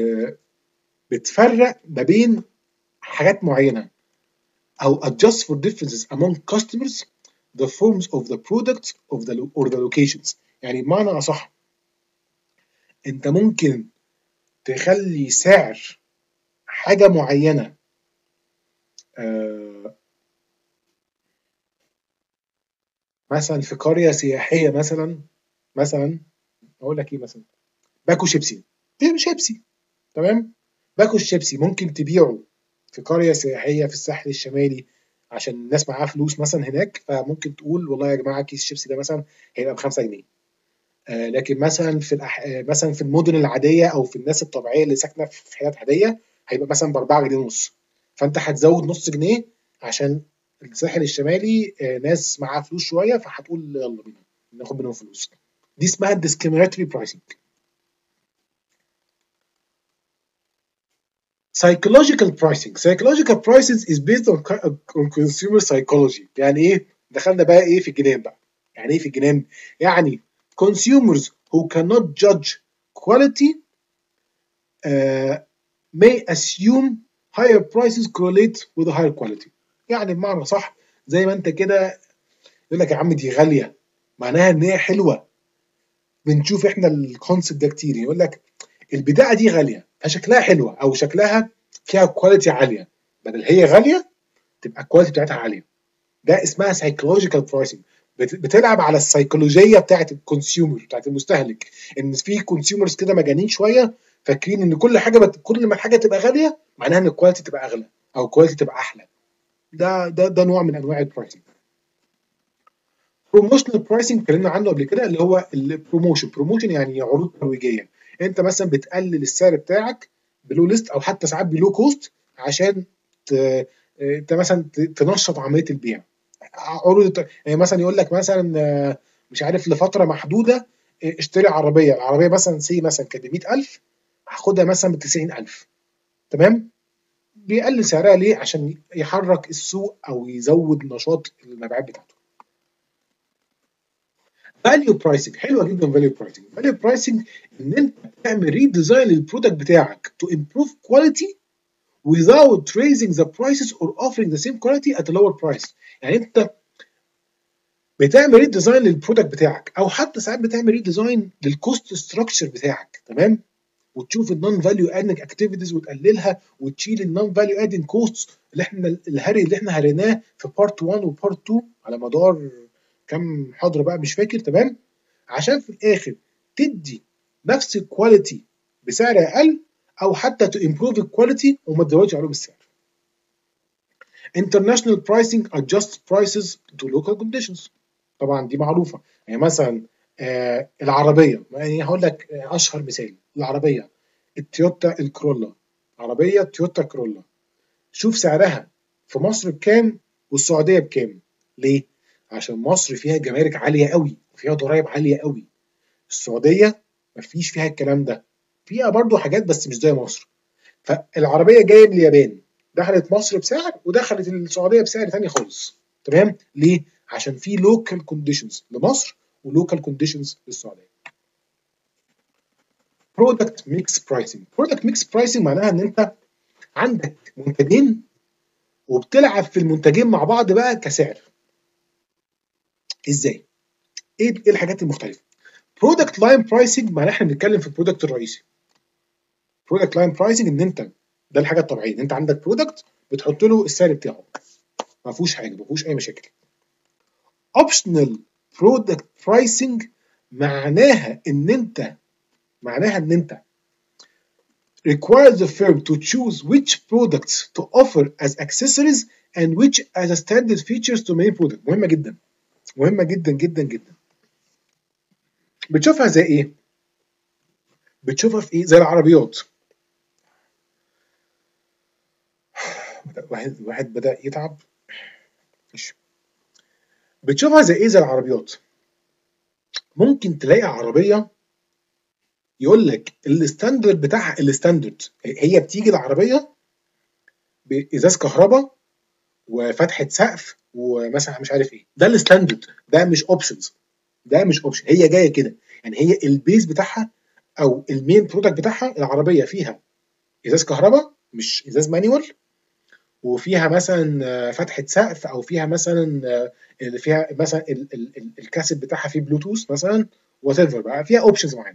بتفرق ما بين حاجات معينه او adjust for differences among customers the forms of the product of the or the locations. يعني بمعنى اصح انت ممكن تخلي سعر حاجه معينه آه مثلا في قريه سياحيه مثلا مثلا اقول لك ايه مثلا باكو شيبسي، ايه شيبسي، تمام، باكو الشيبسي ممكن تبيعه في قريه سياحيه في الساحل الشمالي عشان الناس معاها فلوس مثلا هناك، فممكن تقول والله يا جماعه كيس الشيبسي ده مثلا هيبقى ب خمسة جنيه. آه لكن مثلا في الأح... آه مثلا في المدن العاديه او في الناس الطبيعيه اللي ساكنه في حتت عاديه هيبقى مثلا ب أربعة جنيه ونص، فانت هتزود نص جنيه عشان الساحل الشمالي آه ناس معاها فلوس شويه، فهتقول يلا بينا ناخد منهم فلوس. دي اسمها discriminatory pricing. psychological pricing. psychological pricing is based on, on consumer psychology. يعني ايه؟ دخلنا بقى ايه في الجنان بقى. يعني ايه في الجنان؟ يعني consumers who cannot judge quality uh, may assume higher prices correlate with a higher quality. يعني بمعنى صح زي ما انت كده يقول لك يا عم دي غاليه معناها ان هي حلوه. بنشوف احنا الكونسيبت ده كتير، يقول لك البضاعه دي غاليه فشكلها حلوه او شكلها فيها كواليتي عاليه، بدل هي غاليه تبقى الكواليتي بتاعتها عاليه. ده اسمها سايكولوجيكال برايسنج، بتلعب على السيكولوجيه بتاعت الكونسيومر، بتاعت المستهلك، ان في كونسيومرز كده مجانين شويه فاكرين ان كل حاجه بت... كل ما الحاجه تبقى غاليه معناها ان الكواليتي تبقى اغلى او الكواليتي تبقى احلى. ده ده ده نوع من انواع البرايسنج. بروموشنال برايسنج اتكلمنا عنه قبل كده، اللي هو البروموشن. بروموشن يعني عروض ترويجيه، انت مثلا بتقلل السعر بتاعك بلو ليست او حتى ساعات بلو كوست عشان ت... انت مثلا تنشط عمليه البيع. عروض يعني مثلا يقول لك مثلا مش عارف لفتره محدوده اشتري عربيه، العربيه مثلا سي مثلا كانت ب مية ألف هاخدها مثلا ب تسعين ألف، تمام؟ بيقلل سعرها ليه؟ عشان يحرك السوق او يزود نشاط المبيعات بتاعته. فاليو برايسنج حلوه جدا. فاليو برايسنج فاليو برايسنج ان انت تعمل ريديزاين للبرودكت بتاعك to improve quality without raising the prices or offering the same quality at a lower price. يعني انت بتعمل ريديزاين للبرودكت بتاعك او حتى ساعات بتعمل ريديزاين للكوست ستراكشر بتاعك، تمام؟ وتشوف النون فاليو ادنج اكتيفيتيز وتقللها وتشيل النون فاليو ادنج كوست اللي احنا الهري اللي احنا هريناه في بارت واحد وبارت اتنين على مدار كام محاضره بقى مش فاكر، تمام؟ عشان في الاخر تدي نفس الكواليتي بسعر اقل او حتى تو امبروف الكواليتي وما تزودش عليهم السعر. International pricing adjusts prices to local conditions. طبعا دي معروفه. يعني مثلا آه العربيه، يعني هقول لك اشهر مثال العربيه التويوتا الكرولا، عربيه تويوتا كرولا، شوف سعرها في مصر بكام والسعوديه بكام. ليه؟ عشان مصر فيها جمارك عاليه قوي وفيها ضرائب عاليه قوي. السعوديه مفيش فيها الكلام ده، فيها برضو حاجات بس مش زي مصر. فالعربيه جايه من اليابان دخلت مصر بسعر ودخلت السعوديه بسعر تاني خالص، تمام؟ ليه؟ عشان في لوكال كونديشنز لمصر ولوكال كونديشنز للسعوديه. برودكت ميكس برايسنج. برودكت ميكس برايسنج معناها ان انت عندك منتجين وبتلعب في المنتجين مع بعض بقى كسعر. ازاي؟ ايه ايه الحاجات المختلفه؟ برودكت لاين برايسنج معناها احنا بنتكلم في البرودكت الرئيسي. برودكت لاين برايسنج ان انت ده الحاجه الطبيعيه ان انت عندك برودكت بتحط له السعر بتاعه ما فيهوش حاجه، ما فيهوش اي مشاكل. اوبشنال برودكت برايسنج معناها ان انت معناها ان انت require the firm to choose which products to offer as accessories and which as a standard features to main product. مهمه جدا مهمه جدا جدا جدا. بتشوفها زي ايه؟ بتشوفها في ايه؟ زي العربيات. واحد واحد بدأ يتعب. ماشي. بتشوفها زي ايه؟ زي العربيات. ممكن تلاقي عربيه يقول لك الستاندرد بتاعها الستاندرد هي بتيجي العربيه بازاز كهرباء وفتحه سقف ومثلا مش عارف ايه، ده الستاندرد، ده مش اوبشنز، ده مش اوبشن، هي جايه كده. يعني هي البيز بتاعها او المين برودكت بتاعها العربيه فيها ازاز كهرباء مش ازاز مانيوال، وفيها مثلا فتحه سقف او فيها مثلا اللي فيها مثلا الكاسيت بتاعها فيه بلوتوث مثلا وات ايفر بقى، فيها اوبشنز معينه.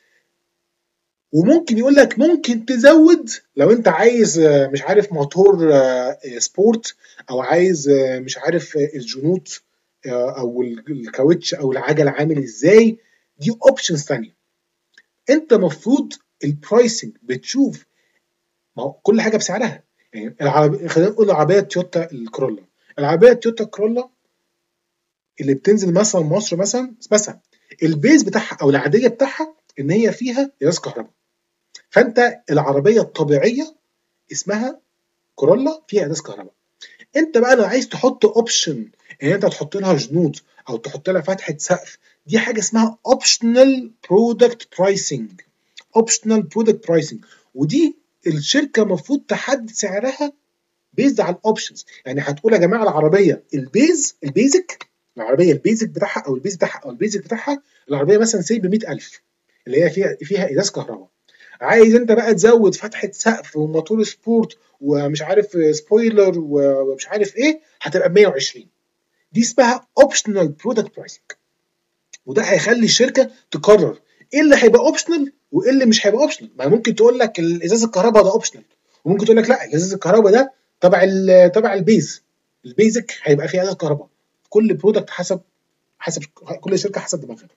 وممكن يقول لك ممكن تزود لو انت عايز مش عارف موتور سبورت او عايز مش عارف الجنوط او الكاوتش او العجل عامل ازاي، دي اوبشنز ثانيه. انت المفروض البرايسنج بتشوف ما هو كل حاجه بسعرها. يعني العربيه خلينا نقول العربيه تويوتا الكرولا، العربيه تويوتا كرولا اللي بتنزل مثلا مصر مثلا مثلا البيز بتاعها او العاديه بتاعها ان هي فيها ازاز كهرباء، فانت العربيه الطبيعيه اسمها كورولا فيها ازاز كهرباء. انت بقى لو عايز تحط اوبشن ان انت تحط لها جنود او تحط لها فتحه سقف، دي حاجه اسمها اوبشنال برودكت برايسنج. اوبشنال برودكت برايسنج، ودي الشركه المفروض تحدد سعرها بيزد على الاوبشنز. يعني هتقول يا جماعه العربيه البيز البيزك العربيه البيزك بتاعها او البيز بتاعها او البيزك بتاعها العربيه مثلا سي ب مية ألف اللي هي فيها فيها ازاز كهرباء. عايز انت بقى تزود فتحه سقف وموتور سبورت ومش عارف سبويلر ومش عارف ايه، هتبقى ب مية وعشرين. دي اسمها اوبشنال برودكت برايسنج، وده هيخلي الشركه تقرر ايه اللي هيبقى اوبشنال وايه اللي مش هيبقى اوبشنال. ما ممكن تقول لك الازاز الكهرباء ده اوبشنال، وممكن تقول لك لا ازاز الكهرباء ده تبع ال تبع البيز، البيزك هيبقى فيه ازاز كهرباء. كل برودكت حسب حسب كل شركه حسب دماغها.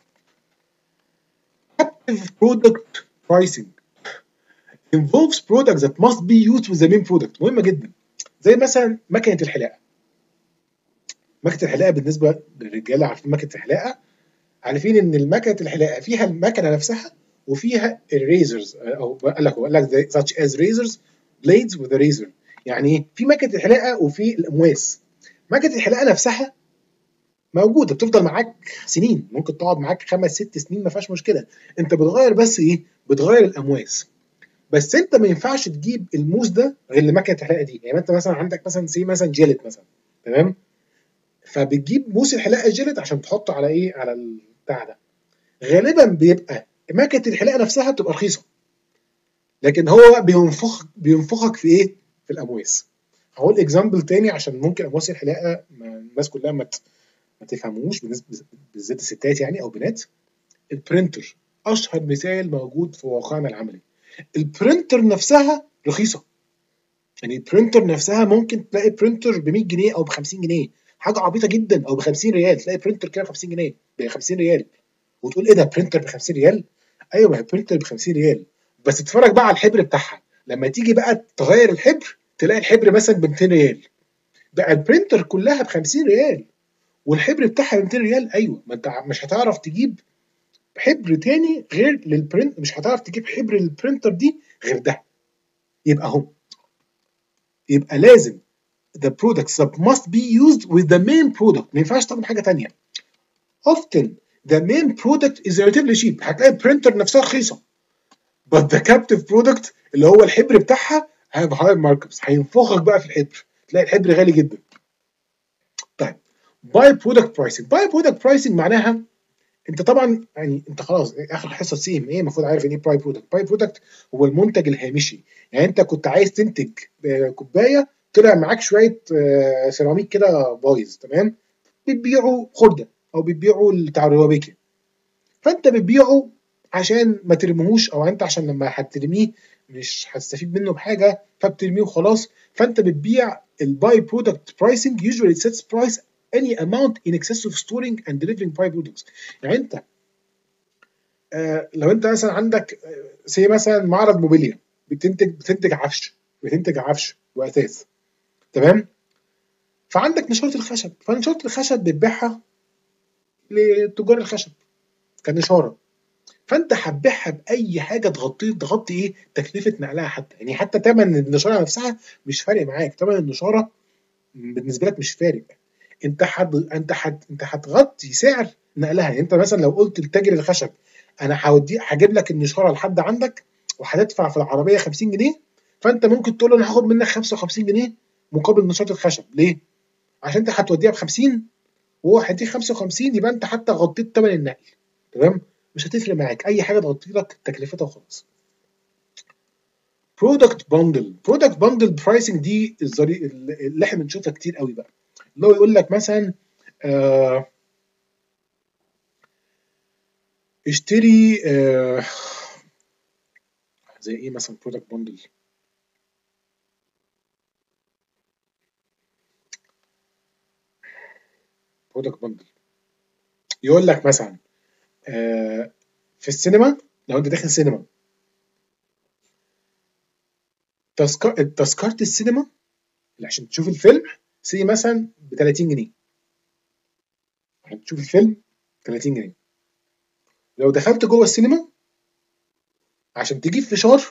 Active product pricing involves products that must be used with the main product. مهمه جدا. زي مثلا مكنه الحلاقه. مكنه الحلاقه بالنسبه للرجاله عارفين مكنه الحلاقه، عارفين ان المكنه الحلاقه فيها المكنه نفسها وفيها الريزرز، او قال لك قال لك such as razors blades with a razor. يعني ايه؟ في مكنه الحلاقه وفي الامواس. مكنه الحلاقه نفسها موجوده بتفضل معاك سنين، ممكن تقعد معاك خمس ست سنين ما فيهاش مشكله. انت بتغير بس ايه؟ بتغير الامواس. بس انت ما ينفعش تجيب الموس ده غير لمكنه الحلاقه دي. يعني انت مثلا عندك مثلا سي مثلا جيلت مثلا، تمام؟ فبتجيب موس الحلاقه جيلت عشان تحطه على ايه؟ على البتاع ده. غالبا بيبقى مكنه الحلاقه نفسها بتبقى رخيصه، لكن هو بينفخ بينفخك في ايه؟ في الامواس. هقول اكزامبل تاني عشان ممكن امواس الحلاقه الناس كلها ما ما تفهموش، بالذات الستات يعني او بنات. البرينتر اشهر مثال موجود في واقعنا العملي. البرينتر نفسها رخيصه، يعني البرينتر نفسها ممكن تلاقي برينتر ب مية جنيه او ب خمسين جنيه، حاجه عبيطه جدا، او ب خمسين ريال. تلاقي برينتر كده ب خمسين جنيه، ب خمسين ريال، وتقول ايه ده برينتر ب خمسين ريال؟ ايوه ما هي برينتر ب خمسين ريال، بس اتفرج بقى على الحبر بتاعها. لما تيجي بقى تغير الحبر تلاقي الحبر مثلا ب ميتين ريال. بقى البرينتر كلها ب خمسين ريال والحبر بتاعها ب ميتين ريال. ايوه ما انت مش هتعرف تجيب حبر تاني غير للبرنت، مش هتعرف تجيب حبر للبرينتر دي غير ده. يبقى اهو، يبقى لازم the products that must be used with the main product. ما ينفعش تعمل حاجه ثانيه. often the main product is relatively cheap. هتلاقي البرينتر نفسها رخيصه، but the captive product اللي هو الحبر بتاعها have high markups. هينفخك بقى في الحبر، تلاقي الحبر غالي جدا. طيب باي برودكت برايسنج. باي برودكت برايسنج معناها انت طبعا يعني انت خلاص اخر حصه سي ام ايه المفروض عارف ان ايه باي برودكت. باي برودكت هو المنتج الهامشي. يعني انت كنت عايز تنتج كوبايه، طلع معاك شويه سيراميك كده بايظ، تمام؟ بتبيعوا خرده او بتبيعوا بتاع الروابيكي، فانت بتبيعه عشان ما ترميهوش، او انت عشان لما هترميه مش هتستفيد منه بحاجه فبترميه وخلاص. فانت بتبيع الباي برودكت برايسنج usually it sets price any amount in excess of storing and delivering by products. يعني انت آه لو انت مثلا عندك زي مثلا معرض موبيليا، بتنتج بتنتج عفش بتنتج عفش واثاث، تمام؟ فعندك نشاره الخشب، فنشاره الخشب بتبيعها لتجار الخشب كنشاره، فانت هتبيعها باي حاجه تغطي تغطي ايه؟ تكلفه نقلها حتى. يعني حتى ثمن النشاره نفسها مش فارق معاك، ثمن النشاره بالنسبه لك مش فارق. انت حد انت حد انت هتغطي سعر نقلها. يعني انت مثلا لو قلت لتاجر الخشب انا هودي هجيب لك النشاره لحد عندك وهتدفع في العربيه خمسين جنيه، فانت ممكن تقول له انا هاخد منك خمسة وخمسين جنيه مقابل نشاره الخشب. ليه؟ عشان انت هتوديها ب خمسين وهو هيديك خمسة وخمسين، يبقى انت حتى غطيت ثمن النقل، تمام؟ مش هتفرق معاك اي حاجه تغطي لك تكلفتها وخلاص. برودكت باندل. برودكت باندل برايسنج دي اللي احنا بنشوفها كتير قوي بقى، اللي هو يقول لك مثلا آه اشتري آه زي ايه مثلا برودكت باندل؟ برودكت باندل يقول لك مثلا آه في السينما، لو انت داخل سينما تذكره تذكره السينما اللي عشان تشوف الفيلم سي مثلا ب تلاتين جنيه، عشان تشوف الفيلم تلاتين جنيه. لو دخلت جوه السينما عشان تجيب فشار،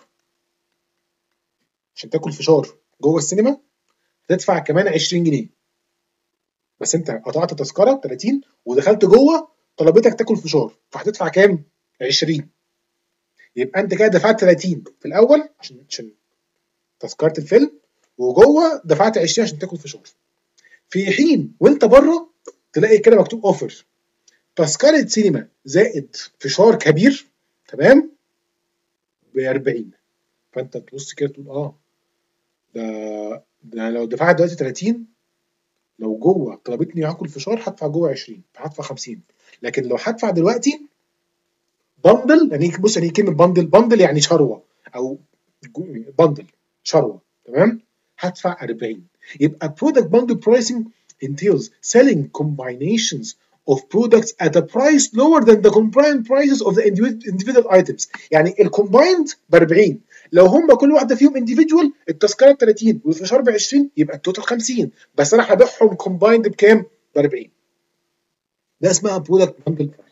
عشان تاكل فشار جوه السينما هتدفع كمان عشرين جنيه. بس انت قطعت تذكره تلاتين ودخلت جوه طلبتك تاكل فشار، فهتدفع كام؟ عشرين. يبقى انت كده دفعت تلاتين في الاول عشان عشان تذكره الفيلم، وجوه دفعت عشرين عشان تاكل فشار. في حين وانت بره تلاقي كده مكتوب اوفر تذكره سينما زائد فشار كبير، تمام؟ ب اربعين. فانت تبص كده تقول اه ده ده لو دفعت دلوقتي تلاتين، لو جوه طلبتني هاكل فشار هدفع جوه عشرين، فهدفع خمسين. لكن لو هدفع دلوقتي بندل يعني بص يعني كلمه بندل بندل يعني شروه او بندل شروه تمام هدفع أربعين. يبقى product bundle pricing entails selling combinations of products at a price lower than the combined prices of the individual items. يعني الcombined ب أربعين، لو هم كل واحده فيهم individual التذكره ب ثلاثين والفشار ب عشرين يبقى التوتال خمسين، بس انا هبيعهم combined بكام؟ ب أربعين. ده اسمها product bundle pricing.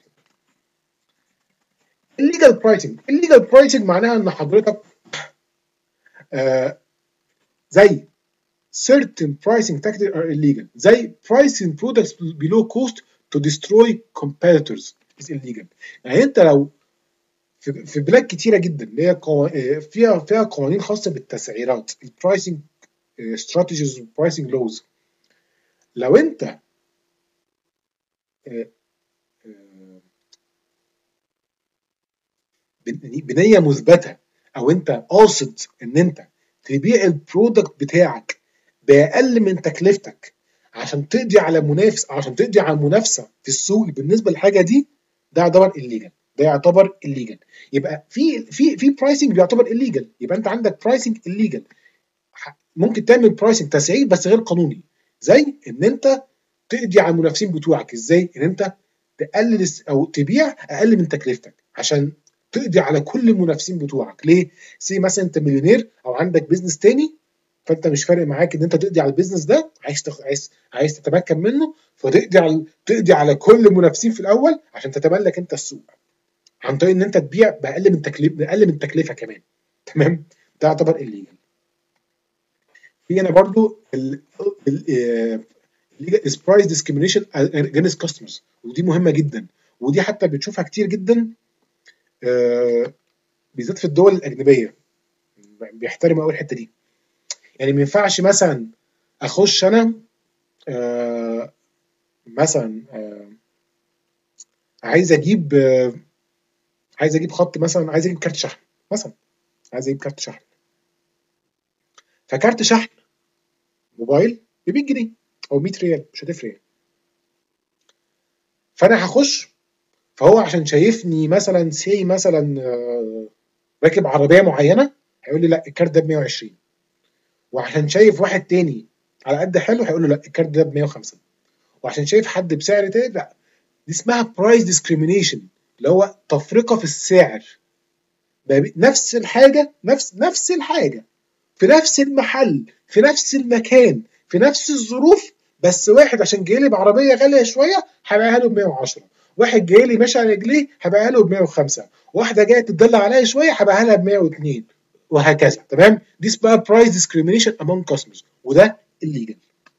الليجال برايسنج، الليجال برايسنج معناها ان حضرتك آه زي certain pricing tactics are illegal، زي pricing products below cost to destroy competitors is illegal. يعني انت لو في, في بلاد كتيره جدا اللي هي قو... فيها فيها قوانين خاصه بالتسعيرات البرايسنج استراتيجيز والبرايسنج لوز، لو انت آه آه بنيه مثبته او انت قاصد ان انت تبيع البرودكت بتاعك باقل من تكلفتك عشان تقضي على منافس عشان تقضي على المنافسه في السوق بالنسبه للحاجه دي، ده يعتبر الليجل، ده يعتبر الليجل. يبقى في في في برايسنج بيعتبر الليجل، يبقى انت عندك برايسنج الليجل، ممكن تعمل برايسنج تسعير بس غير قانوني، زي ان انت تقضي على المنافسين بتوعك، ازاي ان انت تقلل او تبيع اقل من تكلفتك عشان تقضي على كل المنافسين بتوعك. ليه؟ سي مثلا انت مليونير او عندك بيزنس تاني، فانت مش فارق معاك ان انت تقضي على البيزنس ده، عايز تخ... عايز عايز تتمكن منه، فتقضي على تقضي على كل المنافسين في الاول عشان تتملك انت السوق عن طريق ان انت تبيع باقل من تكلفه باقل من تكلفه كمان. تمام؟ ده يعتبر الليجل. في هنا برضو ال ال is price discrimination against customers، ودي مهمه جدا، ودي حتى بتشوفها كتير جدا آه بالذات في الدول الاجنبيه بيحترموا قوي الحته دي. يعني ما ينفعش مثلا اخش انا آه مثلا آه عايز اجيب آه عايز اجيب خط مثلا، عايز اجيب كارت شحن مثلا، عايز اجيب كارت شحن، فكارت شحن موبايل ب مية جنيه او مية ريال مش هتفرق، فانا هخش، فهو عشان شايفني مثلا سي مثلا آه راكب عربيه معينه هيقول لي لا الكارت ده ب مية وعشرين، وعشان شايف واحد تاني على قد حلو هيقول له لا الكارت ده ب مية وخمسة، وعشان شايف حد بسعر تاني لا. دي اسمها برايس ديسكريميشن، اللي هو تفرقه في السعر، نفس الحاجه نفس نفس الحاجه في نفس المحل في نفس المكان في نفس الظروف، بس واحد عشان جاي لي بعربيه غاليه شويه هبيعها له ب مية وعشرة، واحد جاي لي ماشي على رجليه هبيعها له ب مية وخمسة، واحده جايه تدلع عليا شويه هبيعها لها ب مية واتنين، وهكذا. تمام؟ دي اسمها برايس ديسكريميشن among customers، وده الليجل.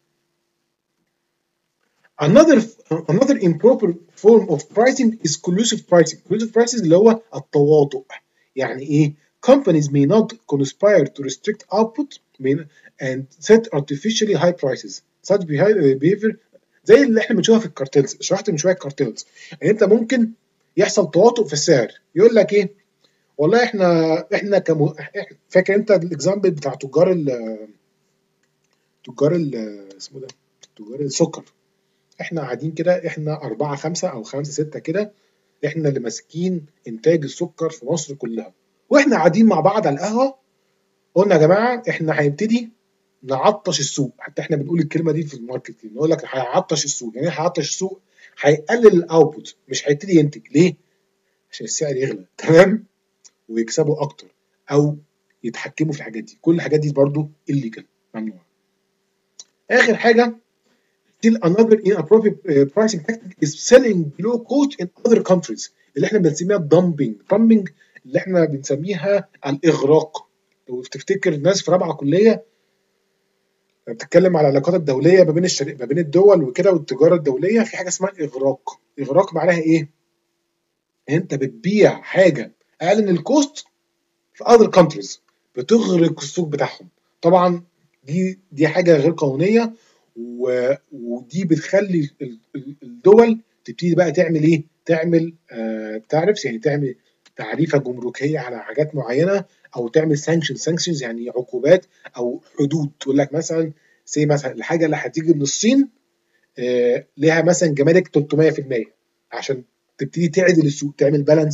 Another another improper form of pricing is collusive pricing. collusive pricing اللي هو التواطؤ. يعني ايه؟ Companies may not conspire to restrict output and set artificially high prices. Such behavior زي اللي احنا بنشوفها في الكارتيلز، شرحت من شويه الكارتيلز. يعني انت ممكن يحصل تواطؤ في السعر، يقول لك ايه؟ والله احنا احنا كم فاكر انت الاكزامبل بتاع تجار ال تجار ال اسمه ده تجار السكر، احنا قاعدين كده، احنا أربعة خمسة أو خمسة ستة كده، احنا اللي ماسكين إنتاج السكر في مصر كلها، واحنا قاعدين مع بعض على القهوة قلنا يا جماعة احنا هنبتدي نعطش السوق. حتى احنا بنقول الكلمة دي في الماركتنج، نقول لك هيعطش السوق. يعني ايه هيعطش السوق؟ هيقلل الاوتبوت، مش هيبتدي ينتج. ليه؟ عشان السعر يغلى. تمام؟ ويكسبوا اكتر او يتحكموا في الحاجات دي. كل الحاجات دي برضو الليجل ممنوع. اخر حاجة still another inappropriate uh, pricing tactic is selling below cost in other countries، اللي احنا بنسميها الدمبنج. dumping اللي احنا بنسميها الاغراق. لو تفتكر الناس في رابعه كليه بتتكلم على العلاقات الدوليه ما بين الشريك ما بين الدول وكده والتجاره الدوليه، في حاجه اسمها اغراق. اغراق معناها ايه؟ انت بتبيع حاجه اقل من الكوست في other countries، بتغرق السوق بتاعهم. طبعا دي دي حاجه غير قانونيه، ودي بتخلي الدول تبتدي بقى تعمل ايه؟ تعمل آه تعرفs، يعني تعمل تعريفه جمركيه على حاجات معينه، او تعمل سانكشن سانكشنز يعني عقوبات او حدود. تقول لك مثلا زي مثلا الحاجه اللي هتيجي من الصين آه ليها مثلا جمارك ثلاثمية في المية عشان تبتدي تعدل السوق، تعمل بالانس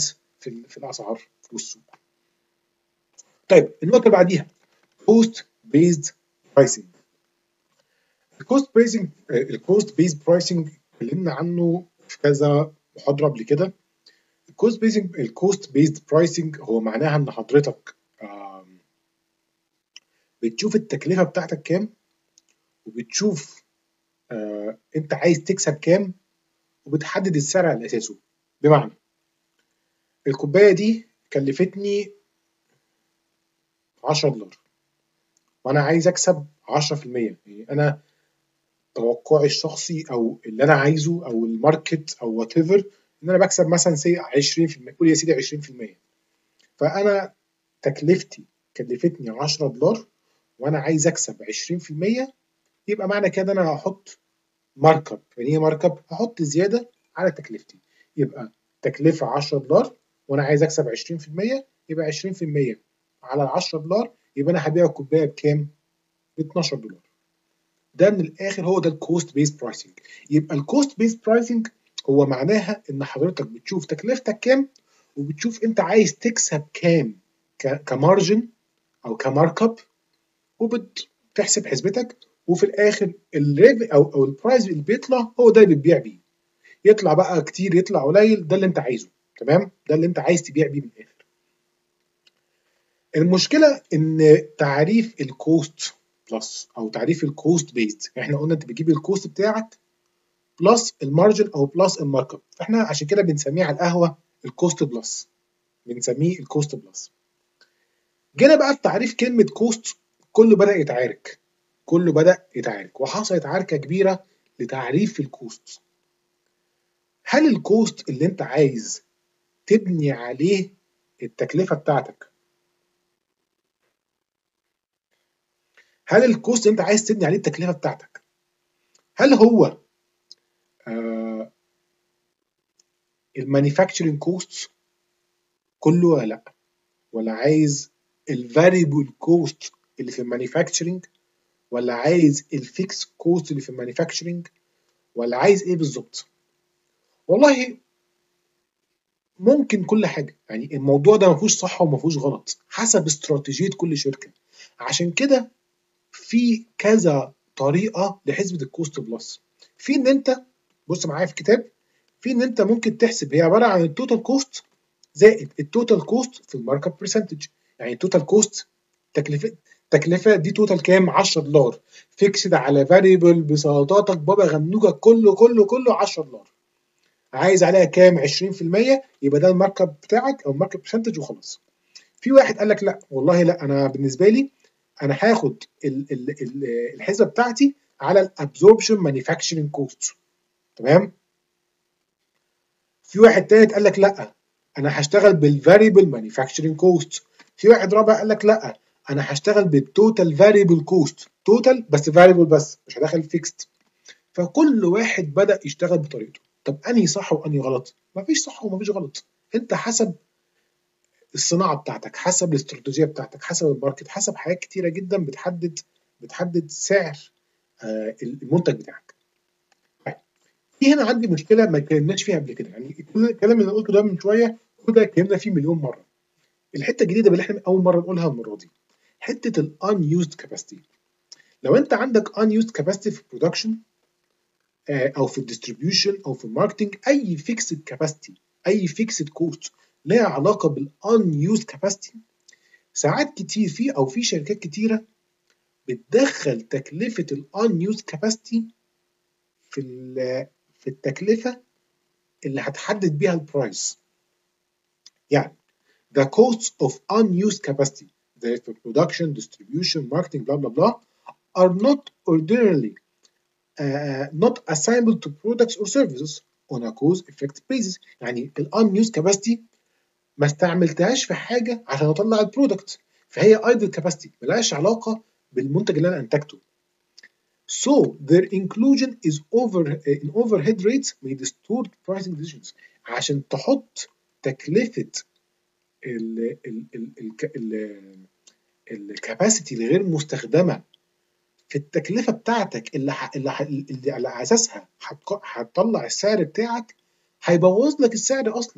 في, في الاسعار والسوق. طيب النقطه اللي بعديها كوست بيزد برايسنج. الكوست بيزنج الكوست بيزد برايسنج اتكلمنا عنه في كذا محاضره قبل كده. الكوست بيزنج الكوست بيزد برايسنج هو معناها ان حضرتك بتشوف التكلفه بتاعتك كام، وبتشوف آه انت عايز تكسب كام، وبتحدد السعر على اساسه. بمعنى الكوبايه دي كلفتني عشرة دولار وانا عايز اكسب عشرة في المية، يعني انا توقعي الشخصي او اللي انا عايزه او الماركت او وات ايفر ان انا بكسب مثلا سي عشرين في المية، قول يا سيدي عشرين في المية. فانا تكلفتي كلفتني عشرة دولار وانا عايز اكسب عشرين في المية، يبقى معنى كده انا هحط مارك اب. يعني ايه مارك اب؟ هحط زياده على تكلفتي. يبقى تكلفه عشرة دولار وانا عايز اكسب عشرين في المية، يبقى عشرين في المية على ال عشرة دولار، يبقى انا هبيع الكوبايه بكام؟ ب اتناشر دولار. ده من الاخر هو ده الكوست بيس برايسنج. يبقى الكوست بيس برايسنج هو معناها ان حضرتك بتشوف تكلفتك كام، وبتشوف انت عايز تكسب كام كمارجن او كمارك اب، وبتحسب حسبتك، وفي الاخر الريف او او البرايس اللي بيطلع هو ده اللي بتبيع بيه. يطلع بقى كتير يطلع قليل، ده اللي انت عايزه. تمام، ده اللي انت عايز تبيع بيه من الاخر. المشكله ان تعريف الكوست بلس او تعريف الكوست بيزد، احنا قلنا انت بتجيب الكوست بتاعك بلس المارجن او بلس المارك اب، فاحنا عشان كده بنسميه على القهوه الكوست بلس، بنسميه الكوست بلس. جينا بقى في تعريف كلمه كوست، كله بدا يتعارك كله بدا يتعارك وحصلت عركه كبيره لتعريف الكوست. هل الكوست اللي انت عايز تبني عليه التكلفه بتاعتك، هل الكوست اللي انت عايز تبني عليه التكلفه بتاعتك هل هو آه المانيفاكتشرنج كوست كله ولا لا، ولا عايز الفاريبل كوست اللي في المانيفاكتشرنج، ولا عايز الفيكس كوست اللي في المانيفاكتشرنج، ولا عايز ايه بالظبط؟ والله ممكن كل حاجه، يعني الموضوع ده ما فيهوش صح وما فيهوش غلط، حسب استراتيجيه كل شركه. عشان كده في كذا طريقه لحسبه الكوست بلس. في ان انت بص معايا في الكتاب، في ان انت ممكن تحسب هي عباره عن التوتال كوست زائد التوتال كوست في المارك اب برسنتج. يعني التوتال كوست تكلفه تكلفه دي توتال كام؟ عشرة دولار فيكسد على فاريبل بسلطاتك بابا غنوجك كله كله كله عشرة دولار. عايز عليها كام؟ عشرين في المية، يبقى ده المارك اب بتاعك او المارك اب برسنتج وخلاص. في واحد قال لك لا والله لا، انا بالنسبه لي انا هاخد ال- ال- ال- الحسبه بتاعتي على الابزوربشن مانيفاكتشرنج كوست. تمام. في واحد تالت قال لك لا، انا هشتغل بالفاريبل مانيفاكتشرنج كوست. في واحد رابع قال لك لا، انا هشتغل بالتوتال فاريبل كوست، توتال بس فاريبل بس مش هدخل فيكست. فكل واحد بدا يشتغل بطريقته. طب انهي صح وانهي غلط؟ مفيش صح ومفيش غلط، انت حسب الصناعه بتاعتك، حسب الاستراتيجيه بتاعتك، حسب الماركت، حسب حاجات كتيره جدا بتحدد بتحدد سعر آه المنتج بتاعك. طيب في هنا عندي مشكله ما اتكلمناش فيها قبل كده، يعني كل الكلام اللي قلته ده من شويه كده اتكلمنا فيه مليون مره. الحته الجديده اللي احنا اول مره نقولها المره دي، حته الان يوزد كاباسيتي. لو انت عندك ان يوزد كاباسيتي في البرودكشن او في الديستريبيوشن او في الماركتنج، اي فيكسد كاباسيتي، اي فيكسد كوست لها علاقه بالان يوزد كاباسيتي، ساعات كتير في او في شركات كتيره بتدخل تكلفه الان يوزد كاباسيتي في في التكلفه اللي هتحدد بيها البرايس. يعني the costs of unused capacity that for production, distribution, marketing, blah blah blah are not ordinarily uh, not assignable to products or services on a cause-effect basis. يعني ال unused capacity ما استعملتهاش في حاجة عشان أطلع البرودكت، فهي idle capacity ملهاش علاقة بالمنتج اللي أنا أنتجته. So their inclusion is over in overhead rates may distort pricing decisions. عشان تحط تكلفة ال ال ال ال الكاباسيتي الغير مستخدمه في التكلفه بتاعتك اللي ح... اللي, ح... اللي على اساسها هتطلع السعر بتاعك، هيبوظ لك السعر اصلا.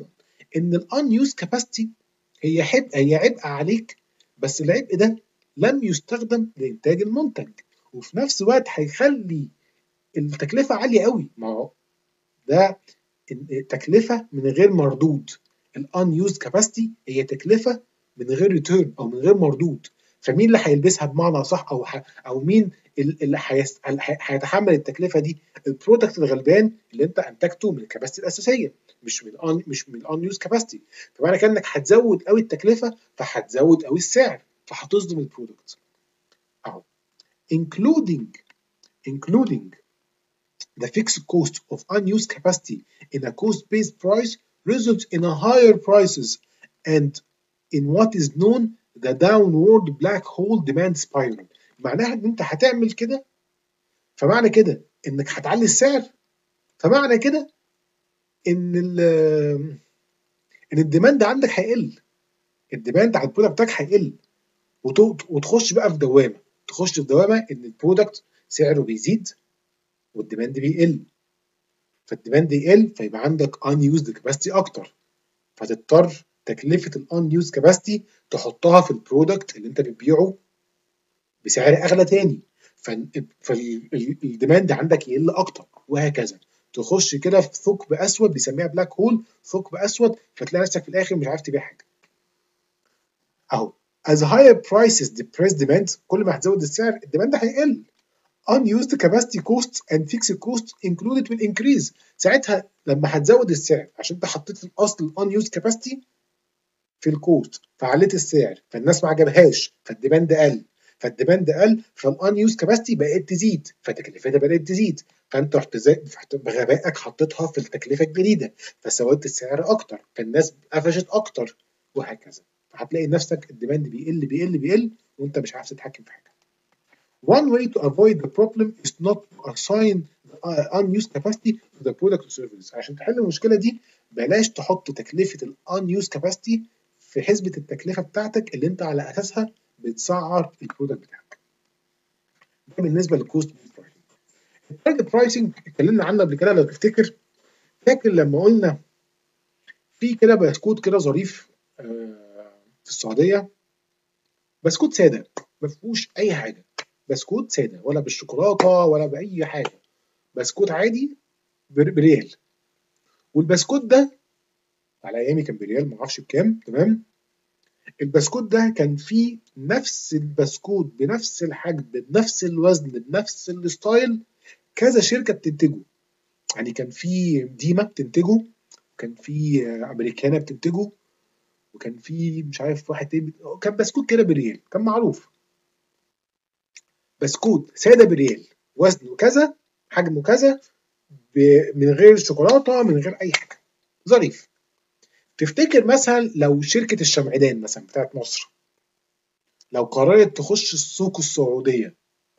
ان الان يوز كاباسيتي هي حب هي عبء عليك، بس العبء ده لم يستخدم لانتاج المنتج، وفي نفس الوقت هيخلي التكلفه عاليه قوي. ما هو ده تكلفه من غير مردود. الان يوز كاباسيتي هي تكلفه من غير ريتيرن او من غير مردود. فمين اللي هيلبسها بمعنى صح، او ح... او مين اللي هيس... هيتحمل التكلفه دي؟ البرودكت الغلبان اللي انت انتجته من الكباستي الاساسيه، مش من الان مش من الان يوز كاباسيتي. فمعنى كده انك هتزود قوي التكلفه، فهتزود قوي السعر، فهتصدم البرودكت. اهو including including the fixed cost of unused capacity in a cost-based price results in a higher prices and in what is known the downward black hole demand spiral. معناها ان انت هتعمل كده، فمعنى كده انك هتعلي السعر، فمعنى كده ان ال ان الديماند عندك هيقل، الديماند على البرودكت بتاعك هيقل، وتخش بقى في دوامه، تخش في دوامه ان البرودكت سعره بيزيد والديماند بيقل، فالديماند يقل فيبقى عندك unused capacity اكتر، فتضطر تكلفه الunused capacity تحطها في البرودكت اللي انت بتبيعه بسعر اغلى تاني، فالديماند عندك يقل اكتر، وهكذا. تخش كده في ثقب اسود بيسميها بلاك هول، ثقب اسود، فتلاقي نفسك في الاخر مش عارف تبيع حاجه. اهو as higher prices depress demand، كل ما هتزود السعر الديماند هيقل. unused capacity costs and fixed costs included will increase. ساعتها لما هتزود السعر عشان انت حطيت في الاصل unused capacity في الكوست، فعليت السعر، فالناس ما عجبهاش، فالديماند قل، فالديماند قل، فالانيوز كاباسيتي بقت تزيد، فتكلفتها بدات تزيد، فانت رحت بغبائك حطيتها في التكلفه الجديده، فسويت السعر اكتر، فالناس قفشت اكتر، وهكذا. فهتلاقي نفسك الديماند بيقل بيقل بيقل وانت مش عارف تتحكم في حاجه. One way to avoid the problem is not to assign unused capacity to the product or service. عشان تحل المشكله دي بلاش تحط تكلفه الunused capacity في حسبه التكلفه بتاعتك اللي انت على اساسها بتسعر البرودكت بتاعك. ده بالنسبه للكوست برايسنج. التارجت برايسنج اتكلمنا عنه قبل كده لو تفتكر، فاكر لما قلنا في كده بسكوت كده ظريف في السعوديه، بسكوت ساده ما فيهوش اي حاجه، بسكوت ساده ولا بالشوكولاته ولا باي حاجه، بسكوت عادي بريال، والبسكوت ده على ايامي كان بريال، ما اعرفش بكام، تمام. البسكوت ده كان فيه نفس البسكوت بنفس الحجم بنفس الوزن بنفس الستايل كذا شركه بتنتجه، يعني كان في ديما بتنتجه، وكان في امريكانا بتنتجه، وكان في مش عارف واحد تاني، كان بسكوت كده بريال، كان معروف بسكوت ساده بريال، وزنه كذا، حجمه كذا، من غير شوكولاته، من غير اي حاجه، ظريف. تفتكر مثلا لو شركه الشمعدان مثلا بتاعت مصر لو قررت تخش السوق السعوديه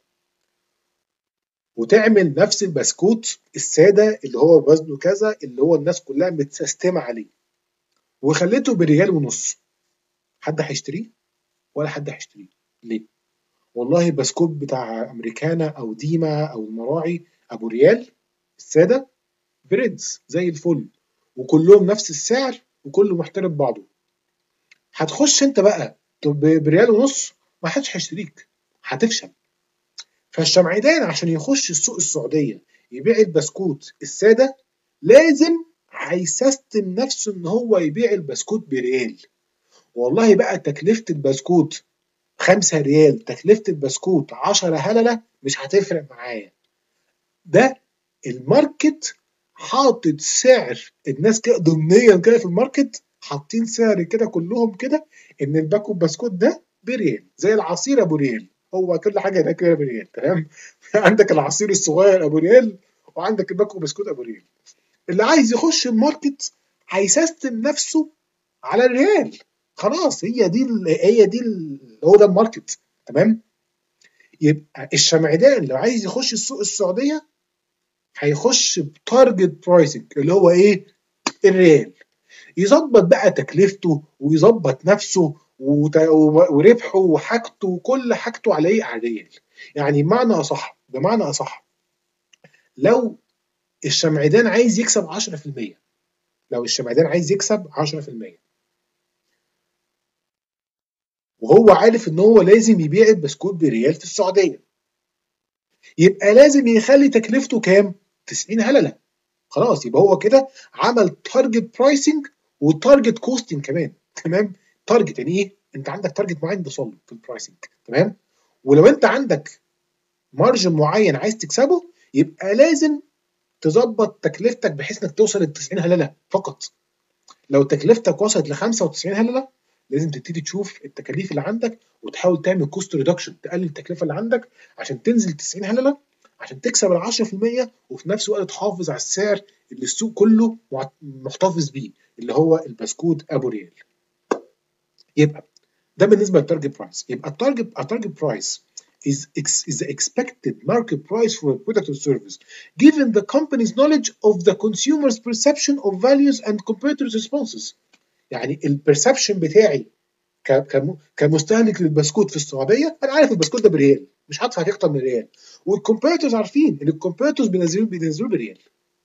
وتعمل نفس البسكوت الساده اللي هو وزنه كذا، اللي هو الناس كلها متسستمه عليه، وخليته بريال ونص، حد هيشتريه؟ ولا حد هيشتريه. ليه؟ والله البسكوت بتاع امريكانا او ديما او المراعي ابو ريال الساده بريدز زي الفل، وكلهم نفس السعر وكله محترم بعضه. هتخش انت بقى بريال ونص، ما حدش هيشتريك، هتفشل. فالشمعدان عشان يخش السوق السعوديه يبيع البسكوت الساده لازم هيسيستم نفسه ان هو يبيع البسكوت بريال. والله بقى تكلفه البسكوت خمسة ريال، تكلفه البسكوت عشرة هلله، مش هتفرق معايا. ده الماركت حاطط سعر، الناس كده ضمنيا كده في الماركت حاطين سعر كده كلهم كده ان الباكو بسكوت ده بريال، زي العصير ابو ريال، هو كل حاجه هناك كده بريال، تمام. عندك العصير الصغير ابو ريال، وعندك الباكو بسكوت ابو ريال. اللي عايز يخش الماركت هيسيستم نفسه على الريال، خلاص هي دي هي دي هو ده الماركت، تمام. يبقى الشمعدان لو عايز يخش السوق السعوديه هيخش بتارجت برايسنج اللي هو ايه؟ الريال، يظبط بقى تكلفته ويظبط نفسه وربحه وحاجته وكل حاجته على ايه؟ على الريال. يعني بمعنى اصح بمعنى اصح لو الشمعدان عايز يكسب عشرة في المية لو الشمعدان عايز يكسب عشرة في المية وهو عارف ان هو لازم يبيع البسكوت بريال في السعوديه، يبقى لازم يخلي تكلفته كام؟ تسعين هلله. خلاص يبقى هو كده عمل تارجت برايسنج وتارجت كوستنج كمان. تمام. تارجت يعني ايه؟ انت عندك تارجت معين توصل له في البرايسنج. تمام. ولو انت عندك مارجن معين عايز تكسبه، يبقى لازم تظبط تكلفتك بحيث انك توصل ل تسعين هلله فقط. لو تكلفتك وصلت ل خمسة وتسعين هلله، لازم تبتدي تشوف التكاليف اللي عندك وتحاول تعمل كوست ريدكشن، تقلل التكلفه اللي عندك عشان تنزل تسعين هلله، عشان تكسب ال عشرة في المية وفي نفس الوقت تحافظ على السعر اللي السوق كله محتفظ بيه، اللي هو البسكوت ابو ريال. يبقى ده بالنسبه للتارجت برايس. يبقى التارجت التارجت برايس is ex, is the expected market price for a product or service given the company's knowledge of the consumer's perception of values and competitors' responses. يعني البرسبشن بتاعي كمستهلك للبسكوت في السعوديه، انا عارف البسكوت ده بريال، مش هدفع فيه اكتر من ريال، والكومبيتورز عارفين ان الكومبيتورز بينزلوا بينزلوا بريال.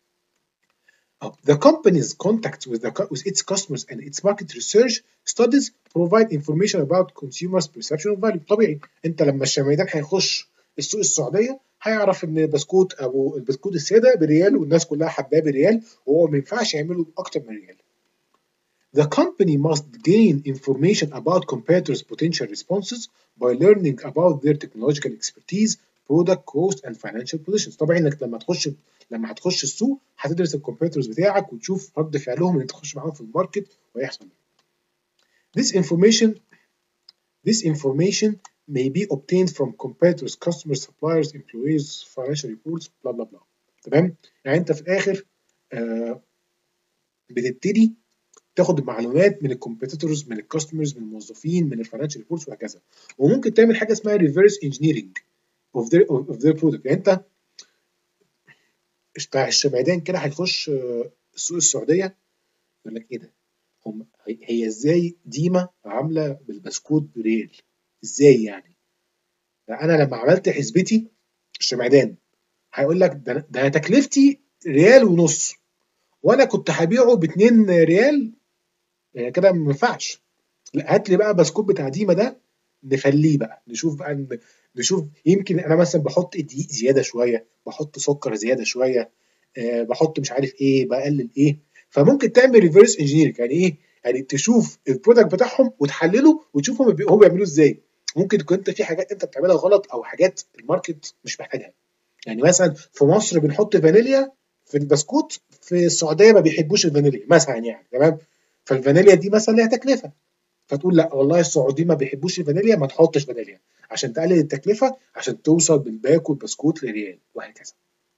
The company's contacts with, the, with its customers and its market research studies provide information about consumers' perception of value. طبيعي انت لما الشمعدان هيخش السوق السعوديه هيعرف ان البسكوت او البسكوت الساده بريال والناس كلها حباه بريال، وهو ما ينفعش يعمله اكتر من ريال. The company must gain information about competitors' potential responses by learning about their technological expertise, product cost and financial positions. طبعا انك لما تخش لما هتخش السوق هتدرس الكومبيتيتورز بتاعك وتشوف رد فعلهم ان تخش معاهم في الماركت ويحصل. This information this information may be obtained from competitors, customers, suppliers, employees, financial reports, blah blah blah. تمام؟ يعني انت في الاخر آه بتبتدي تاخد المعلومات من الكومبيتيتورز، من الكاستمرز، من الموظفين، من الفاينانشال ريبورتس وهكذا. وممكن تعمل حاجه اسمها ريفرس انجينيرنج اوف ذير اوف ذير برودكت. يعني انت بتاع الشمعدان كده هيخش السوق السعوديه يقول لك ايه ده؟ هم هي ازاي ديما عامله بالبسكوت بريال؟ ازاي يعني؟ ده انا لما عملت حسبتي الشمعدان هيقول لك ده, ده تكلفتي ريال ونص وانا كنت هبيعه ب اتنين ريال، يعني كده ما ينفعش. لا هات لي بقى بسكوت بتاع ديما ده نفليه بقى، نشوف بقى نشوف يمكن انا مثلا بحط دقيق زياده شويه، بحط سكر زياده شويه، أه بحط مش عارف ايه، بقلل ايه. فممكن تعمل ريفرس انجينيرنج. يعني ايه؟ يعني تشوف البرودكت بتاعهم وتحلله وتشوف هم هم بيعملوه ازاي. ممكن تكون انت في حاجات انت بتعملها غلط او حاجات الماركت مش محتاجها. يعني مثلا في مصر بنحط فانيليا في البسكوت، في السعوديه ما بيحبوش الفانيليا مثلا، يعني تمام. فالفانيليا دي مثلا ليها تكلفه، فتقول لا والله السعوديين ما بيحبوش الفانيليا، ما تحطش فانيليا عشان تقلل التكلفه، عشان توصل بالباكو البسكوت لريال وهكذا.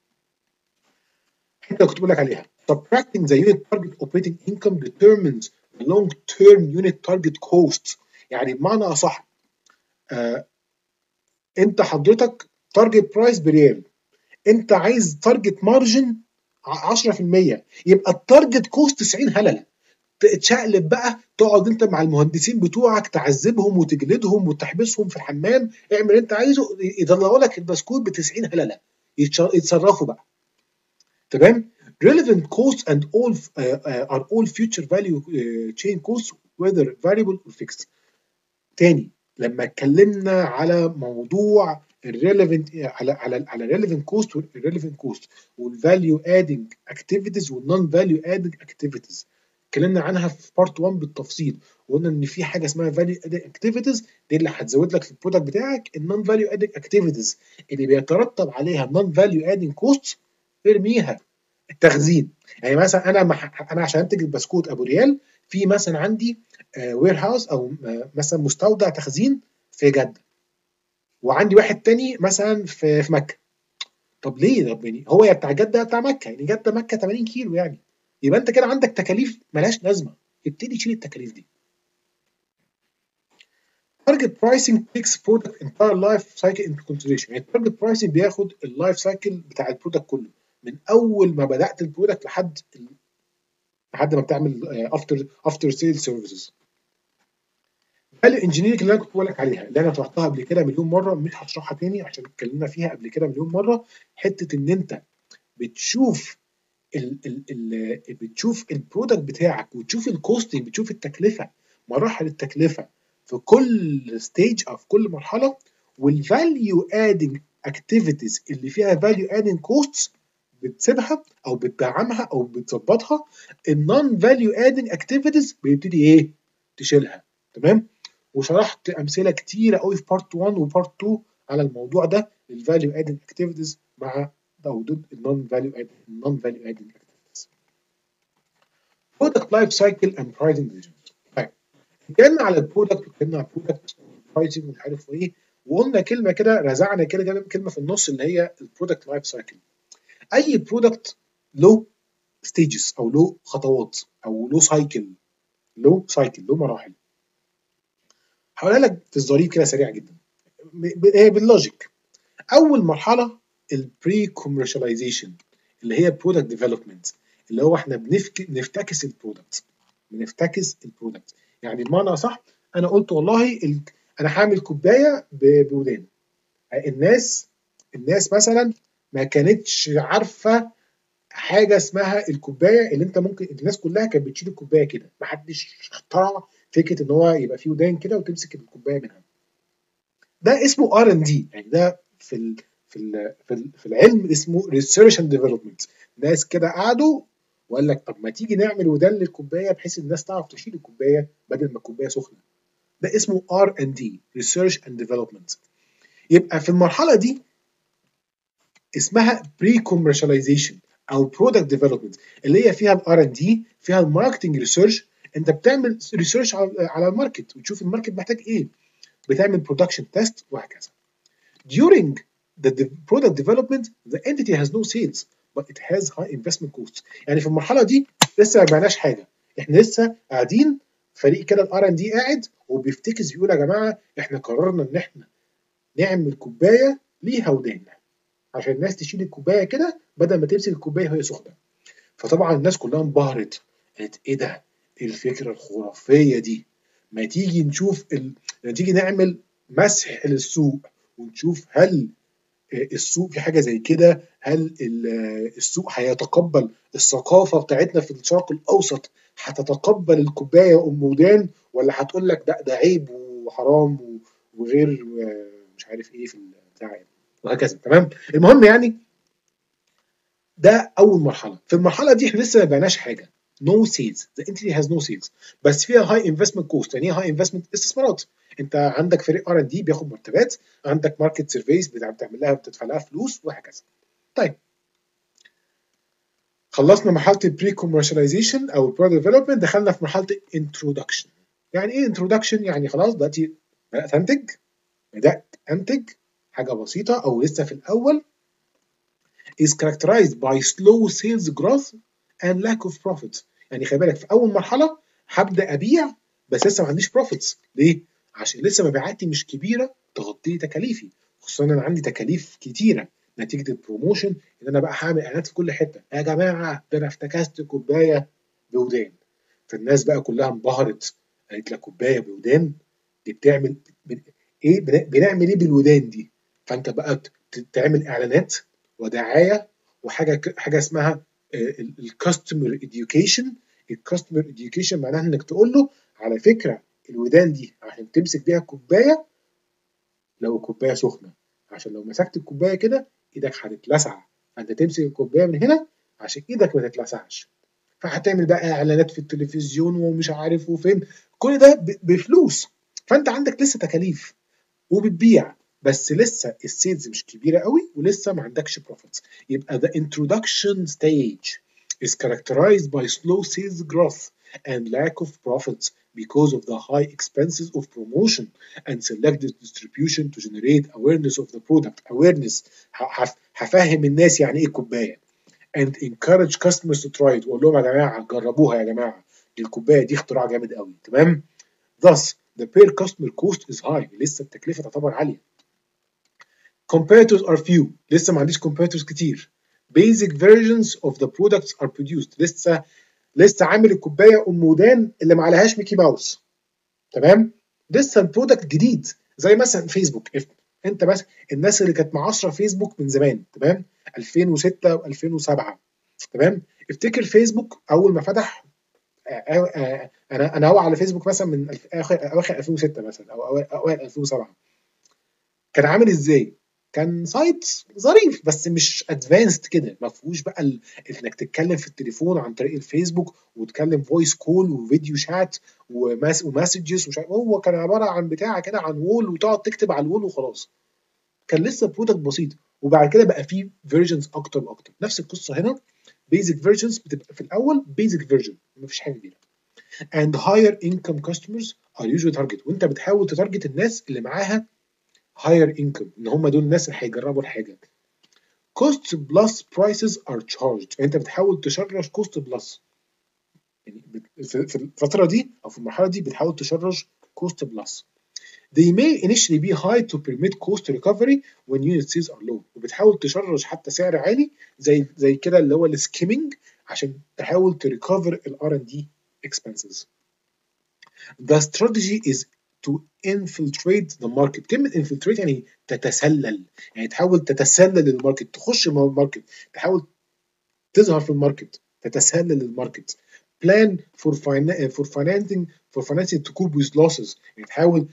الحته كنت بقول لك عليها subtracting the unit target operating income determines the long term unit target cost. يعني بمعنى اصح آه انت حضرتك تارجت برايس بريال، انت عايز تارجت مارجن عشرة في المية، يبقى التارجت كوست تسعين هلله. تشقلب بقى، تقعد انت مع المهندسين بتوعك تعذبهم وتجلدهم وتحبسهم في الحمام، اعمل اللي انت عايزه، يطلعوا لك البسكوت ب تسعين هلله، يتصرفوا بقى. تمام. relevant costs and all uh, uh, are all future value uh, chain costs whether variable or fixed. تاني لما اتكلمنا على موضوع الريليفنت على على على relevant cost والirrelevant cost والvalue adding activities والnon value adding activities، اتكلمنا عنها في بارت واحد بالتفصيل، وقلنا ان في حاجه اسمها value adding activities دي اللي هتزود لك في البرودكت بتاعك، النون value adding activities اللي بيترتب عليها non value adding costs ارميها. التخزين، يعني مثلا انا مح... انا عشان انتج البسكوت ابو ريال، في مثلا عندي وير هاوس او آه مثلا مستودع تخزين في جده، وعندي واحد تاني مثلا في في مكه. طب ليه؟ طب يعني هو يا بتاع جده يا بتاع مكه، يعني جده مكه تمانين كيلو، يعني يبقى انت كده عندك تكاليف ملهاش لازمه، ابتدي تشيل التكاليف دي. target pricing takes product entire life cycle into consideration. يعني target pricing بياخد اللايف سايكل بتاع البرودكت كله، من اول ما بدات البرودكت لحد لحد ما بتعمل افتر افتر سيل سيرفيسز. فاليو انجينيرنج اللي انا كنت بقول لك عليها، اللي انا طرحتها قبل كده مليون مره، مش هشرحها تاني عشان اتكلمنا فيها قبل كده مليون مره. حته ان انت بتشوف ال ال ال بتشوف البرودكت بتاعك وتشوف الكوستنج، بتشوف التكلفه، مراحل التكلفه في كل ستيج او في كل مرحله، والفاليو ادنج اكتيفيتيز اللي فيها فاليو ادنج كوستس بتسيبها او بتدعمها او بتظبطها. النون فاليو ادنج اكتيفيتيز بيبتدي ايه؟ تشيلها. تمام؟ وشرحت امثله كتيره قوي في بارت واحد وبارت اتنين على الموضوع ده، الفاليو ادنج اكتيفيتيز مع او ضد النون فاليو ادنج النون فاليو ادنج اكتيفيتيز. برودكت لايف سايكل اند برايسنج ديسيجنز. طيب اتكلمنا على البرودكت واتكلمنا على البرودكت برايسنج ومش عارف ايه، وقلنا كلمه كده، رزعنا كده كلمه في النص اللي هي البرودكت لايف سايكل. اي برودكت له ستيجز او له خطوات او له سايكل، له سايكل له مراحل. هقولها لك في الظريف كده سريع جدا باللوجيك. اول مرحله البري كوميرشاليزيشن اللي هي برودكت ديفلوبمنت، اللي هو احنا بنفك... بنفتكس البرودكت بنفتكس البرودكت يعني بمعنى صح، انا قلت والله ال... انا هعمل كوبايه ب... بودان. الناس الناس مثلا ما كانتش عارفه حاجه اسمها الكوبايه اللي انت ممكن، الناس كلها كانت بتشيل الكوبايه كده، ما حدش اخترع فكره ان هو يبقى فيه ودان كده وتمسك الكوبايه منها. ده اسمه ار ان دي، يعني ده في ال في ال في, ال في العلم اسمه ريسيرش اند ديفلوبمنت. ناس كده قعدوا وقال لك طب ما تيجي نعمل ودان للكوبايه بحيث الناس تعرف تشيل الكوبايه بدل ما الكوبايه سخنه. ده اسمه ار ان دي، ريسيرش اند ديفلوبمنت. يبقى في المرحله دي اسمها بري كوميرشاليزيشن او برودكت ديفلوبمنت، اللي هي فيها الار ان دي، فيها الماركتنج ريسيرش. انت بتعمل ريسيرش على الماركت وتشوف الماركت محتاج ايه، بتعمل برودكشن تيست وهكذا. During the product development the entity has no sales but it has high investment costs. يعني في المرحله دي لسه ما بعناش حاجه، احنا لسه قاعدين فريق كده الار ان دي قاعد وبيفتكس بيقول يا جماعه احنا قررنا ان احنا نعمل كوبايه ليها ودان عشان الناس تشيل الكوبايه كده بدل ما تمسك الكوبايه وهي سخنه. فطبعا الناس كلها انبهرت، قالت ايه ده؟ ايه الفكره الخرافيه دي؟ ما تيجي نشوف ال... ما تيجي نعمل مسح للسوق ونشوف هل السوق في حاجه زي كده، هل السوق هيتقبل الثقافه بتاعتنا في الشرق الاوسط، هتتقبل الكوبايه ام ودان، ولا هتقول لك ده ده عيب وحرام وغير مش عارف ايه في البتاع وهكذا. تمام؟ المهم يعني ده اول مرحله. في المرحله دي احنا لسه ما بعناش حاجه، no sales، the entity has no sales، بس فيها high investment cost. يعني ايه high investment؟ استثمارات. انت عندك فريق ار ان دي بياخد مرتبات، عندك ماركت سيرفيس بتعمل لها بتدفع لها فلوس وهكذا. طيب خلصنا مرحله البري كوميرشاليزيشن او البرودكت ديفلوبمنت، دخلنا في مرحله الانترودكشن. يعني ايه انترودكشن؟ يعني خلاص دلوقتي بدات انتج بدات انتج حاجه بسيطه او لسه في الاول. is characterized by slow sales growth and lack of profits. يعني خلي بالك في اول مرحله هبدا ابيع بس لسه ما عنديش بروفيتس. ليه؟ عشان لسه مبيعاتي مش كبيره تغطي تكاليفي، خصوصا انا عندي تكاليف كتيره نتيجه البروموشن، ان انا بقى هعمل اعلانات في كل حته. يا جماعه ده انا افتكست كوبايه بودان. فالناس بقى كلها انبهرت، قالت لك كوبايه بودان دي بتعمل ايه؟ بنعمل ايه بالودان دي؟ فانت بقى تعمل اعلانات ودعايه وحاجه حاجه اسمها الكاستمر اديوكيشن. الكاستمر اديوكيشن معناها انك تقول له على فكره الودان دي عشان تمسك بيها الكوبايه لو الكوبايه سخنه، عشان لو مسكت الكوبايه كده ايدك هتتلسع، فانت تمسك الكوبايه من هنا عشان ايدك ما تتلسعش. فهتعمل بقى اعلانات في التلفزيون ومش عارف وفين، كل ده بفلوس. فانت عندك لسه تكاليف وبتبيع بس لسه السيلز مش كبيره قوي ولسه ما عندكش بروفيتس. يبقى the introduction stage is characterized by slow sales growth and lack of profits because of the high expenses of promotion and selective distribution to generate awareness of the product. awareness هفهم الناس يعني ايه كوبايه and encourage customers to try it. واقول لهم يا جماعه جربوها يا جماعه، الكوبايه دي اختراع جامد قوي. تمام؟ thus the per customer cost is high. لسه التكلفه تعتبر عاليه. competitors are few. لسه ما عنديش competitors كتير. basic versions of the products are produced. لسه لسه عامل الكوبايه ام ودان اللي ما عليهاش ميكي ماوس. تمام؟ لسه البرودكت جديد، زي مثلا فيسبوك. انت بس الناس اللي كانت معاصره فيسبوك من زمان، تمام؟ ألفين وستة و2007 تمام. افتكر فيسبوك اول ما فتح، آه، آه، انا انا هو على فيسبوك مثلا من الف- اخر اواخر ألفين وستة مثلا او أوائل أوائل ألفين وسبعة. كان عامل ازاي؟ كان سايت ظريف بس مش ادفانسد كده، ما فيهوش بقى ال... انك تتكلم في التليفون عن طريق الفيسبوك وتكلم فويس كول وفيديو شات وماس ومسجز ومش عارف. هو كان عباره عن بتاع كده، عن وول، وتقعد تكتب على الوول وخلاص. كان لسه برودكت بسيط. وبعد كده بقى فيه فيرجنز اكتر واكتر. نفس القصه هنا. بيزك فيرجنز بتبقى في الاول بيزك فيرجن، مفيش حاجه جديده. and higher income customers are usually target. وانت بتحاول تتارجت الناس اللي معاها higher income، ان هم دول الناس اللي هيجربوا الحاجه. cost plus prices are charged. يعني انت بتحاول تشرج cost plus. يعني في في الفتره دي او في المرحله دي بتحاول تشرج cost plus. They may initially be high to permit cost recovery when unit sales are low. وبتحاول تشرج حتى سعر عالي زي زي كده اللي هو السكيمنج، عشان تحاول تريكفر الار ان دي expenses. The strategy is to infiltrate the market. كلمة infiltrate يعني تتسلل، يعني تحاول تتسلل الماركت، تخش الماركت، تحاول تظهر في الماركت، تتسلل الماركت. Plan for fin- for financing for financing to cope with losses. يعني تحاول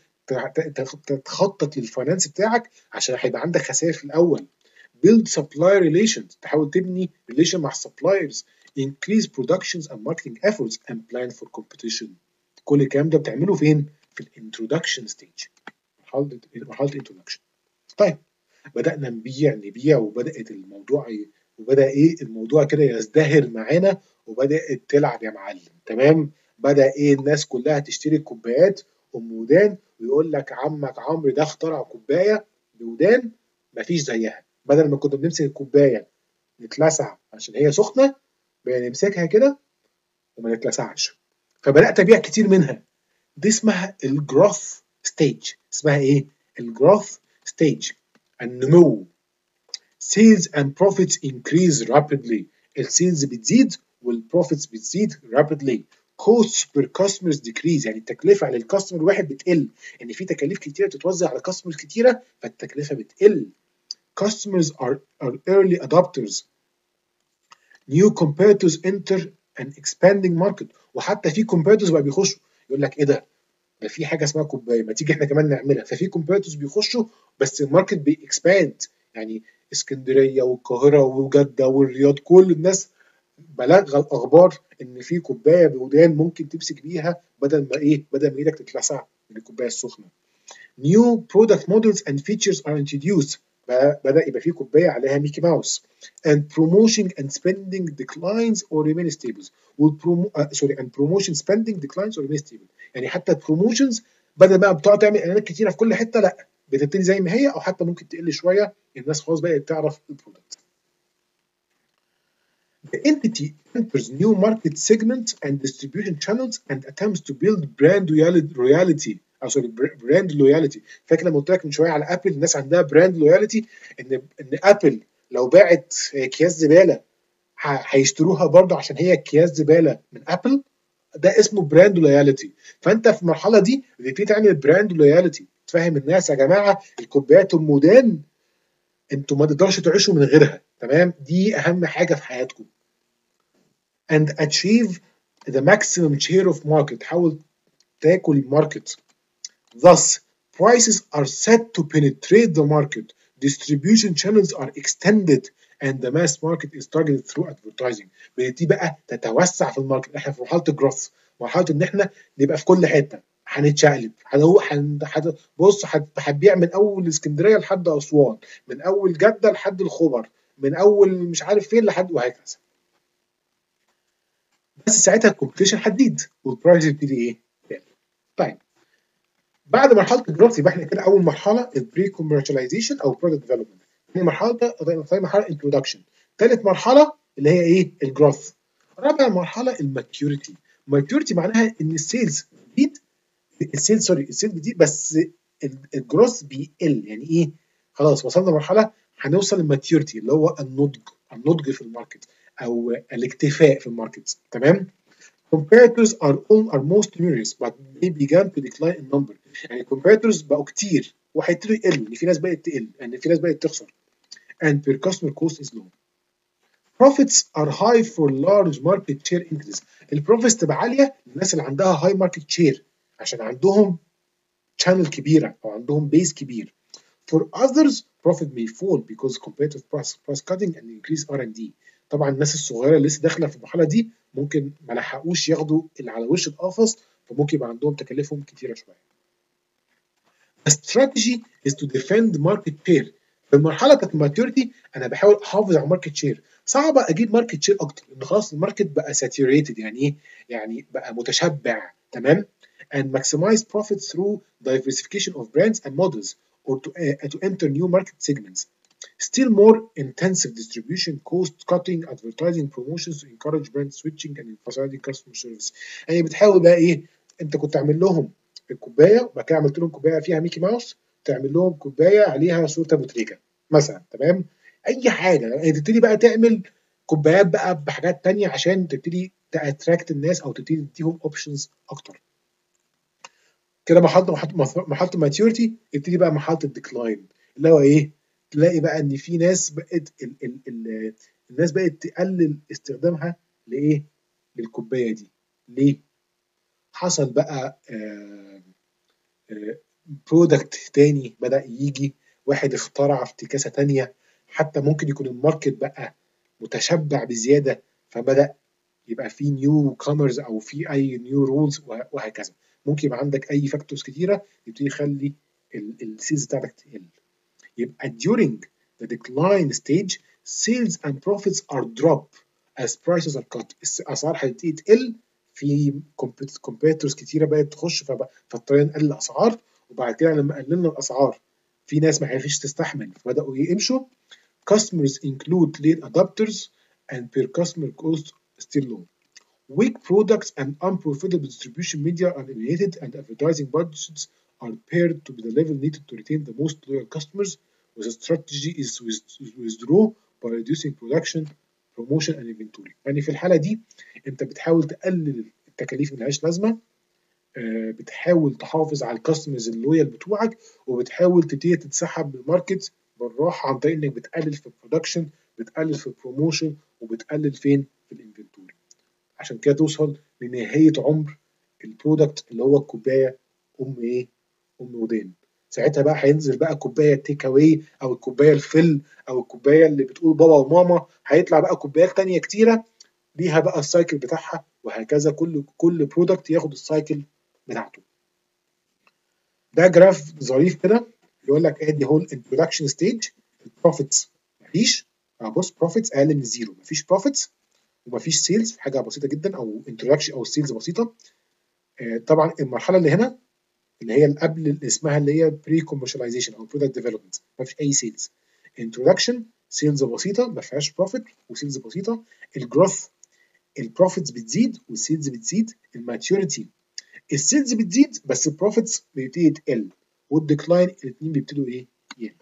تخطط للفاينانس بتاعك عشان هيبقى عندك خسائر في الاول. Build supply relations. تحاول تبني relation مع suppliers. Increase productions and marketing efforts and plan for competition. كل الكلام ده بتعمله فين؟ في الانترودكشن ستيج، مرحله مرحله الانترودكشن. طيب، بدانا نبيع نبيع وبدات الموضوع ي... وبدا ايه الموضوع كده يزدهر معانا، وبدات تلعب يا معلم. تمام. بدا ايه الناس كلها تشتري كوبايات ام ودان، ويقول لك عمك عمرو ده اخترع كوبايه بودان مفيش زيها. بدل ما كنا بنمسك الكوبايه نتلسع عشان هي سخنه، بنمسكها كده وما نتلسعش. فبدات ابيع كتير منها. دي اسمها الجروث ستيج. اسمها ايه؟ الجروث ستيج، النمو. sales and profits increase rapidly. السيلز بتزيد والبروفيتس بتزيد rapidly. costs per customers decrease. يعني التكلفه على الكاستمر الواحد بتقل، يعني في تكاليف كتيره بتتوزع على كاستمرز كتيره فالتكلفه بتقل. customers are, are early adopters. new competitors enter an expanding market. وحتى في competitors بقى بيخشوا، يقول لك ايه ده؟ ده في حاجه اسمها كوبايه، ما تيجي احنا كمان نعملها. ففي كومبيتيتورز بيخشوا، بس الماركت بيكسباند. يعني اسكندريه والقاهره وجده والرياض كل الناس بلغ الاخبار ان في كوبايه بودان ممكن تمسك بيها بدل ما ايه بدل ما ايدك تتلسع من الكوبايه السخنه. New product models and features are introduced. بدأ يبقى في كوبايه عليها ميكي ماوس. And promotion and spending declines or remain stable. والبرومو آه سوري and promotion spending declines or remain stable. يعني حتى البروموشنز بدل ما بتقعد تعمل اعلانات كتيره في كل حته، لا، بتبتدي زي ما هي او حتى ممكن تقل شويه. الناس خلاص بقت تعرف البرودكت. The entity enters new market segments and distribution channels and attempts to build brand loyalty. او سوري براند لويالتي. فاكر لما قلت لك من شويه على ابل الناس عندها براند لويالتي، ان ان ابل لو باعت اكياس زباله هيشتروها برضه عشان هي اكياس زباله من ابل. ده اسمه براند لويالتي. فانت في المرحله دي بتبتدي تعمل براند لويالتي، تفهم الناس يا جماعه الكوبايات ام ودان انتوا ما تقدرش تعيشوا من غيرها. تمام، دي اهم حاجه في حياتكم. and achieve the maximum share of market. حاول تاكل الماركت. thus prices are set to penetrate the market. Distribution channels are extended and the mass market is targeted through advertising. بتبتدي بقى تتوسع في الماركت. احنا في مرحله الجروث، مرحله ان احنا نبقى في كل حته، هنتشقلب. هن... بص هتبيع من اول اسكندريه لحد اسوان، من اول جده لحد الخبر، من اول مش عارف فين لحد وهكذا. بس ساعتها الكومبيتيشن هتزيد والبرايس يبتدي ايه؟ يعني. طيب، بعد مرحله الجروث يبقى احنا كده اول مرحله البري كوميرشاليزيشن او برودكت ديفلوبمنت. ثاني مرحله ثاني مرحله انترودكشن. ثالث مرحله اللي هي ايه؟ الجروث. رابع مرحله الماتيوريتي. ماتيوريتي معناها ان السيلز بتزيد، السيلز سوري السيلز بتزيد بس الجروث بيقل. يعني ايه؟ خلاص وصلنا لمرحله هنوصل للماتيوريتي اللي هو النضج، النضج في الماركت او الاكتفاء في الماركت. تمام. competitors are all are most numerous but they began to decline in number. يعني competitors بقوا كتير وهيبتدوا يقلوا، ان في ناس بقت تقل، ان في ناس بقت تخسر. and per customer cost is low. profits are high for large market share increase. البروفيتس تبقى عاليه للناس اللي عندها high market share عشان عندهم channel كبيره او عندهم بيس كبير. For others profit may fall because competitive price price cutting and increased آر أند دي. طبعا الناس الصغيره اللي لسه داخله في المرحله دي ممكن ما لحقوش ياخدوا اللي على وش القفص، فممكن يبقى عندهم تكاليفهم كتيره شويه. The strategy is to defend market share. في المرحله بتاعت الماتيوريتي انا بحاول احافظ على الماركت شير. صعب اجيب ماركت شير اكتر لان خلاص الماركت بقى ساتوريتد، يعني ايه؟ يعني بقى متشبع، تمام؟ and maximize profits through diversification of brands and models or to, uh, to enter new market segments. Still more intensive distribution, cost cutting, advertising, promotions to encourage brand switching and emphasizing customer service. يعني بتحاول بقى ايه؟ انت كنت تعمل لهم الكوبايه وبعد كده عملت لهم كوبايه فيها ميكي ماوس، تعمل لهم كوبايه عليها صوره ابو تريكه مثلا، تمام؟ اي حاجه يعني تبتدي بقى تعمل كوبايات بقى بحاجات تانية عشان تبتدي تاتراكت الناس او تبتدي تديهم اوبشنز اكتر. كده مرحله مرحله مرحله الماتيوريتي. يبتدي بقى مرحله الديكلاين اللي هو ايه؟ تلاقي بقى ان في ناس بقت ال ال ال الناس بقت تقلل استخدامها لايه؟ للكوبايه دي. ليه؟ حصل بقى آه برودكت تاني بدأ يجي، واحد اخترع افتكاسة تانية، حتى ممكن يكون الماركت بقى متشبع بزيادة فبدأ يبقى في نيو كومرز او في اي نيو رولز وهكذا. ممكن يبقى عندك اي فاكتورز كتيرة يبتدي يخلي السيلز بتاعتك تقل. يبقى during the decline stage sales and profits are drop as prices are cut. الاسعار هتبتدي تقل، في كومبيتيتورز كتيره بقت تخش فاضطرينا نقلل الاسعار، وبعد كده لما قللنا الاسعار في ناس ما عرفتش تستحمل فبداوا يمشوا. Customers include late adopters and per customer cost still low. Weak products and unprofitable distribution media are eliminated and advertising budgets are paired to be the level needed to retain the most loyal customers, with a strategy is withdraw by reducing production, promotion and inventory. يعني في الحالة دي انت بتحاول تقلل التكاليف اللي ملهاش لازمة، بتحاول تحافظ على الكاستمرز اللويال بتوعك، وبتحاول تبتدي تتسحب من الماركت بالراحة عن طريق انك بتقلل في البرودكشن، بتقلل في البروموشن، وبتقلل فين؟ في الانفنتوري. عشان كده توصل لنهاية عمر البرودكت اللي هو الكوباية ام ايه؟ ام ودين. ساعتها بقى هينزل بقى كوبايه تيك اواي او الكوبايه الفل او الكوبايه اللي بتقول بابا وماما، هيطلع بقى كوبايات تانية كتيره ليها بقى السايكل بتاعها، وهكذا كل كل برودكت ياخد السايكل بتاعته. ده جراف ظريف كده يقول لك ادي هو الانترودكشن ستيج. البروفيتس مفيش، بص بروفيتس اقل من الزيرو، مفيش بروفيتس ومفيش سيلز، حاجه بسيطه جدا، او انترودكشن او السيلز بسيطه. طبعا المرحله اللي هنا اللي هي اللي قبل اللي اسمها اللي هي بري كوميرشاليزيشن او برودكت ديفلوبمنت، ما فيش اي سيلز. انترودكشن سيلز بسيطه ما فيهاش بروفيت وسيلز بسيطه. الجروث البروفيتس بتزيد والسيلز بتزيد. الماتيوريتي السيلز بتزيد بس البروفيتس بيبتدي تقل، والديكلاين الاثنين بيبتدوا ايه؟ يقلوا.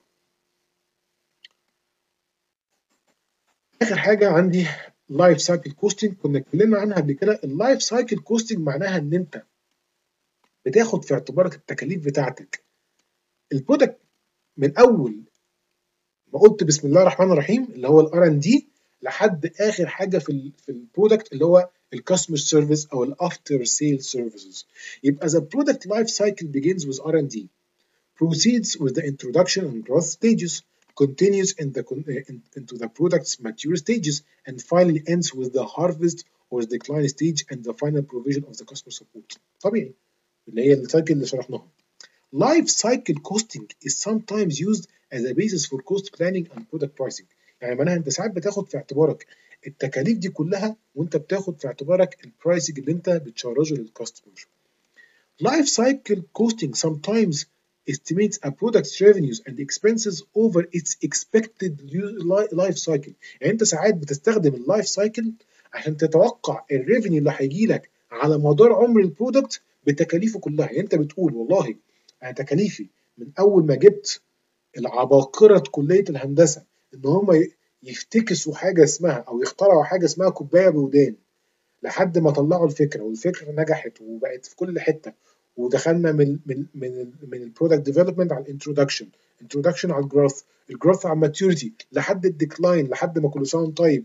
اخر حاجه عندي لايف سايكل كوستنج، كنا اتكلمنا عنها قبل كده. اللايف سايكل كوستنج معناها ان انت بتاخد في اعتبارك التكاليف بتاعتك البرودكت من اول ما قلت بسم الله الرحمن الرحيم اللي هو الار ان دي لحد اخر حاجه في ال في البرودكت اللي هو الكاستمر سيرفيس او الافتر سيل سيرفيسز. يبقى the product life cycle begins with آر أند دي, proceeds with the introduction and growth stages, continues in the in, into the product's mature stages, and finally ends with the harvest or the decline stage and the final provision of the customer support. طبيعي اللي هي السايكل اللي شرحناها. Life cycle costing is sometimes used as a basis for cost planning and product pricing. يعني معناها انت ساعات بتاخد في اعتبارك التكاليف دي كلها وانت بتاخد في اعتبارك البرايسنج اللي انت بتشارجه للكاستمر. Life cycle costing sometimes estimates a product's revenues and expenses over its expected life cycle. يعني انت ساعات بتستخدم اللايف سايكل عشان تتوقع الريفينيو اللي هيجي لك على مدار عمر البرودكت بتكاليفه كلها. يعني انت بتقول والله انا تكاليفي من اول ما جبت العباقره كليه الهندسه ان هم يفتكسوا حاجه اسمها او يخترعوا حاجه اسمها كوبايه بودان لحد ما طلعوا الفكره والفكره نجحت وبقت في كل حته، ودخلنا من من من من البرودكت ديفلوبمنت على الانترودكشن، انترودكشن على الجروث، الجروث على الماتيوريتي لحد الديكلاين، لحد ما كل سنه طيب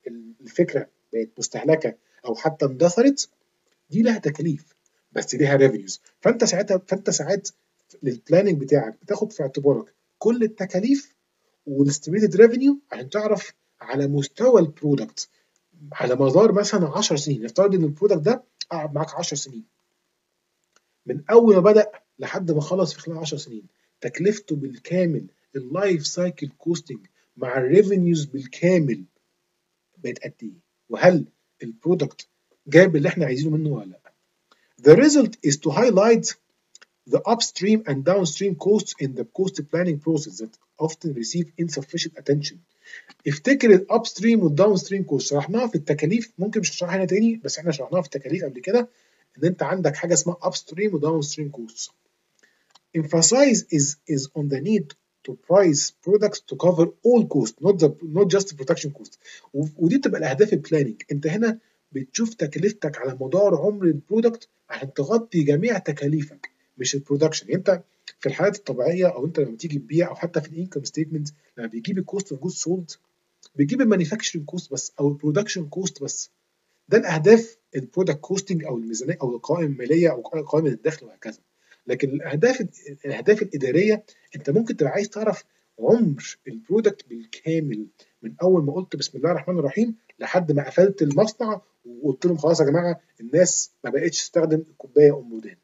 الفكره بقت مستهلكه او حتى اندثرت، دي لها تكاليف بس ليها ريفينيوز. فانت ساعتها فانت ساعات للبلاننج بتاعك بتاخد في اعتبارك كل التكاليف والاستيميتد ريفينيو عشان تعرف على مستوى البرودكت على مدار مثلا عشر سنين. نفترض ان البرودكت ده قعد معاك عشر سنين، من اول ما بدا لحد ما خلص في خلال عشر سنين، تكلفته بالكامل اللايف سايكل كوستنج مع الريفينيوز بالكامل بقت قد ايه؟ وهل البرودكت جاب اللي احنا عايزينه منه ولا لا؟ The result is to highlight the upstream and downstream costs in the cost planning process that often receive insufficient attention. افتكر الابستريم والداونستريم كوست شرحناها في التكاليف، ممكن مش هشرحها هنا تاني بس احنا شرحناها في التكاليف قبل كده، ان انت عندك حاجه اسمها upstream وداونستريم كوست. Emphasize is is on the need to price products to cover all costs not the not just the production cost. ودي بتبقى الاهداف البلاننج. انت هنا بتشوف تكلفتك على مدار عمر البرودكت عشان تغطي جميع تكاليفك مش البرودكشن. انت في الحالات الطبيعيه او انت لما تيجي تبيع او حتى في الانكم ستيتمنت لما بيجيب الكوست اوف جود سولد بيجيب المانيفاكتشرنج كوست بس او البرودكشن كوست بس. ده الاهداف البرودكت كوستنج او الميزانيه او القوائم الماليه او قوائم الدخل وهكذا. لكن الاهداف الاهداف الاداريه انت ممكن تبقى عايز تعرف عمر البرودكت بالكامل من اول ما قلت بسم الله الرحمن الرحيم لحد ما قفلت المصنع وقلت لهم خلاص يا جماعه الناس ما بقتش تستخدم الكوبايه ام ودان.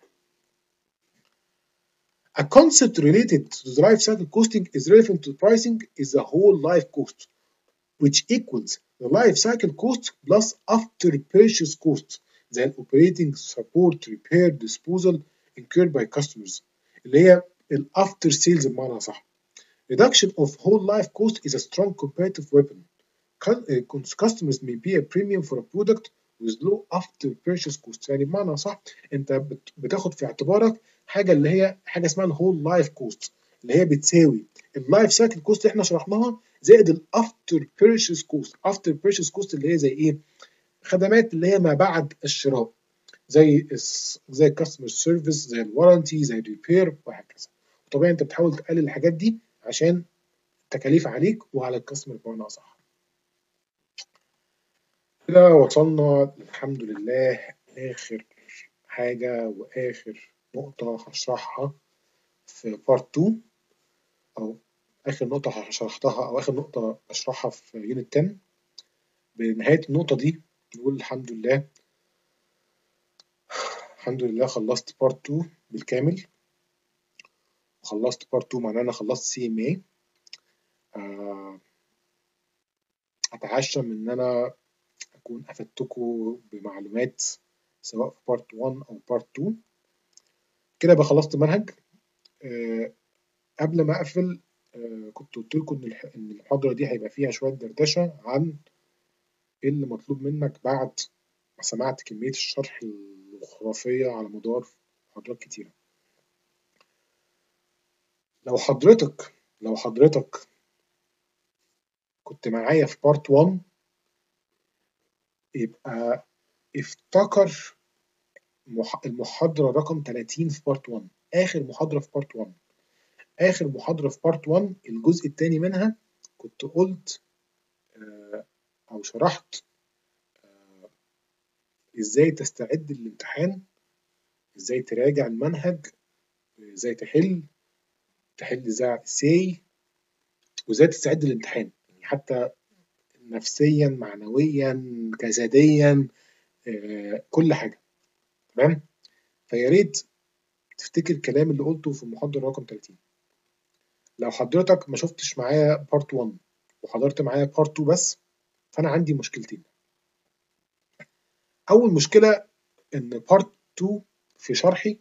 A concept related to the life cycle costing is relevant to pricing is the whole life cost, which equals the life cycle cost plus after purchase cost زي ال operating support repair disposal incurred by customers اللي هي ال after sales بمعنى صح. Reduction of whole life cost is a strong competitive weapon. Customers may pay a premium for a product with low after purchase cost. يعني بمعنى صح انت بتاخد في اعتبارك حاجه اللي هي حاجه اسمها الهول لايف كوست اللي هي بتساوي اللايف سايكل كوست اللي احنا شرحناها زائد الافتر بيرشيز كوست. افتر بيرشيز كوست اللي هي زي ايه؟ خدمات اللي هي ما بعد الشراء زي زي الكاستمر سيرفيس زي الوارنتي زي الريبير وهكذا. طبعا انت بتحاول تقلل الحاجات دي عشان تكاليف عليك وعلى الكاستمر بمعنى صح. كده وصلنا الحمد لله لاخر حاجه واخر نقطه هشرحها في بارت اتنين او اخر نقطه شرحتها او اخر نقطه اشرحها في يونت عشرة. بنهايه النقطه دي نقول الحمد لله الحمد لله خلصت بارت اتنين بالكامل. وخلصت بارت اتنين معناه انا خلصت سي ام اي. اتعشم ان انا اكون افدتكم بمعلومات سواء في بارت واحد او بارت اتنين. كده بقى خلصت المنهج. أه قبل ما اقفل أه كنت قلت لكم ان ان المحاضره دي هيبقى فيها شويه دردشه عن ايه اللي مطلوب منك بعد ما سمعت كميه الشرح الخرافيه على مدار محاضرات كتيره. لو حضرتك لو حضرتك كنت معايا في بارت واحد يبقى افتكر المحاضره رقم تلاتين في بارت واحد، اخر محاضره في بارت واحد. اخر محاضره في بارت واحد الجزء الثاني منها كنت قلت او شرحت ازاي تستعد للامتحان، ازاي تراجع المنهج، ازاي تحل تحل ازاي وازاي تستعد للامتحان يعني حتى نفسيا معنويا جسديا كل حاجه. تمام؟ فيا ريت تفتكر الكلام اللي قلته في المحاضره رقم تلاتين. لو حضرتك ما شفتش معايا بارت واحد وحضرت معايا بارت اتنين بس فانا عندي مشكلتين. اول مشكله ان بارت اتنين في شرحي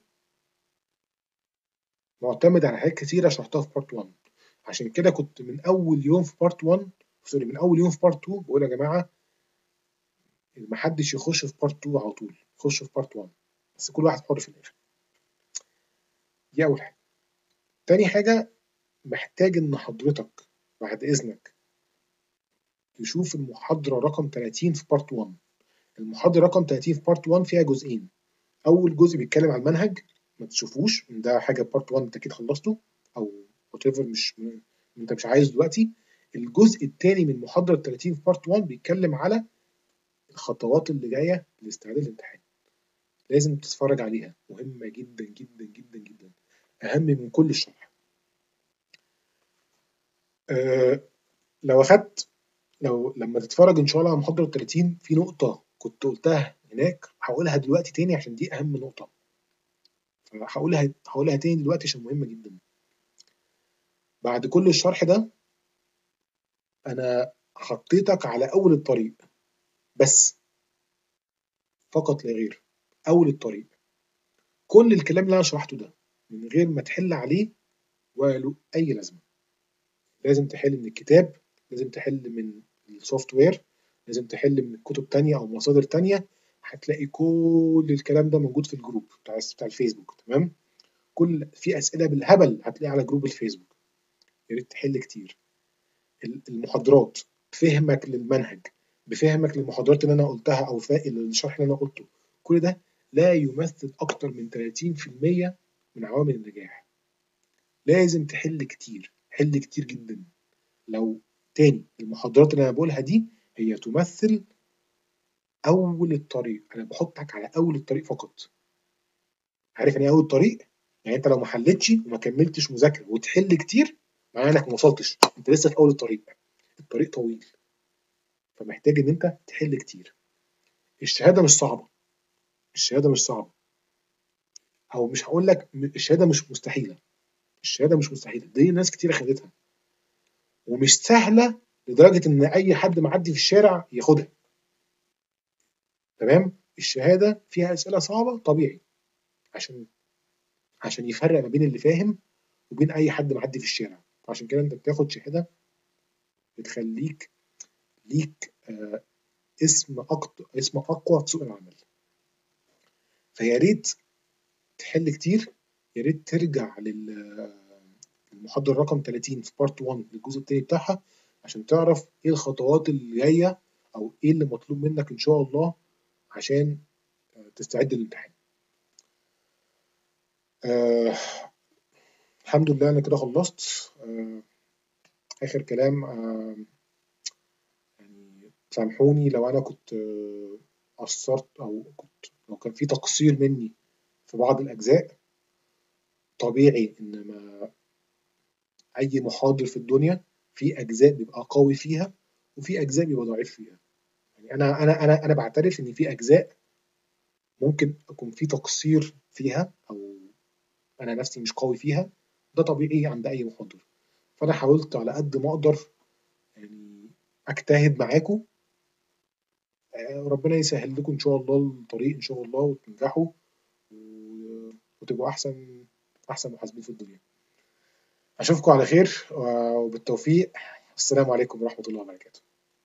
معتمد على حاجات كتيره شرحتها في بارت واحد. عشان كده كنت من اول يوم في بارت واحد سوري من اول يوم في بارت اتنين بقول يا جماعه ما حدش يخش في بارت اتنين على طول، يخش في بارت واحد بس كل واحد حر في الاخر. دي اول حاجه. تاني حاجه محتاج ان حضرتك بعد اذنك تشوف المحاضره رقم تلاتين في بارت واحد. المحاضره رقم تلاتين في بارت واحد فيها جزئين. اول جزء بيتكلم عن المنهج ما تشوفوش ده حاجه بارت واحد انت اكيد خلصته او وات ايفر مش انت مش عايز دلوقتي. الجزء الثاني من المحاضره الثلاثين في بارت واحد بيتكلم على الخطوات اللي جايه لاستعداد الامتحان، لازم تتفرج عليها، مهمه جدا جدا جدا جدا، اهم من كل الشرح. أه لو اخدت لو لما تتفرج ان شاء الله على محاضره ثلاثين، في نقطه كنت قلتها هناك هقولها دلوقتي تاني عشان دي اهم نقطه، هقولها هقولها تاني دلوقتي عشان مهمه جدا. بعد كل الشرح ده انا حطيتك على اول الطريق بس، فقط لا غير، اول الطريق. كل الكلام اللي انا شرحته ده من غير ما تحل عليه ولا له اي لازمه. لازم تحل من الكتاب، لازم تحل من السوفت وير، لازم تحل من كتب تانية او مصادر تانية. هتلاقي كل الكلام ده موجود في الجروب بتاع بتاع الفيسبوك، تمام؟ كل في اسئله بالهبل هتلاقيها على جروب الفيسبوك، يا ريت تحل كتير. المحاضرات، فهمك للمنهج بفهمك للمحاضرات اللي انا قلتها او الشرح اللي انا قلته، كل ده لا يمثل اكتر من ثلاثين في المية من عوامل النجاح. لازم تحل كتير، حل كتير جدا. لو تاني، المحاضرات اللي انا بقولها دي هي تمثل اول الطريق، انا بحطك على اول الطريق فقط. عارف يعني ايه اول الطريق؟ يعني انت لو ما حلتش وما كملتش مذاكره وتحل كتير، معناه انك ما وصلتش، انت لسه في اول الطريق. الطريق طويل، فمحتاج ان انت تحل كتير. الشهاده مش صعبه، الشهاده مش صعبه، او مش هقول لك الشهاده مش مستحيله، الشهاده مش مستحيله، دي ناس كتير خدتها، ومش سهله لدرجه ان اي حد معدي في الشارع ياخدها. تمام؟ الشهاده فيها اسئله صعبه طبيعي، عشان عشان يفرق ما بين اللي فاهم وبين اي حد معدي في الشارع. عشان كده انت بتاخد شهاده بتخليك ليك آه اسم أكتر، اسم اقوى في سوق العمل. فيا ريت تحل كتير، يا ريت ترجع للمحاضره رقم ثلاثين في بارت واحد للجزء الثاني بتاعها، عشان تعرف ايه الخطوات اللي جايه او ايه اللي مطلوب منك ان شاء الله عشان تستعد للامتحان. آه الحمد لله انا كده خلصت. آه اخر كلام، آه يعني سامحوني لو انا كنت آه قصرت او كنت لو كان في تقصير مني في بعض الاجزاء. طبيعي ان ما اي محاضر في الدنيا في اجزاء بيبقى قوي فيها وفي اجزاء بيبقى ضعيف فيها. يعني انا انا انا انا بعترف ان في اجزاء ممكن اكون في تقصير فيها او انا نفسي مش قوي فيها، ده طبيعي عند اي محاضر. فانا حاولت على قد ما اقدر يعني اجتهد معاكم. ربنا يسهل لكم ان شاء الله الطريق ان شاء الله وتنجحوا وتبقوا احسن احسن محاسبين في الدنيا. اشوفكم على خير وبالتوفيق. السلام عليكم ورحمة الله وبركاته.